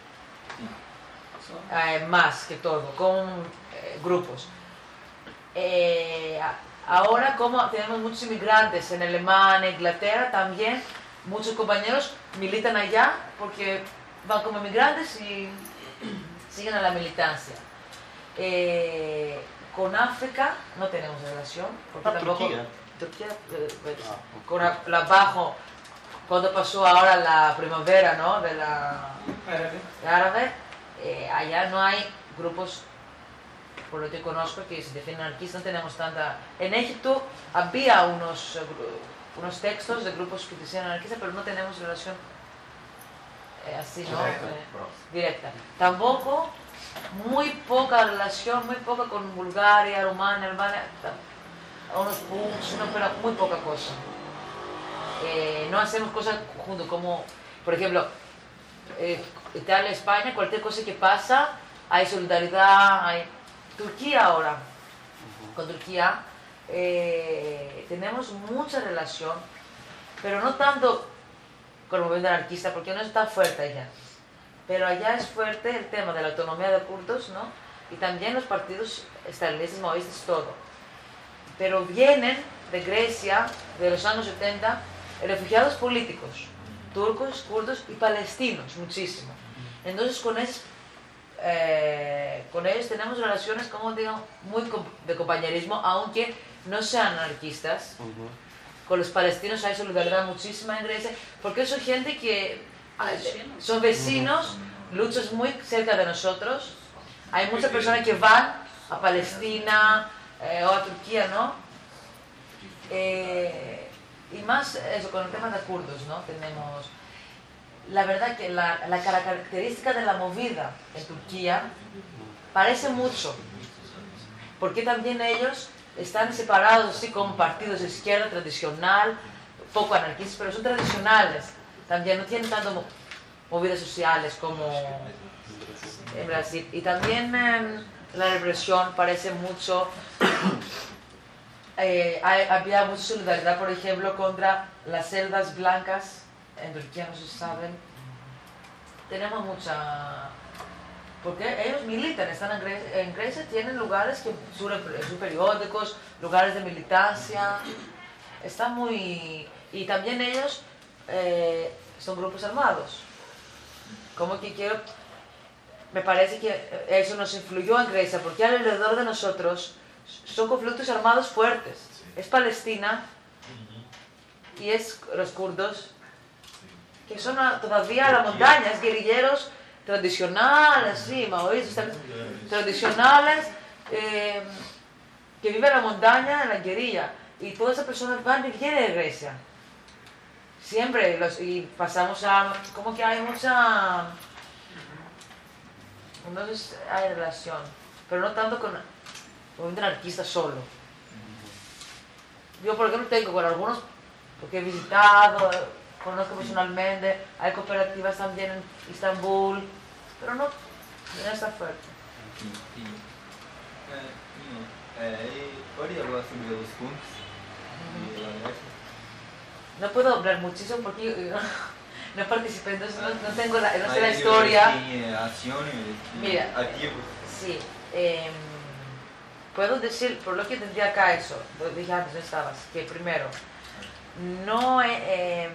eh, más que todo, con eh, grupos. Eh, a- ahora, como tenemos muchos inmigrantes en Alemania, Inglaterra, también muchos compañeros militan allá porque van como inmigrantes y siguen a la militancia. Eh, con África no tenemos relación, porque Ah, tampoco... Turquía. Turquía, eh, pues, Ah, con la, la bajo, cuando pasó ahora la primavera, ¿no? De la de árabe, eh, allá no hay grupos, por lo que conozco, que se definen anarquistas, no tenemos tanta... En Egipto había unos, eh, gru- unos textos de grupos que decían anarquistas, pero no tenemos relación eh, así, ¿no? Directa. Eh, directa. Tampoco, muy poca relación, muy poca con Bulgaria, Rumania, Albania. ta- unos punks, no, pero muy poca cosa. Eh, no hacemos cosas juntos, como, por ejemplo, eh, Italia, España, cualquier cosa que pasa, hay solidaridad, hay... Turquía ahora, con Turquía, eh, tenemos mucha relación, pero no tanto con el movimiento anarquista, porque no está fuerte allá. Pero allá es fuerte el tema de la autonomía de kurdos, ¿no? Y también los partidos estalinistas, maoístas, todo. Pero vienen de Grecia, de los años setenta, refugiados políticos, turcos, kurdos y palestinos, muchísimo. Entonces con ellos, eh, con ellos tenemos relaciones, como digo, muy de compañerismo, aunque no sean anarquistas. Uh-huh. Con los palestinos hay solidaridad muchísima en Grecia, porque son gente que Vecinos. son vecinos, luchan muy cerca de nosotros. Hay muchas personas que van a Palestina eh, o a Turquía, ¿no? Eh, y más eso, con el tema de kurdos, ¿no? Tenemos, la verdad que la, la característica de la movida en Turquía parece mucho, porque también ellos están separados así como partidos de izquierda tradicional, poco anarquistas, pero son tradicionales, también no tienen tanto movidas sociales como en Brasil. Y también eh, la represión parece mucho, eh, hay, había mucha solidaridad, por ejemplo, contra las celdas blancas, en Turquía no se saben, tenemos mucha... Porque ellos militan, están en Grecia, en Grecia tienen lugares, que, su, su periódicos, lugares de militancia, está muy... Y también ellos eh, son grupos armados. Como que quiero... Me parece que eso nos influyó en Grecia, porque alrededor de nosotros son conflictos armados fuertes. Es Palestina y es los kurdos, que son a, todavía a la montaña, es guerrilleros tradicionales, sí, maoístas, tradicionales, eh, que viven en la montaña, en la guerrilla, y todas esas personas van y vienen de Grecia. Siempre, los, y pasamos a, como que hay mucha, entonces hay relación, pero no tanto con el movimiento anarquista solo. Yo, por ejemplo, tengo con algunos, porque he visitado, conozco personalmente, hay cooperativas también en Estambul, pero no, no está fuerte. Sim, sim. É, é, pode falar sobre os punks de La Grecia? No puedo hablar muchísimo porque yo no, no participé, entonces no, no tengo la, no sé la historia. Tem acciones, Mira, activos. Sí, eh, puedo decir, por lo que tendría acá eso, lo dije antes, no estabas, que primero, no, eh,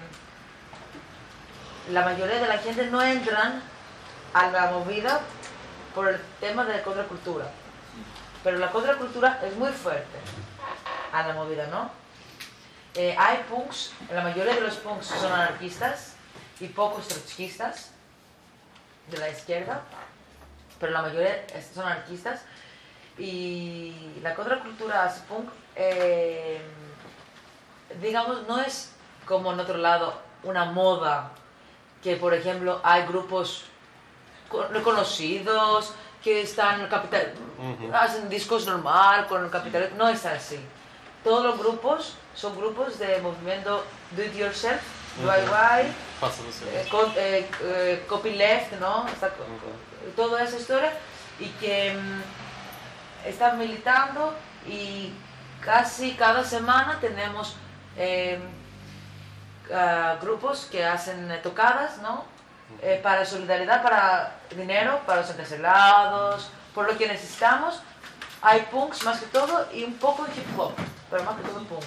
la mayoría de la gente no entran a la movida por el tema de la contracultura, pero la contracultura es muy fuerte a la movida, ¿no? Eh, hay punks, la mayoría de los punks son anarquistas y pocos trotskistas de la izquierda, pero la mayoría son anarquistas, y la contracultura punk, eh, digamos, no es como en otro lado una moda, que por ejemplo hay grupos reconocidos que están capital, uh-huh. hacen discos normal con el capital, no es así. Todos los grupos son grupos de movimiento do it yourself, D I Y, eh, co- eh, eh, copyleft, ¿no? Está, uh-huh. Toda esa historia, y que um, están militando, y casi cada semana tenemos eh, uh, grupos que hacen eh, tocadas, ¿no? Eh, para solidaridad, para dinero, para los encarcelados, por lo que necesitamos. Hay punks más que todo y un poco de hip hop, pero más que todo punks.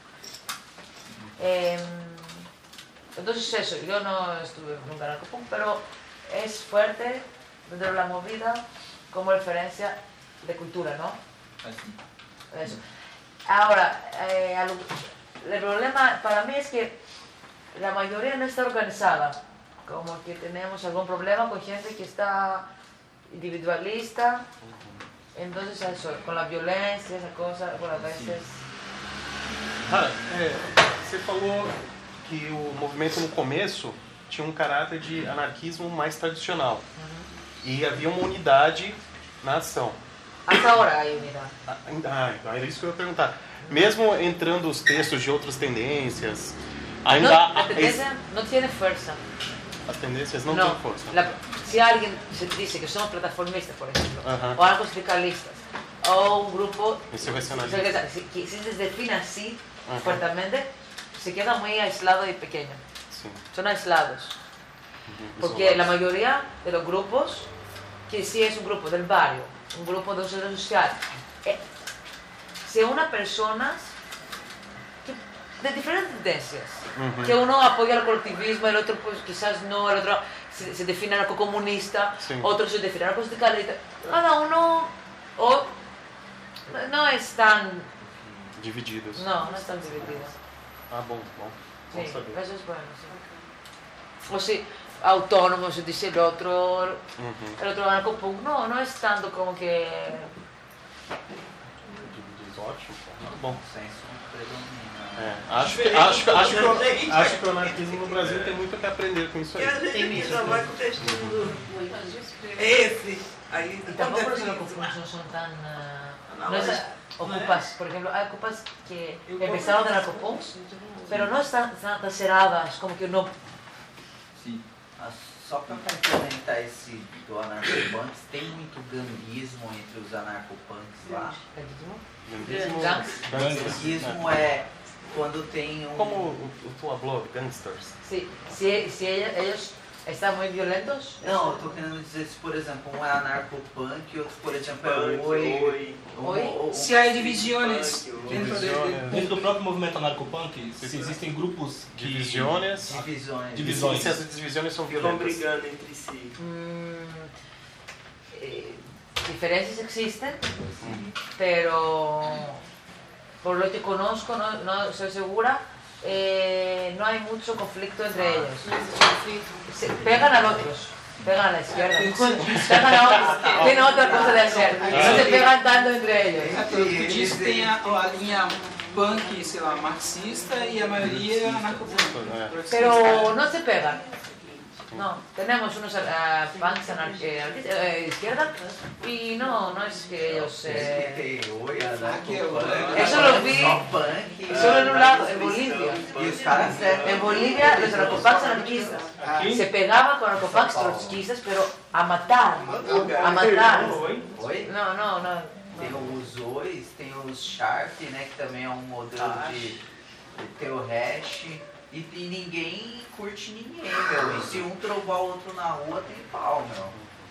Eh, entonces eso, yo no estuve nunca en el punk, pero es fuerte dentro de la movida como referencia de cultura, ¿no? Eso. Ahora, eh, el problema para mí es que la mayoría no está organizada. Como que tenemos algún problema con gente que está individualista, entonces eso, con la violencia, esa cosa, por a veces... Cara, é, você falou que o movimento no começo tinha um caráter de anarquismo mais tradicional, uhum. e havia uma unidade na ação. Hasta ahora hay unidad. Ah, então era isso que eu ia perguntar. Mesmo entrando os textos de outras tendências, ainda No, há- la tendencia no tiene fuerza. as tendências não No, têm força. la- si alguien se dice que somos plataformistas, por ejemplo, Ajá. o anarcosindicalistas, o un grupo Insurreccionalista. si, si si se define así Ajá. fuertemente, se queda muy aislado y pequeño. Sí. Son aislados. Porque la mayoría de los grupos, que sí es un grupo del barrio, un grupo de un centro social, eh, si una persona que- de diferentes tendencias, Ujú. que uno apoya el colectivismo, el otro pues quizás no, el otro se, se define anarcocomunista, Sí. otro se define anarcosindicalista, cada uno o, no es tan, Divididos. no, no es tan dividido. Ah, bom, bom. Bom Sí, saber. eso es bueno, sí. O si autónomo, se dice el otro, Uhum. el otro anarcopunk, no, no es tanto como que... Divididos, ótimo. Muito bom. Senso predomina. É, acho, que, acho, que- acho, que, o- acho que o anarquismo no Brasil tem muito que aprender com isso E a aí. gente aqui trabalha com o textinho do... Esse. Aí, Y tampoco los acontece anarcopunks isso. no son tan... ah, No, no es, es- ocupas, por ejemplo, hay ocupas que empezaron de anarcopunks, pero no están tan, tan cerradas, como que no... Sim. Ah, só para complementar esse do anarcopunks, tem muito ganguismo entre os anarcopunks lá. Ganguismo, Gangs. Ganguismo é quando tem um... Como o, o tu hablou, gangsters. Sí, si, si ellos, ellos están muy violentos... Não, eu tô querendo dizer se, por exemplo, um é anarcopunk e outro, por exemplo, é Punk, oi. oi. um- Oi? um- Se há divisões dentro de, de, Dentro do próprio movimento anarcopunk, se existem grupos que... Divisiones. Divisões. Divisões. E se as divisões são Ficam violentas. brigando entre si. Mm, eh, diferencias existen, pero por lo que conozco, no, no estoy segura, eh, no hay mucho conflicto entre ellos. Se pegan a otros, pegan a la izquierda, pegan a otros, tienen otra cosa de hacer, no se pegan tanto entre ellos. É, pelo que disse, tem a, a linha punk, sei lá, marxista e a maioria é anarcopunk. Pero no se pegan. No, tenemos unos uh, punks anar eh, eh, izquierda y no, no es que ellos... Eh, Oi, anarcopunk. Eso lo vi Só punk. solo en un lado, en Bolivia. E os caras certos. En Bolivia los anarcopunks anarquistas se pegaban con anarcopunks trotskistas, pero a matar, a matar. Oi? No, no, no. Tem os ois, tem os Sharp, né, que também é um modelo de, de ter o hash. E, e ninguém curte ninguém, meu. E se um trombar o outro na rua, tem pau, meu.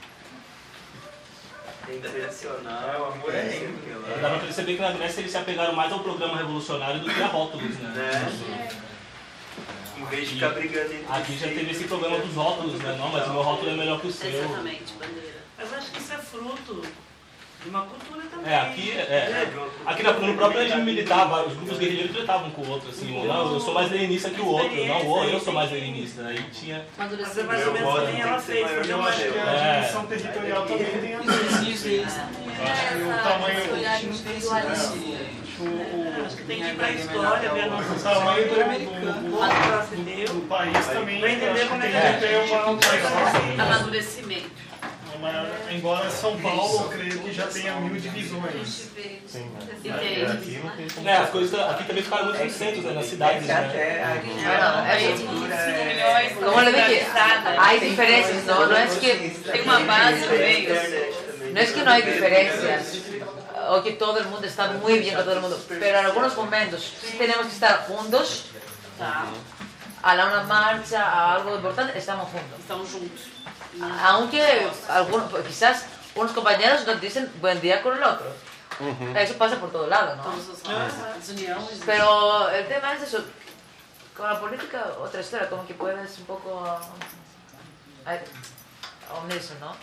Tem que pressionar, o amor é sempre lá. Dá pra perceber que na Grécia eles se apegaram mais ao programa revolucionário do que a rótulos, né? Né? Em vez de ficar brigando entre Aqui si. já teve esse problema dos rótulos, né? Não, mas o meu rótulo é melhor que o seu. Exatamente, bandeira. Mas acho que isso é fruto de uma cultura também. É, aqui, é, aqui na- no próprio regime militar, os grupos guerrilheiros tratavam com o outro, assim, um, não, eu sou mais leninista que o outro, não, ou eu sou mais leninista. Aí tinha... Mas é mais ou menos que nem ela fez, fazer Eu uma... acho que a É. dimensão territorial também tem a ver. Isso existe isso. Acho que o tamanho, A gente não tem esse o, o, Acho que tem que ir pra história, ver a nossa o tamanho do, história, do, o lado brasileiro, do, do país também. pra entender acho como é que que tem a que ter gente uma, uma Amadurecimento. Mas, embora São Paulo, eu creio que já tenha mil divisões. Sim, Entende? aqui não tem como. É, as coisas aqui também ficaram muito nos centros, né, nas cidades, Que né? até a Bueno, a es- cultura é... Como le dije, hay diferencias, no, no es que Tem uma base no meio. no es que no hay diferencias o que todo el mundo está muy bien con todo el mundo, pero en algunos momentos sí tenemos que estar juntos. A la una marcha, a algo importante, estamos juntos. Estamos juntos. Aunque algunos, pues, quizás unos compañeros nos dicen buen día con el otro. Uhum. Eso pasa por todo lado, ¿no? Todos os lados. Desunião existe. Pero el tema es eso. Con la política, otra historia, como que puedes un poco eh, unirse, ¿no?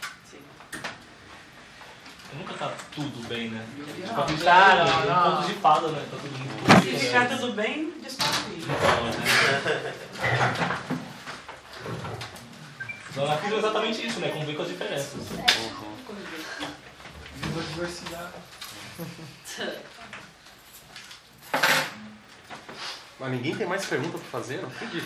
Nunca tá tudo bem, né? Tipo, aqui Claro, tá não. pontos de fada, né? Tá tudo muito... Se ficar tudo bem, desconfia. Então, aqui é exatamente isso, né? Conviver com as diferenças. Viva a diversidade. Mas ninguém tem mais pergunta pra fazer? Não acredito.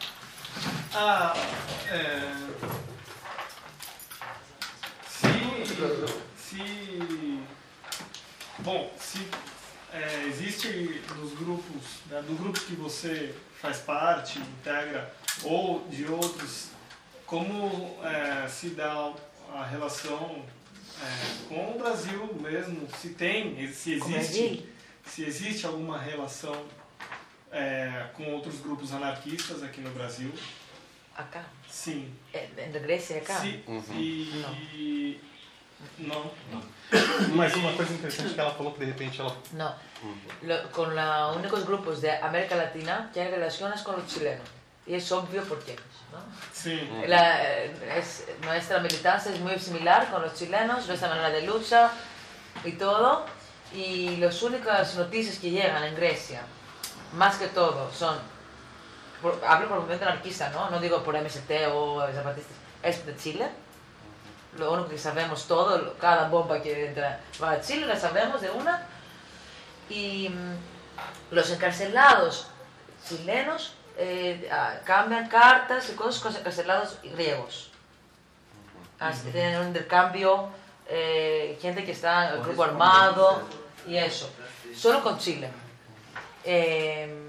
Ah, é... Se se, bom, se é, existe nos grupos, né, do grupo que você faz parte, integra, ou de outros, como é, se dá a relação é, com o Brasil mesmo, se tem, se existe, se existe alguma relação é, com outros grupos anarquistas aqui no Brasil? Acá? Sim. ¿En Grecia acá? Sim. Uhum. E... Não. Não. Mas uma coisa interessante que ela falou que de repente ela... No, Lo, con los únicos grupos de América Latina que hay relaciones con los chilenos. Y es obvio por qué, ¿no? Sí. La, es, nuestra militancia es muy similar con los chilenos, nuestra manera de lucha y todo. Y las únicas noticias que llegan en Grecia, más que todo, son... Por, hablo por el movimiento anarquista, ¿no? No digo por M S T o zapatistas. Es de Chile. Lo único que sabemos todo, cada bomba que entra va a Chile, la sabemos de una. Y mmm, los encarcelados chilenos eh, cambian cartas y cosas con los encarcelados griegos. Así, tienen un intercambio, eh, gente que está en el grupo armado y eso. Solo con Chile. Eh,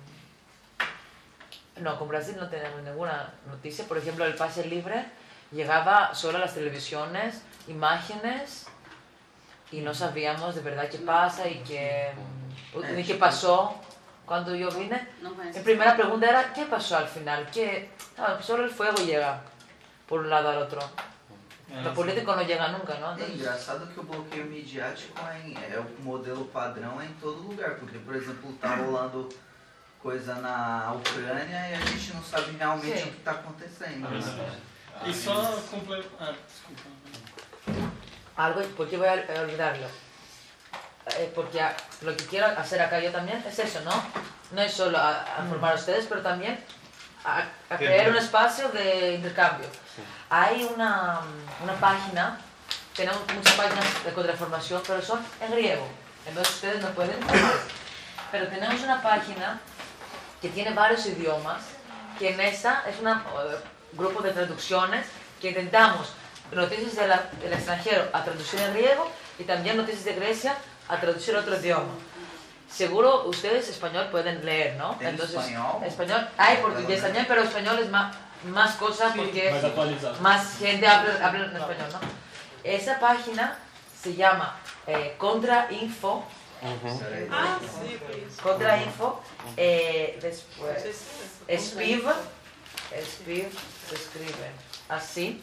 no, con Brasil no tenemos ninguna noticia. Por ejemplo, el pase libre llegaba solo a las televisiones, imágenes, y no sabíamos de verdad qué pasa y qué, ni qué pasó cuando yo vine. La primera pregunta era, ¿qué pasó al final? ¿Qué? No, solo el fuego llega por un lado al otro. O político não chega nunca, não? É engraçado que o bloqueio midiático é, em, é o modelo padrão em todo lugar, porque, por exemplo, tá rolando coisa na Ucrânia e a gente não sabe realmente Sim. o que está acontecendo. Né? E só completar... Ah, desculpa. Algo, porque voy a olvidarlo. Eh, porque a, lo que quiero hacer acá yo también es eso, ¿no? No es solo a, a formar a ustedes, pero también a, a crear un espacio de intercambio. Sí. Hay una, una página, tenemos muchas páginas de contraformación, pero son en griego. Entonces ustedes no pueden formar. Pero tenemos una página que tiene varios idiomas, que en esa es un uh, grupo de traducciones que intentamos noticias de la, del extranjero a traducir en griego y también noticias de Grecia a traducir a otro idioma. Seguro ustedes español pueden leer, ¿no? Entonces, español. español. Hay portugués también, pero español es más, más cosas porque más, más gente habla, habla en español, ¿no? Esa página se llama eh, Contrainfo. Uh-huh. Ah, sí, pues. Contrainfo. Eh, después, Spiv. Spiv se escribe así.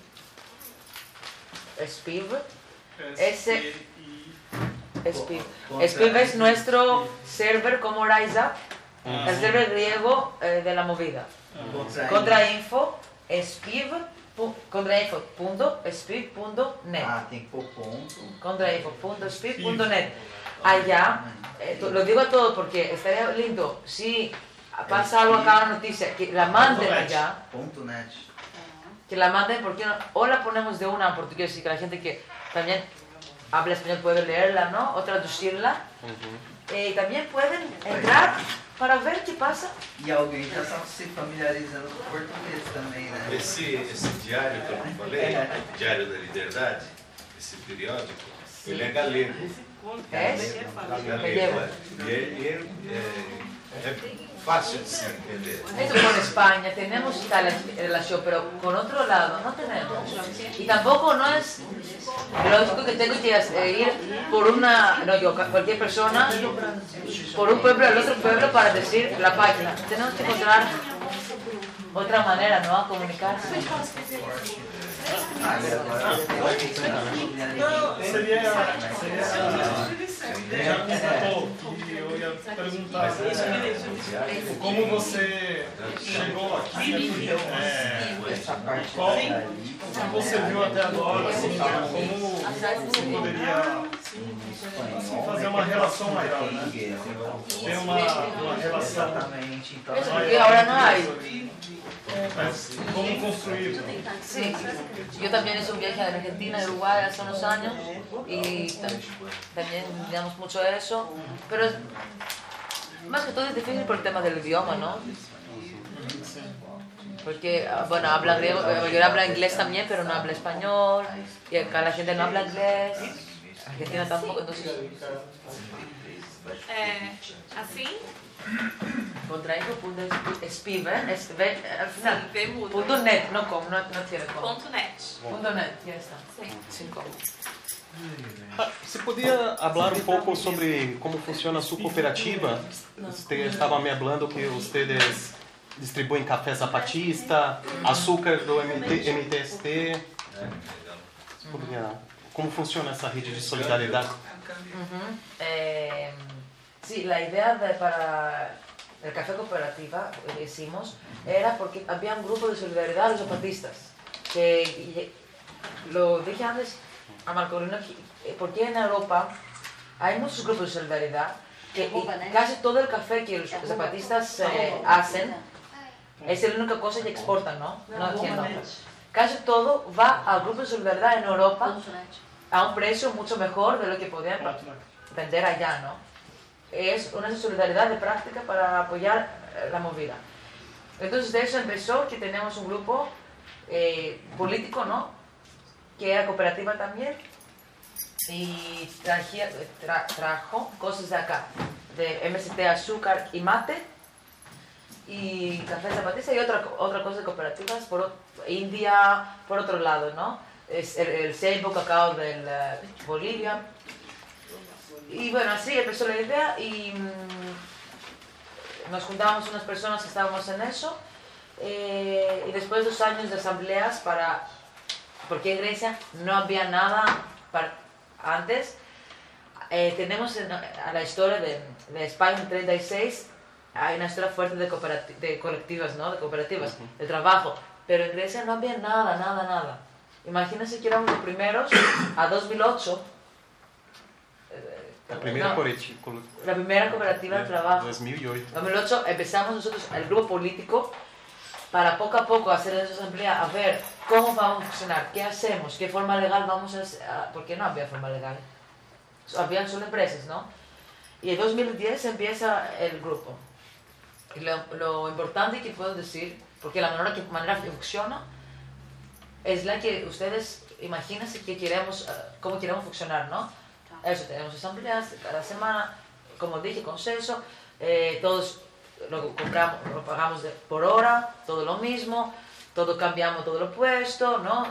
Spiv. S. Spiv. Spiv es nuestro server como Rise Up, uh-huh. el server griego eh, de la movida. Uh-huh. Contrainfo, Spiv, contrainfo punto spiv punto net. Ah, tem que pôr ponto. Contrainfo punto spiv punto net. Allá, eh, lo digo a todos porque estaría lindo si pasa algo acá, una noticia, que la manden allá. Punto net. Que la manden porque no, o la ponemos de una en portugués y que la gente que también habla español puede leerla, ¿no? O traducirla. Uh-huh. eh, también pueden entrar para ver qué pasa. E alguém já está se familiarizando com o português também, né? Esse, esse diário que eu falei, Diário da Liberdade, esse periódico, Sim. ele é galego. É? Galego. E ele é, é fácil de se entender. Eso con España tenemos tal relación, pero con otro lado no tenemos. Y tampoco no es lógico que tengo que ir por una, no yo, cualquier persona, por un pueblo al otro pueblo para decir la página. Tenemos que encontrar otra manera, ¿no? A comunicarse. Seria, já constatou que eu ia perguntar como você chegou aqui, é, qual que você viu até agora, assim, como você poderia assim, fazer uma relação maior, né? Ter uma, uma relação maior. Agora não há. Mas como construir? Sí, yo también hice un viaje a Argentina y Uruguay hace unos años y también digamos mucho de eso, pero más que todo es difícil por el tema del idioma, ¿no? Porque, bueno, habla griego, yo habla inglés también, pero no habla español, y acá la gente no habla inglés, Argentina tampoco, entonces... É, assim? Contraído.spive, al final, punto net, no com, no, no tiene com. Ponto net. Punto net, ya está. Sim. Sin com. Ah, você podia falar um pouco sobre como funciona a sua cooperativa? Você estava me falando que vocês distribuem café zapatista, açúcar do M T S T. Você podia... Como funciona essa rede de solidariedade? Uh-huh. eh, sí, la idea de, para el café cooperativa que hicimos era porque había un grupo de solidaridad de los zapatistas. Que lo dije antes a Marcolino, porque en Europa hay muchos grupos de solidaridad que casi todo el café que los zapatistas eh, hacen es la única cosa que exportan, ¿no? No aquí no. Casi todo va al grupo de solidaridad en Europa a un precio mucho mejor de lo que podían vender allá, ¿no? Es una solidaridad de práctica para apoyar la movida. Entonces de eso empezó que tenemos un grupo eh, político, ¿no? Que era cooperativa también y traje, tra, trajo cosas de acá, de M S T, azúcar y mate y café zapatista y otra, otra cosa de cooperativas por India, por otro lado, ¿no? Es el, el ceibo cacao de uh, Bolivia. Y bueno, así empezó la idea y mmm, nos juntábamos unas personas que estábamos en eso eh, y después de dos años de asambleas para... Porque en Grecia no había nada para, antes. Eh, tenemos en, a la historia de, de España en treinta y seis, hay una historia fuerte de, de colectivas, ¿no? De cooperativas, uh-huh. De trabajo. Pero en Grecia no había nada, nada, nada. Imagínense que éramos los primeros, a dos mil ocho. Eh, la primera no, cooperativa. La primera cooperativa de trabajo. dos mil ocho. dos mil ocho empezamos nosotros, el grupo político, para poco a poco hacer esa asamblea, a ver cómo vamos a funcionar, qué hacemos, qué forma legal vamos a hacer, porque no había forma legal. Habían solo empresas, ¿no? Y en dos mil diez empieza el grupo. Y lo, lo importante que puedo decir, porque la manera que, manera que funciona, es la que ustedes imagínense que queremos, cómo queremos funcionar, ¿no? Eso, tenemos asambleas cada semana, como dije, consenso, eh, todos lo compramos, lo pagamos de, por hora, todo lo mismo, todo cambiamos todo lo puesto, ¿no?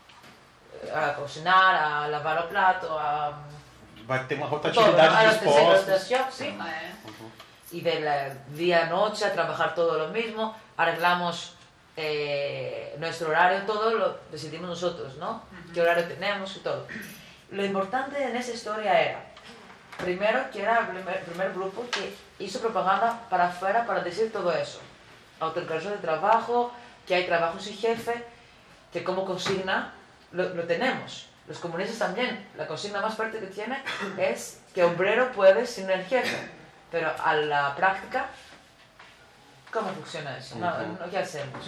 A cocinar, a lavar el plato, a... Vai ter uma rotatividade dos postos. Sí. Y de la día a noche a trabajar todo lo mismo, arreglamos eh, nuestro horario, todo lo decidimos nosotros, ¿no? Uh-huh. Qué horario tenemos y todo. Lo importante en esa historia era, primero, que era el primer, primer grupo que hizo propaganda para afuera para decir todo eso. Autoencargos de trabajo, que hay trabajo sin jefe, que como consigna lo, lo tenemos. Los comunistas también, la consigna más fuerte que tiene es que obrero puede sin el jefe, pero a la práctica, ¿cómo funciona eso? No, no, ¿qué hacemos?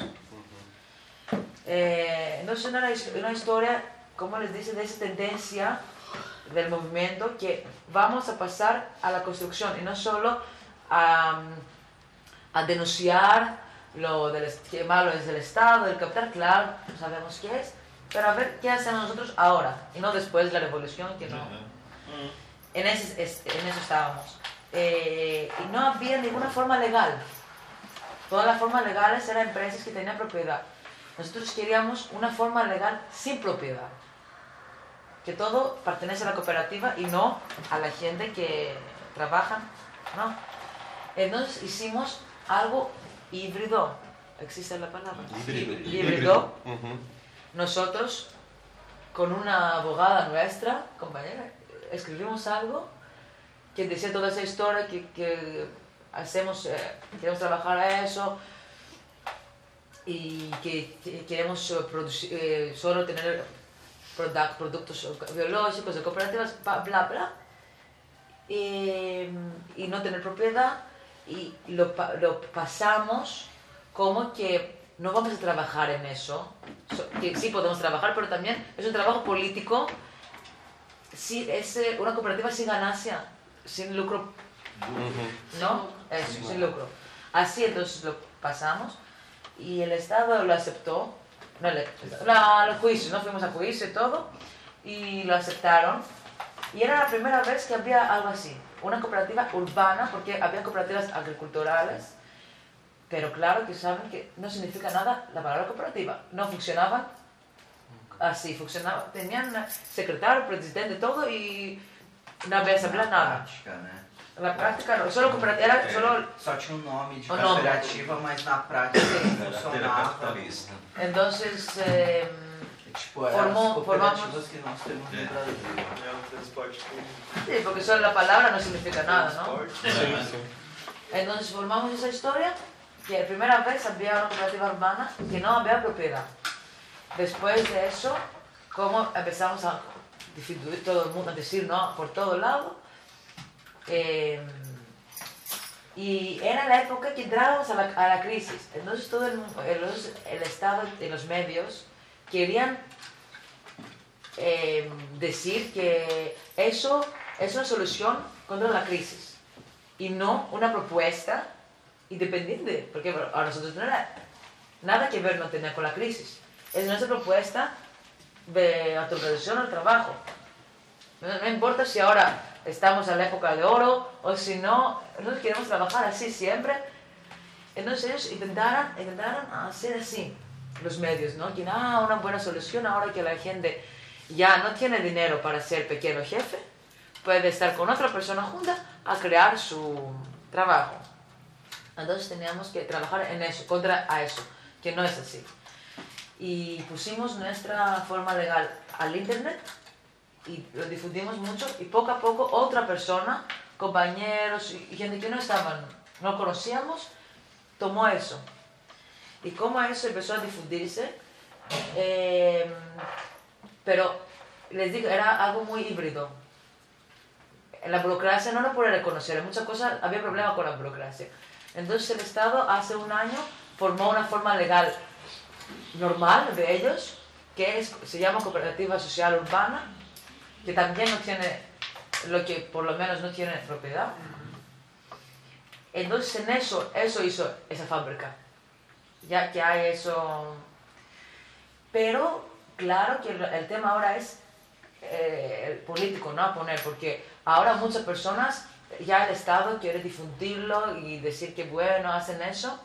Eh, entonces una, una historia, como les dice, de esa tendencia del movimiento que vamos a pasar a la construcción y no solo a, a denunciar lo del, que malo es del Estado, del capital, claro, sabemos qué es, pero a ver qué hacemos nosotros ahora y no después de la revolución, que no. En, ese, en eso estábamos. Eh, y no había ninguna forma legal. Todas las formas legales eran empresas que tenían propiedad. Nosotros queríamos una forma legal sin propiedad. Que todo pertenece a la cooperativa y no a la gente que trabaja, ¿no? Entonces hicimos algo híbrido. ¿Existe la palabra? Híbrido. Híbrido. Híbrido. Uh-huh. Nosotros, con una abogada nuestra, compañera, escribimos algo que decía toda esa historia, que, que hacemos, eh, queremos trabajar a eso y que, que queremos producir, eh, solo tener product, productos biológicos de cooperativas, bla, bla, bla, y, y no tener propiedad, y lo, lo pasamos como que no vamos a trabajar en eso, que sí podemos trabajar, pero también es un trabajo político, sí, es una cooperativa sin ganancia, sin lucro, ¿no? Eso, sin lucro. Así entonces lo pasamos y el Estado lo aceptó, no, el, la, el juicio, ¿no? Fuimos a juicio y todo, y lo aceptaron, y era la primera vez que había algo así, una cooperativa urbana, porque había cooperativas agriculturales, pero claro que saben que no significa nada la palabra cooperativa, no funcionaban así, funcionaban, tenían secretario, presidente, todo, y no había asamblea, nada. Na prática não, só cooperativa, era só... Só tinha um nome de o cooperativa, nome. Mas na prática Era capitalista. Entonces, eh, tipo, formó, formamos... que nós temos no Brasil. É um transporte público. Sí, porque solo la palabra no significa nada, ¿no? Sí, sí. Entonces formamos esa historia, que la primera vez había una cooperativa urbana que no había propiedad. Después de eso, como empezamos a difundir todo el mundo, a decir no por todo lado, Eh, y era la época que entrábamos a la, a la crisis. Entonces todo el, el, el Estado y los medios querían eh, decir que eso es una solución contra la crisis y no una propuesta independiente, porque a nosotros no era nada que ver, no tenía con la crisis. Es nuestra propuesta de autorización al trabajo. No, no importa si ahora estamos en la época de oro, o si no, nosotros queremos trabajar así siempre. Entonces ellos intentaron, intentaron hacer así, los medios, ¿no? Que ah, una buena solución ahora que la gente ya no tiene dinero para ser pequeño jefe, puede estar con otra persona junta a crear su trabajo. Entonces teníamos que trabajar en eso, contra a eso, que no es así. Y pusimos nuestra forma legal al internet, y lo difundimos mucho, y poco a poco otra persona, compañeros y gente que no estaban, no conocíamos, tomó eso. Y como eso empezó a difundirse, eh, pero les digo, era algo muy híbrido. La burocracia no lo puede reconocer, en muchas cosas había problemas con la burocracia. Entonces el Estado hace un año formó una forma legal normal de ellos, que es, se llama Cooperativa Social Urbana, que también no tiene, lo que por lo menos no tiene propiedad. Entonces en eso, eso hizo esa fábrica, ya que hay eso. Pero claro que el, el tema ahora es eh, el político, ¿no? A poner, porque ahora muchas personas, ya el Estado quiere difundirlo y decir que bueno, hacen eso,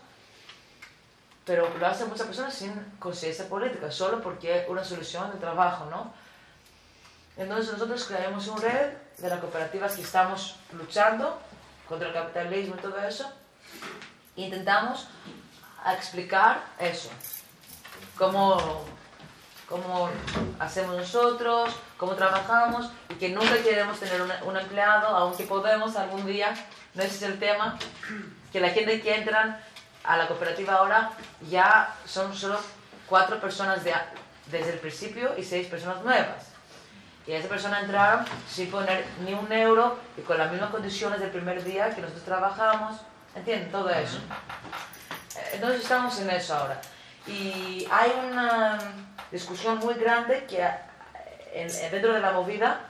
pero lo hacen muchas personas sin conciencia política, solo porque es una solución de trabajo, ¿no? Entonces nosotros creamos un red de las cooperativas que estamos luchando contra el capitalismo y todo eso, e intentamos explicar eso, cómo, cómo hacemos nosotros, cómo trabajamos, y que nunca queremos tener un, un empleado, aunque podemos algún día, no ese es el tema, que la gente que entra a la cooperativa ahora ya son solo cuatro personas de, desde el principio y seis personas nuevas. Y esas personas entraron sin poner ni un euro y con las mismas condiciones del primer día que nosotros trabajamos. ¿Entienden? Todo eso. Entonces estamos en eso ahora. Y hay una discusión muy grande que en, dentro de la movida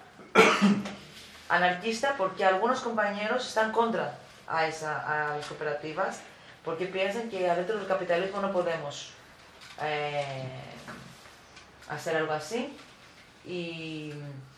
anarquista, porque algunos compañeros están contra a, esa, a las cooperativas, porque piensan que dentro del capitalismo no podemos eh, hacer algo así. Y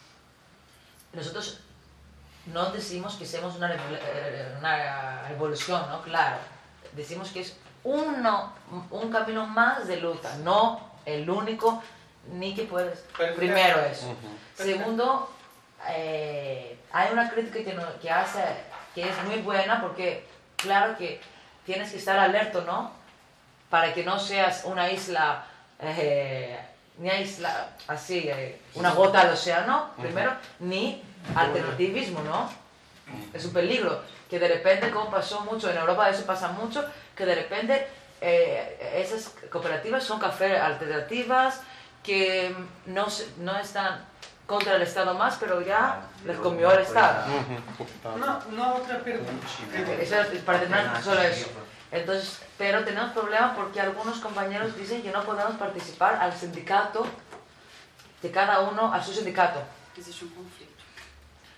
nosotros no decimos que seamos una, una revolución, ¿no? Claro, decimos que es uno, un camino más de lucha, no el único, ni que puedes. Primero eso. Uh-huh. Segundo, eh, hay una crítica que, no, que hace, que es muy buena, porque claro que tienes que estar alerta, ¿no? Para que no seas una isla... Eh, ni isla así, eh, una gota al océano, primero, ni alternativismo, ¿no? Es un peligro, que de repente, como pasó mucho, en Europa eso pasa mucho, que de repente eh, esas cooperativas son café alternativas, que no, no están contra el Estado más, pero ya les comió el Estado. Una, una otra pregunta. Eso, para terminar, solo eso. Entonces, pero tenemos problemas porque algunos compañeros dicen que no podemos participar al sindicato, de cada uno a su sindicato. Existe un conflicto.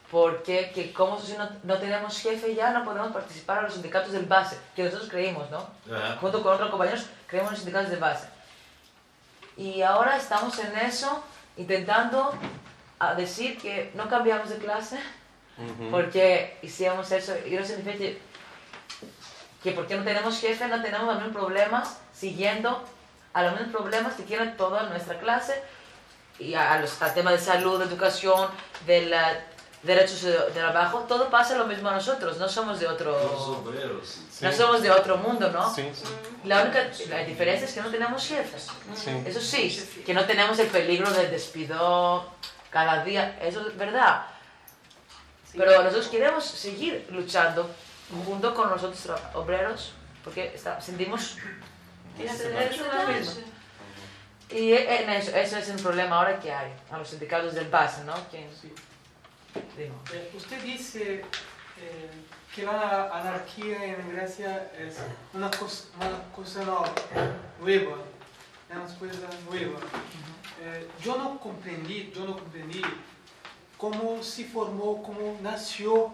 porque que como si no, no tenemos jefe ya no podemos participar en los sindicatos del base, que nosotros creímos, ¿no? Ajá. Junto con otros compañeros creemos en los sindicatos de base. Y ahora estamos en eso, intentando a decir que no cambiamos de clase, Uhum. porque hicimos eso, y no significa que, que porque no tenemos jefe no tenemos los mismos problemas, siguiendo a los mismos problemas que tiene toda nuestra clase, y a, a los, al tema de salud, de educación, de la, derechos de, de trabajo, todo pasa lo mismo a nosotros, no somos de otro... Los obreros. No somos de otro mundo, ¿no? Sim, sim. La única la diferencia es que no tenemos jefes. Sim. Eso sí, que no tenemos el peligro del despido cada día, eso es verdad. Pero nosotros queremos seguir luchando junto con los otros tra- obreros, porque está, sentimos... es- es lo mismo. Y en eso, eso es el problema ahora que hay, a los sindicatos del base, ¿no? Que, digo. Eh, usted dice eh, que la anarquía en Grecia es una cosa, una cosa no- nueva, es una cosa nueva. Eh, yo no comprendí, yo no comprendí cómo se formó, cómo nació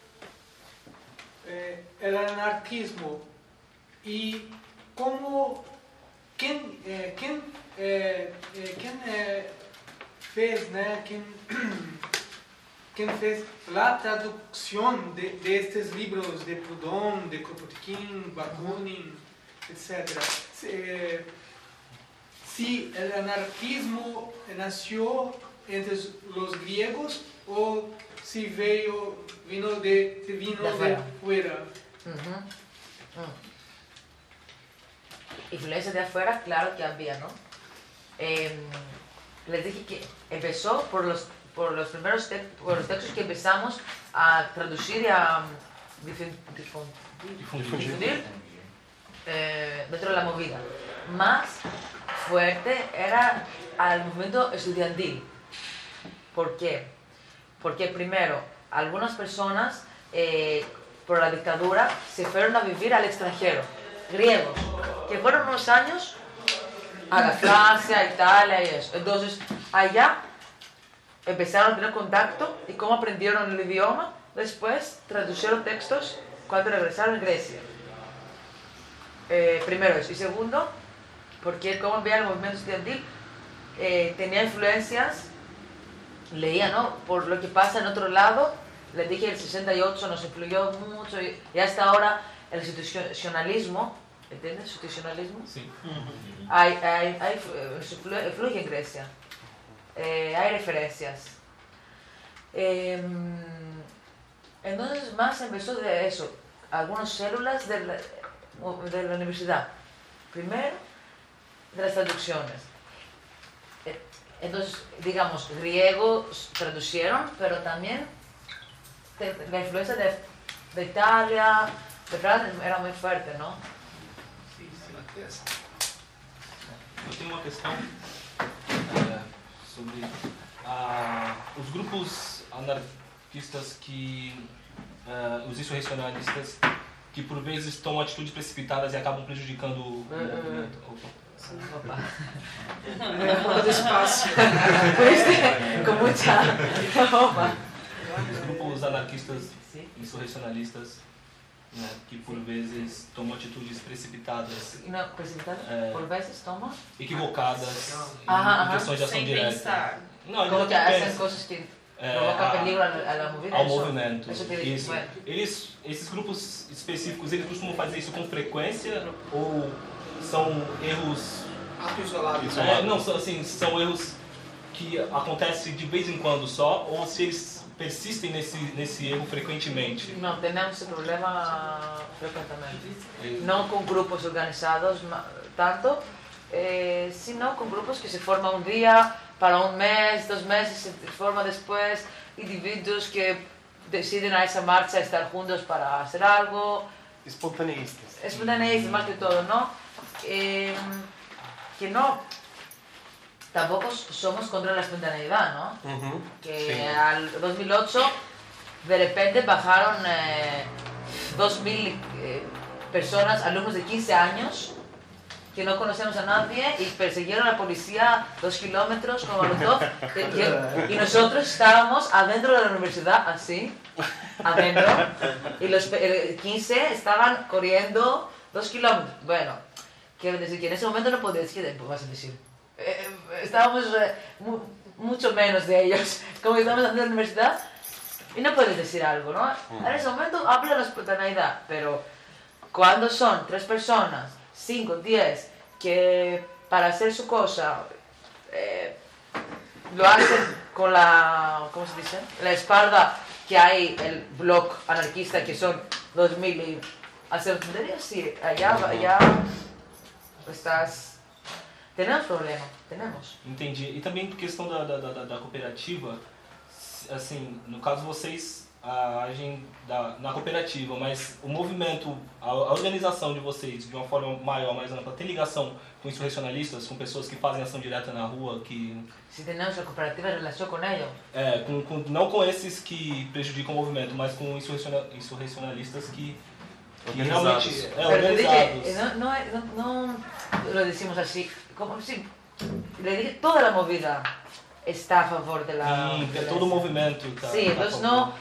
eh, el anarquismo y cómo, quién, eh, quién, eh, eh, quién eh, fez, né, quién, quién fez la traducción de, de estos libros de Proudhon, de Kropotkin, Bakunin, etcétera. Eh, si el anarquismo nació entre los griegos o si veio, vino de, vino De de fuera. fuera. Ujú. Mm. Influencia de afuera, claro que había, ¿no? Eh, les dije que empezó por los, por los primeros te- por los textos que empezamos a traducir y a um, difun- difun- difundir eh, dentro de la movida. Más fuerte era al movimiento estudiantil. ¿Por qué? Porque primero, algunas personas eh, por la dictadura se fueron a vivir al extranjero, griegos, que fueron unos años a la Francia, Italia y eso. Entonces, allá empezaron a tener contacto y cómo aprendieron el idioma, después traducieron textos cuando regresaron a Grecia. Eh, primero eso. Y segundo, porque como veía el movimiento estudiantil, eh, tenía influencias, leía, ¿no? Por lo que pasa en otro lado. Les dije el sesenta y ocho nos influyó mucho y, y hasta ahora el institucionalismo, ¿entiendes? Institucionalismo. Sí. Hay, hay, hay, fluye, fluye en Grecia. Eh, hay referencias. Eh, entonces más empezó de eso, algunas células de la, de la universidad. Primero, de las traducciones. Eh, Entonces, digamos, griegos traducieron, pero también de, de la influencia de, de Italia, de Francia era muy fuerte, ¿no? Eu tenho uma questão é, sobre ah, os grupos anarquistas que, ah, os insurrecionalistas, que por vezes tomam atitudes precipitadas e acabam prejudicando o Uh, uh, movimento. Opa. Um pouco de espaço. Com muita... Opa. Os grupos anarquistas insurrecionalistas, né, que por vezes tomam atitudes precipitadas, Não, precipitadas? É. Por vezes toma? equivocadas, Aham, em aham. questões de ação Sem direta. pensar. Não, eles Como que até hacen pensam. coisas que É, provocam a- peligro a la, a la movida? ao eso- movimento. Eso que Isso. bueno. Eles, esses grupos específicos, eles costumam fazer isso com frequência ou são erros... Ato isolado. É, não, são, assim, são erros que acontecem de vez em quando só, ou se eles persistem nesse, nesse erro frequentemente. Não, temos esse problema frequentemente. Não com grupos organizados ma- tanto, eh, sino com grupos que se formam um dia, para um mês, dois meses, se formam depois, indivíduos que decidem a essa marcha estar juntos para fazer algo. Espontaneístas. Espontaneístas, más que todo, ¿no? Eh, que no, tampoco somos contra la espontaneidad, ¿no? Uhum. Que Sim. al dos mil ocho de repente bajaron eh, dos mil eh, personas, alumnos de quince años, que no conocemos a nadie y persiguieron a la policía dos kilómetros con Molotov. Y, y nosotros estábamos adentro de la universidad, así, adentro, y los quince estaban corriendo dos kilómetros. Bueno, quiero decir que en ese momento no podía decir, ¿qué vas a decir? Eh, estábamos eh, mu mucho menos de ellos, como estábamos dentro de la universidad, y no puedes decir algo, ¿no? En ese momento habla la espontaneidad, pero cuando son tres personas, cinco, diez, que para hacer su cosa eh, lo hacen con la, ¿cómo se dice? La espalda que hay el bloc anarquista, que son dos mil y hacer tonterías, sí, allá, allá estás... Tenemos problema, tenemos. Entendi. E também questão da, da, da, da cooperativa, assim, no caso vocês ah, agem da, na cooperativa, mas o movimento, a, a organização de vocês de uma forma maior, mais ampla, tem ligação com insurrecionalistas, com pessoas que fazem ação direta na rua, que... Se temos a cooperativa em relação com eles? É, com, com, não com esses que prejudicam o movimento, mas com insurrecionalistas que... que realmente, é, organizados. Dije, no, no, no, no lo decimos así, como si le dije toda la movida está a favor de la... Sim, de todo o movimento está. Sí, tá entonces no...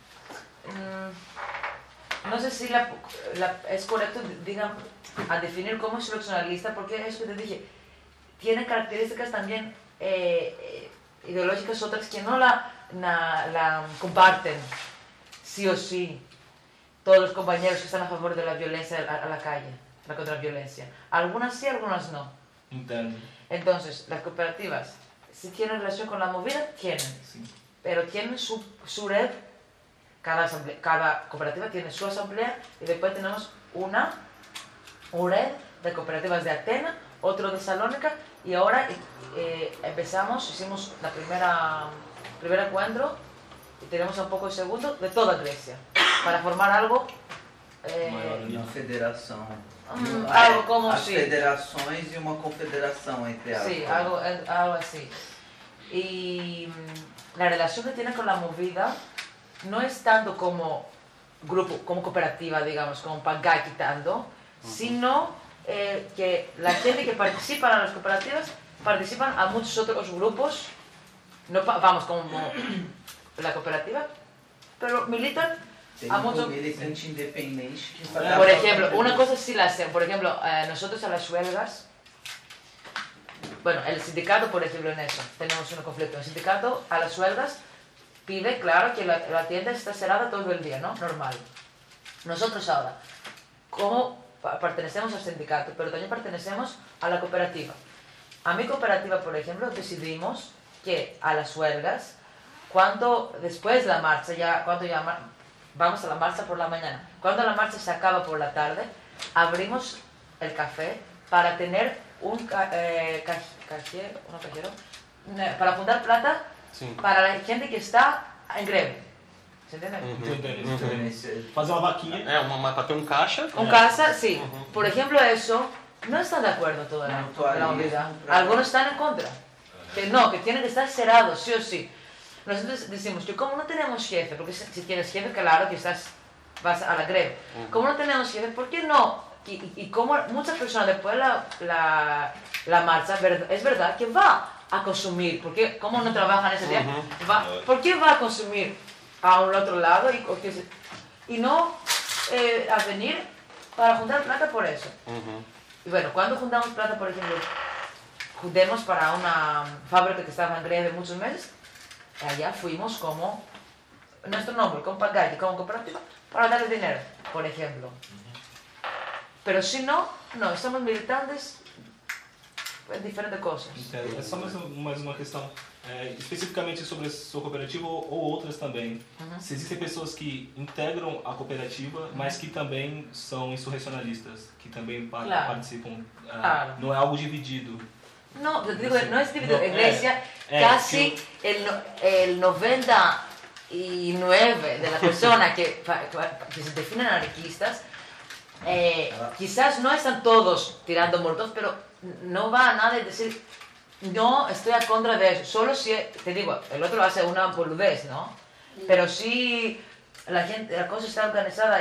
No sé si la, la, es correcto digan, a definir como insurreccionalista, porque eso que te dije, tiene características también eh, ideológicas otras que no la, la, la comparten, sí o sí, todos los compañeros que están a favor de la violencia a, a la calle, la contraviolencia. Algunas sí, algunas no. Entiendo. Entonces, las cooperativas, si tienen relación con la movida, tienen, sí. Pero tienen su, su red. Cada, cada cooperativa tiene su asamblea y después tenemos una, una red de cooperativas de Atenas, otro de Salónica y ahora eh, empezamos, hicimos la primera primer encuentro y tenemos un poco el segundo de toda Grecia para formar algo. Eh, uma federação. Um, algo como as sí. federações e uma confederação entre elas. Sí, algo, algo así. Y la relación que tiene con la movida no es tanto como grupo, como cooperativa, digamos, como pagar quitando, uh-huh. sino eh, que la gente que participa en las cooperativas participan a muchos otros grupos, no vamos como la cooperativa, pero militan a muchos... militante independiente. Por ejemplo, una cosa sí la hacen, por ejemplo, eh, nosotros a las huelgas, bueno, el sindicato, por ejemplo, en eso, tenemos un conflicto, el sindicato a las huelgas pide, claro, que la, la tienda está cerrada todo el día, ¿no? Normal. Nosotros ahora, como pertenecemos al sindicato, pero también pertenecemos a la cooperativa. A mi cooperativa, por ejemplo, decidimos que a las huelgas, cuando después de la marcha, ya, cuando ya vamos a la marcha por la mañana, cuando la marcha se acaba por la tarde, abrimos el café para tener un ca, eh, ca, cajero, ¿no, cajero? Para apuntar plata. Sim. Para a gente que está em greve. Você entendeu? Uhum. Uhum. Fazer uma vaquinha. É, uma, para ter um caixa. Um caixa, sim. Uhum. Por exemplo, isso, não estão de acordo toda la, la unidad. Algunos están en contra. Que no, que tiene que estar cerrado, sí o sí. Nosotros decimos que como no tenemos jefe, porque si tienes jefe, claro que estás, vas a la greve. Uhum. Como no tenemos jefe, ¿por qué no? Y, y como muchas personas después de la, la, la marcha, es verdad que va a consumir, porque como no trabajan ese día, uh-huh. va, ¿por qué va a consumir a un otro lado y, y no eh, a venir para juntar plata por eso? Uh-huh. Y bueno, cuando juntamos plata, por ejemplo, juntemos para una fábrica que estaba en greve muchos meses, allá fuimos como nuestro nombre, como Pagaki, como cooperativa, para darle dinero, por ejemplo. Uh-huh. Pero si no, no, somos militantes. É diferente coisas. Entendo. É só mais, mais uma questão, é, especificamente sobre a sua cooperativa ou, ou outras também. Uhum. Se existem pessoas que integram a cooperativa, uhum. mas que também são insurrecionalistas, que também par claro. participam, é, claro. não é algo dividido. Não, eu digo, não é dividido. A Igreja, é, casi é, que... el, el noventa y nueve de las personas que, que se definen anarquistas, eh, quizás no están todos tirando molotov, pero no va a nadie decir, no, estoy a contra de eso. Solo si, te digo, el otro hace una boludez, ¿no? Pero si la gente, la cosa está organizada y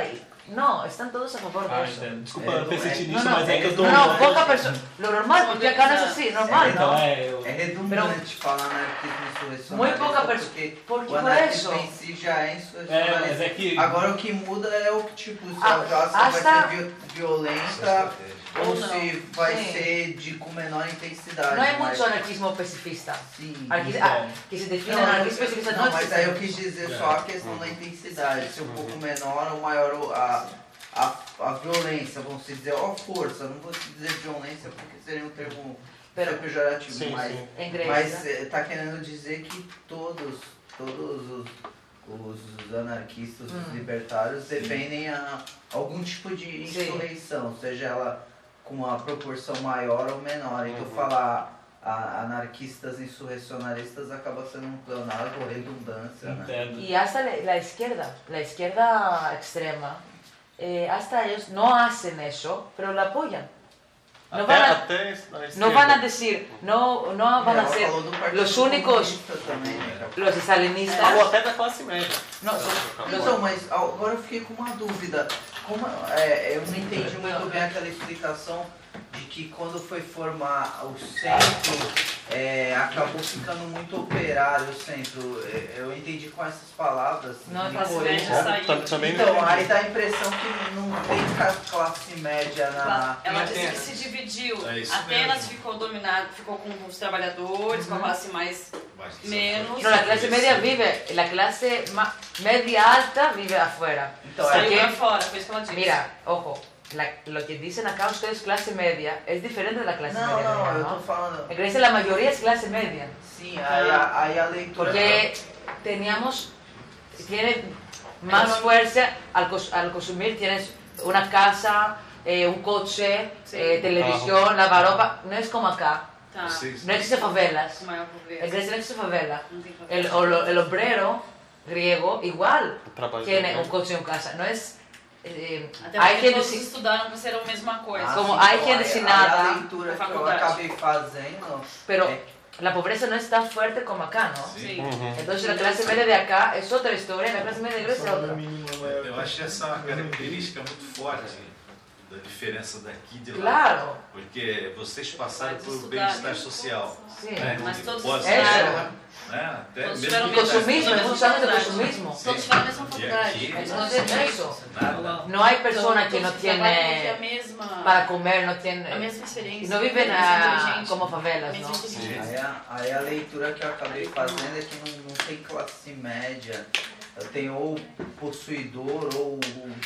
No, están todos a favor de Ah, eso. entendo. Desculpa, eu pensei nisso, No, no, mas é que eu tô... no, no, poca persona. Lo normal, porque acá no es así, normal, Então, ¿no? é, eu... É redundante falar anarquismo insurrecionalista. Muy poca persona. Porque, Porque o por anarquismo eso. em si já é É, insurrecionalista. mas é que... Agora o que muda é o que, tipo, se Ah, a classe hasta- vai ser vi- violenta ou Ou não. se vai Sim. ser de com menor intensidade. No hay mas- mucho anarquismo pacifista. Sim. Anarquis- Então. ah, que se define Não, anarquismo eu- pacifista não, no mas existe. aí eu quis dizer só a questão da intensidade. Se um pouco menor ou maior o- a, a, a violência, vamos dizer, ó, força. Não vou dizer violência porque seria um termo Pero- pejorativo, Sim, mas, sim. Em inglês, mas né? eh, tá querendo dizer que todos, todos os, os anarquistas, os Hum. libertários defendem a, algum tipo de Sim. insurreição, seja ela com uma proporção maior ou menor. Então Uhum. falar a, anarquistas insurrecionalistas acaba sendo um pleonasmo ou redundância, né? Entendo. Y hasta la, la izquierda, la izquierda extrema, eh, hasta ellos no hacen eso, pero la apoyan. No Até, van a, até a no esquerda. van a decir, no, no van a Ela ser falou do Partido los únicos, Comunista também, né? los stalinistas. Falou até da classe média. No, Então, mas agora eu fiquei com uma dúvida. Como, é, eu não entendi muito bem aquela explicação de que quando foi formar o centro, é, acabou ficando muito operário o centro. É, eu entendi com essas palavras. Não, me classe corrija. média saiu. Tam- Também não Então, entendi. aí dá a impressão que não tem ca- classe média na... Ela em disse que Atenas. se dividiu. É isso Atenas mesmo. ficou dominado, ficou com os trabalhadores, com a classe mais Mas- menos. no, la clase media vive, la clase ma- media alta vive afuera. Então, Saiu Porque- pra fora, foi isso que ela disse. Mira, ojo, la- lo que dicen acá ustedes clase media es diferente de la clase Não, media. não, eu ¿no? tô falando... En Grecia la mayoría es clase media. Sim, aí a, aí a leitura... Porque teníamos, tiene más fuerza al, cos- al consumir, tienes una casa, eh, un coche, Sí. eh, televisión, lavarropa, no es como acá, Tá. Vocês- no existe favelas, Com maior en pobreza. Grecia no existe favela, Não tem favela. el, o lo- el obrero griego igual Trabalho tiene também. un coche y una casa, no es, eh, Até hay porque gente todos sin- estudaram para ser a mesma coisa. Ah, como sim, hay então, gente aí- sin aí a nada, leitura na que eu faculdade. acabei fazendo... pero é la pobreza no es tan fuerte como acá, ¿no? Sim. Uhum. Entonces la clase media de acá es otra historia, la clase media de Grecia es otra. Eu acho essa uma característica muito forte da diferença daqui e de lá. Claro, Porque vocês passaram Mas por estudaram. bem-estar social. sí. Né? Mas todos Pós-guerra, né? Até Todos mesmo tiveram Y que tá- consumismo, hay Mesma muchos años de faculdade. consumismo. Todos tiveram a mesma E faculdade. aqui, Entonces eso, nada. no hay persona que no Todos trabalham com a tiene mesma, para comer, no tiene, a mesma experiência. y no viven a mesma ah, inteligência. como favelas, Mesma ¿no? inteligência. Aí a, aí a leitura que eu acabei fazendo é que não, não tem classe média. Tem ou possuidor ou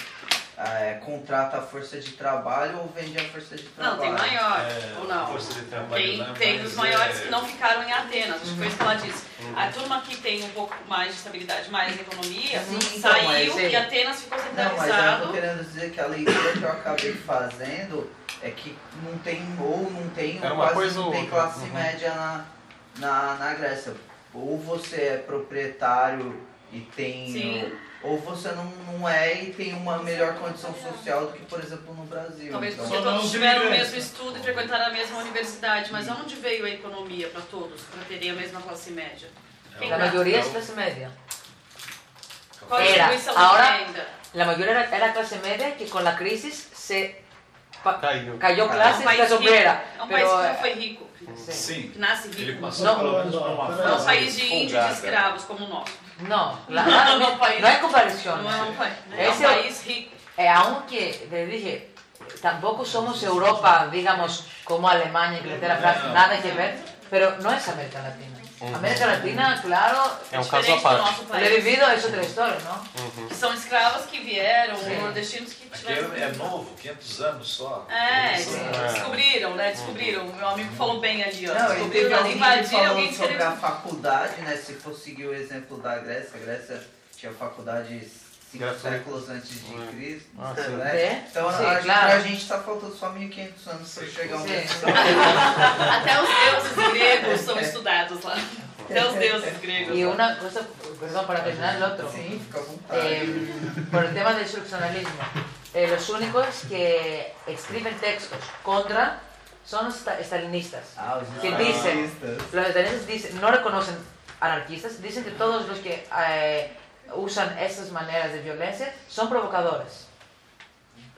é, contrata a força de trabalho ou vende a força de Não, trabalho. tem maior, É, ou não? força de trabalho Tem, lá, tem mas os maiores é- que não ficaram em Atenas, acho que foi isso que ela disse. A turma que tem um pouco mais de estabilidade, mais economia, Sim, então, saiu mas- e Atenas ficou Não, mas eu centralizado. tô querendo dizer que a leitura que eu acabei fazendo é que não tem, ou não tem, Era ou uma quase coisa não ou tem outra. classe Uhum. média na, na, na Grécia. Ou você é proprietário e tem... Sim. Ou você não, não é e tem uma melhor condição social do que, por exemplo, no Brasil. Talvez Então, porque Só não todos os tiveram o imigrantes, mesmo né? estudo e frequentaram a mesma universidade, mas aonde veio a economia para todos, para terem a mesma classe média? Quem La dá? mayoría es clase media. Qual a Era, distribuição ahora- de renda? La mayoría era, era clase media que con la crisis se pa- Caiu. cayó É um clase país clase rico, obrera. é um país Pero, que já eh, foi rico, sí. Sim. que nasce Ele rico. passou Não. pelo menos por uma Não é um fase país de índios de folgada. escravos como o nosso. No, la- No, no, no, país. no hay comparación. Não é um país, é um Esse- país rico. Eh, aunque, le dije, tampoco somos Europa, digamos, como Alemania, Inglaterra, Francia, nada que ver, pero no es América Latina. Uhum. América Latina, claro, É um caso à Diferente do parte. nosso lo país. he vivido, es otra historia, ¿no? Uhum. Que são escravos que vieram, Sim. nordestinos que Aqui tiveram. é, é novo, quinhentos anos só. É, Eles, sim, é, descobriram, né? Descobriram. Meu amigo falou bem ali, ó. Não, e teve Descobriram, alguém que invadiram, alguém falou sobre a descreveu. faculdade, né? Se for seguir o exemplo da Grécia, a Grécia tinha faculdades cinco Gratuito. séculos antes de É. Cristo, Ah, sim. né? É? Então Sim, acho que claro. pra gente tá faltando só mil e quinhentos anos pra chegar a um Sim. Até os deuses gregos são estudados lá. Até os deuses gregos. Y una cosa, perdón, para terminar el otro. Sim, fica à vontade. Eh, por el tema del instruccionalismo, eh, los únicos que escriben textos contra son los esta- estalinistas. Ah, os Que dicen, estalinistas. los estalinistas dicen, no reconocen anarquistas, dicen que todos los que eh, usan esas maneras de violencia son provocadores.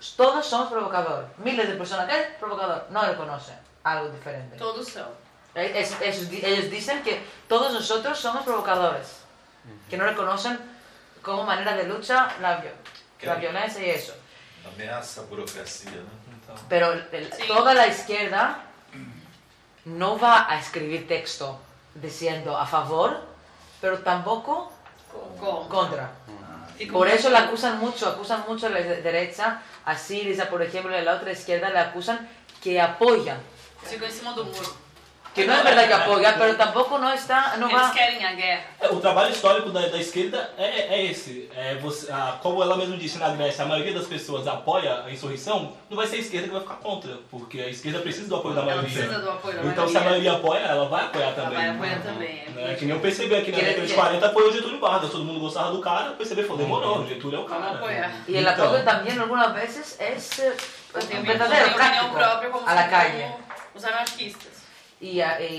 todos somos provocadores. Miles de personas que es provocador, no reconocen algo diferente. Todos son. Es, es, ellos dicen que todos nosotros somos provocadores, que no reconocen como manera de lucha la, la violencia y eso. Ameaça a burocracia, ¿no? Pero el, sí. toda la izquierda no va a escribir texto diciendo a favor, pero tampoco ¿Cómo? contra. Por eso la acusan mucho, acusan mucho a la derecha, a Syriza, por ejemplo, y a la otra izquierda la acusan que apoya. Ficou em cima do muro. Que não é verdade que apoia, mas tampouco não está... Não Eles vai... querem a guerra. O trabalho histórico da, da esquerda é, é esse. É você, a, como ela mesmo disse na Grécia, a maioria das pessoas apoia a insurreição, não vai ser a esquerda que vai ficar contra, porque a esquerda precisa do apoio da maioria. Ela precisa do apoio da então, maioria. se a maioria apoia, ela vai apoiar também. Ela vai apoiar também. É, que nem eu percebi aqui na década de quarenta, apoiou o Getúlio Vargas, todo mundo gostava do cara, percebi, falou, demorou, o Getúlio é o cara. Vamos apoiar. E el apoio também, algumas vezes, é Tem verdadeiro, opinião própria, como a la calle. Os anarquistas. Y,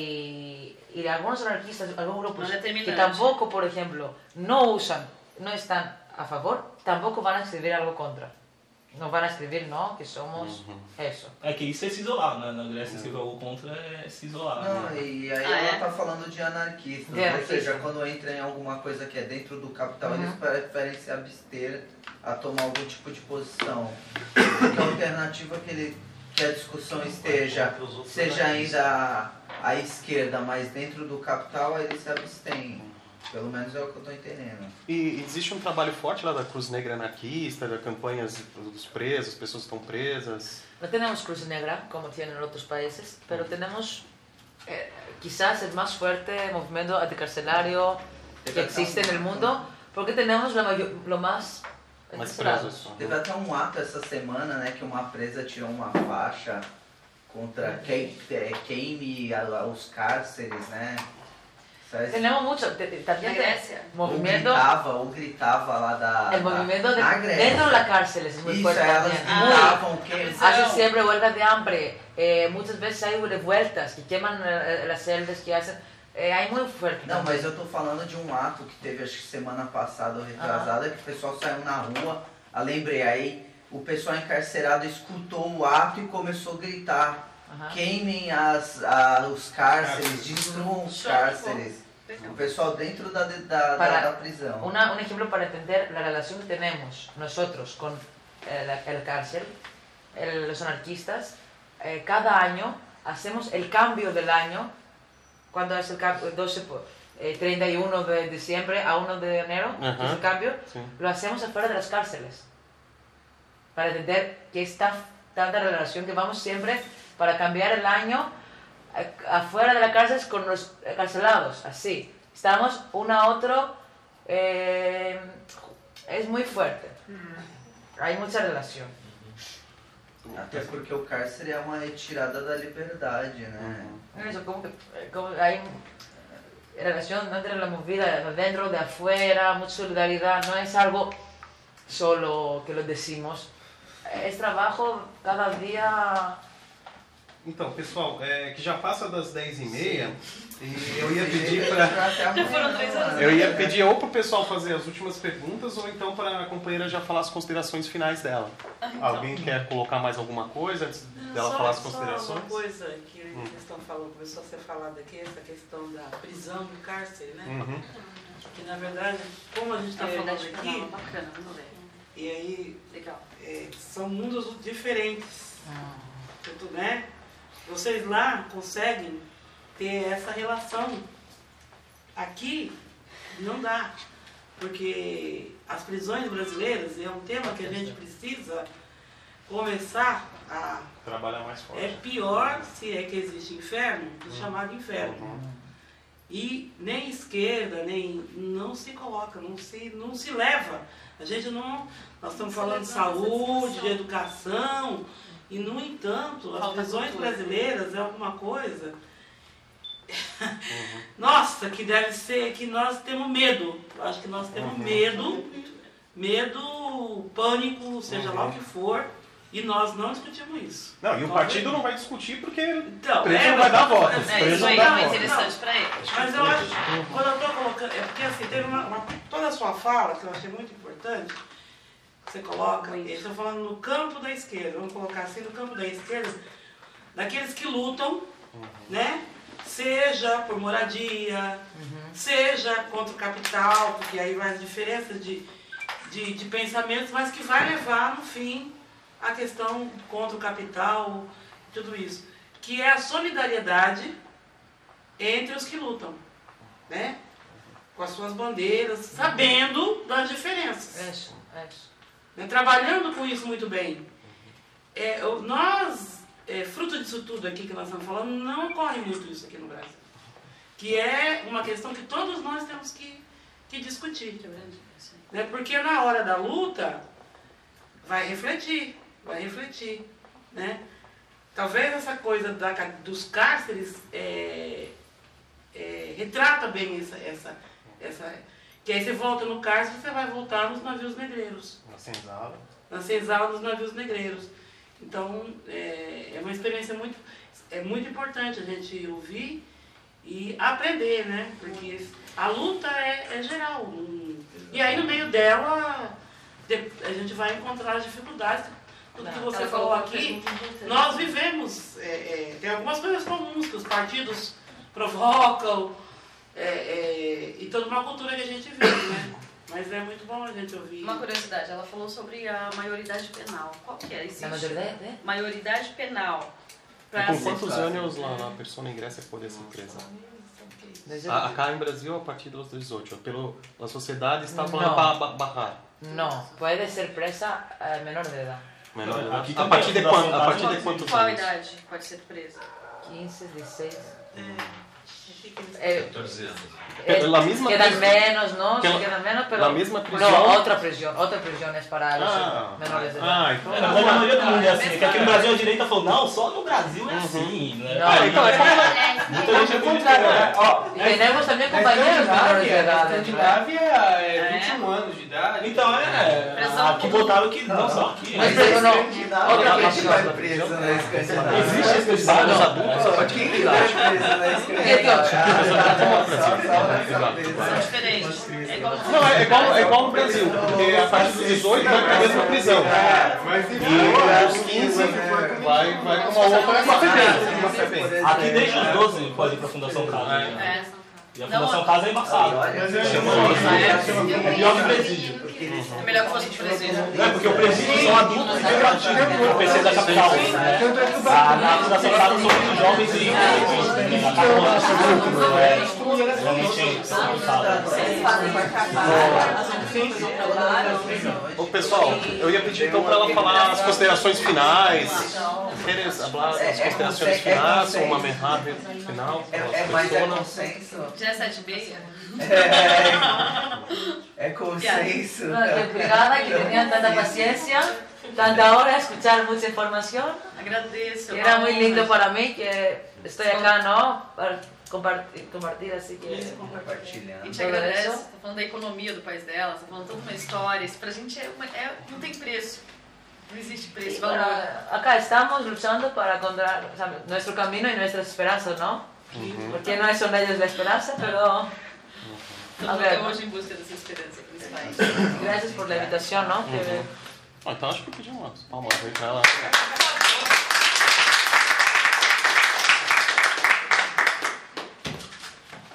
y, y algunos anarquistas, algunos grupos no que tampoco, por ejemplo, no usan, no están a favor, tampoco van a escribir algo contra. No van a escribir, no, que somos uhum. eso. É que isso é se isolar, né? Na Grécia, escrever algo contra é se isolar. Não, né? e aí ah, ela é? tá falando de anarquistas, de ou anarquista. seja, quando entra em alguma coisa que é dentro do capital, uhum. eles preferem se abster a tomar algum tipo de posição. Porque a alternativa que ele que a discussão esteja, seja ainda à esquerda, mas dentro do capital, eles se abstêm. Pelo menos é o que eu estou entendendo. E existe um trabalho forte lá da Cruz Negra Anarquista, das campanhas dos presos, pessoas que estão presas? No tenemos Cruz Negra, como tienen en otros países, pero tenemos eh, quizás el más fuerte movimiento anticarcelario que existe en el mundo, porque tenemos la mayor, lo más... Mais presos. Teve até um ato essa semana, né, que uma presa tirou uma faixa contra que, queime os cárceres, né? Tenemos mucho, también movimiento... Ou gritava, ou gritava lá da... El movimiento da, de, na Grécia. dentro de la cárcel es muy Isso, fuerte elas también. gritavam que... Hacen siempre huelgas de hambre, eh, muchas veces hay revueltas que queman eh, las celdas, que hacen... É aí muito forte. Não, mas eu tô falando de um ato que teve, acho que semana passada ou retrasada, ah. que o pessoal saiu na rua, ah, lembrei, aí o pessoal encarcerado escutou o ato e começou a gritar, ah. queimem as, a, os cárceres, destruam os cárceres. O pessoal dentro da, da, para, da, da prisão. Una, un ejemplo para entender la relación que tenemos nosotros con el, el cárcel, el, los anarquistas, eh, cada año hacemos el cambio del año. Cuando es el cambio, doce, eh, treinta y uno de diciembre a uno de enero, uh-huh. que es el cambio, sí. Lo hacemos afuera de las cárceles. Para entender que es tan, tanta relación que vamos siempre para cambiar el año eh, afuera de las cárceles con los carcelados, así. Estamos uno a otro, eh, es muy fuerte. Uh-huh. Hay mucha relación. Até porque o cárcere é uma retirada da liberdade, né? Eso, como que como hay relación entre la movida dentro, de afuera, mucha solidaridad, no es algo solo que lo decimos, es trabajo cada dia. Então, pessoal, é, que já passa das dez e meia, e eu ia pedir para... Eu ia pedir ou para o pessoal fazer as últimas perguntas, ou então para a companheira já falar as considerações finais dela. Ah, então. Alguém quer colocar mais alguma coisa antes dela só, falar as só considerações? uma coisa que hum. eles estão falando, começou a ser falada aqui, essa questão da prisão, do cárcere, né? Uhum. Que na verdade, como a gente está é, falando verdade, aqui, não, bacana, vamos ver. E aí, legal. É, são mundos diferentes, Ah. tanto, né? Vocês lá conseguem ter essa relação. Aqui não dá, porque as prisões brasileiras é um tema que a gente precisa começar a trabalhar mais forte. É pior se é que existe inferno, do chamado inferno. Uhum. E nem esquerda, nem não se coloca, não se, não se leva. A gente não. Nós estamos falando de saúde, de educação. E, no entanto, as prisões brasileiras é alguma coisa, uhum. nossa, que deve ser, que nós temos medo. Eu acho que nós temos uhum. medo, medo, pânico, seja uhum. lá o que for, e nós não discutimos isso. Não, e o partido não vai discutir porque então, preso é, não vai dar voto. É, preso isso aí não é dá voto. interessante para ele. Mas eu acho, quando eu estou colocando, é porque assim, teve uma, uma, toda a sua fala, que eu achei muito importante, você coloca, eles estão falando no campo da esquerda, vamos colocar assim, no campo da esquerda, daqueles que lutam, né? Seja por moradia, uhum. seja contra o capital, porque aí vai as diferenças de, de, de pensamentos, mas que vai levar, no fim, a questão contra o capital, tudo isso. Que é a solidariedade entre os que lutam, né? Com as suas bandeiras, sabendo das diferenças. Isso, isso. Né? Trabalhando com isso muito bem. É, nós... É, fruto disso tudo aqui que nós estamos falando, não ocorre muito isso aqui no Brasil. Que é uma questão que todos nós temos que, que discutir. Né? Porque na hora da luta, vai refletir, vai refletir. Né? Talvez essa coisa da, dos cárceres é, é, retrata bem essa, essa, essa... Que aí você volta no cárcere, você vai voltar nos navios negreiros. Na senzala. Na senzala dos navios negreiros. Então, é, é uma experiência muito, é muito importante a gente ouvir e aprender, né? Porque a luta é, é geral. E aí, no meio dela, a gente vai encontrar as dificuldades. Tudo que você falou aqui, nós vivemos. É, é, tem algumas coisas comuns que os partidos provocam, é, é, e toda uma cultura que a gente vive, né? Mas é muito bom a gente ouvir. Uma curiosidade, ela falou sobre a maioridade penal. Qual que é? Existe a maioridade, né? Maioridade penal. E com quantos anos a, a pessoa ingressa pode ser presa? A, acá em Brasil, a partir dos dezoito. Pelo, a sociedade está falando para barrar. Não, pode ser presa a menor de idade. Menor de idade. A partir de, quant, a partir de quantos Qual anos? Qual idade pode ser presa? quinze, dezesseis. É, catorze anos. Eh, la misma quedan prisión, menos, ¿no? que Sí, la, quedan menos, pero... La misma prisión. No, otra prisión, otra prisión es para los ah, menores de edad. Ah, então... É, na verdade, a maioria do mundo é assim, que aqui no Brasil a direita falou, não, só no Brasil é assim, né? Não, ah, então é como... Muita gente acredita, né? Ó, e temos também companheiros menores de idade. Na Escandinávia é vinte e um anos de idade. Então é, aqui botaram que não, só aqui. Mas eu não... Outra prisión. Existe esse pessoal dos adultos a partir de idade. São diferentes. É igual Não, é igual, é igual no Brasil, porque a partir dos dezoito vai para a mesma prisão. E aos quinze vai, vai para uma outra FEBEM. Aqui desde os doze pode ir para a Fundação Casa. É. E a Fundação Casa é embaçada. É pior que o presídio. É melhor que fosse de presídio. Não é porque o presídio são adultos e gratuitos. O P C da capital. Na Fundação Casa são muitos jovens e realmente são Ô pessoal, eu ia pedir então para ela falar as considerações finais. Queres falar as considerações finais ou uma menrada final? É mais é consenso. Já é sete e meia? É, é consenso. No, que obrigada, que tenían tanta paciencia, tanta hora, escuchar mucha información. Agradeço. Era muy lindo para mí que estoy acá, ¿no? Para compartir, compartir así que... A gente agradece. Tá falando da economia do país dela, tá falando toda uma história. Isso pra gente é, uma, é, não tem preço. No existe precio. Sí, bueno, acá estamos luchando para encontrar, o sea, nuestro camino y nuestra esperanza, ¿no? Uh-huh. Porque no son ellos la esperanza, pero... Estamos até hoje em busca dessa esperança principalmente. Gracias por la invitación, ¿no? Uhum. Ah, então acho que eu pedi umas palmas aí pra ela.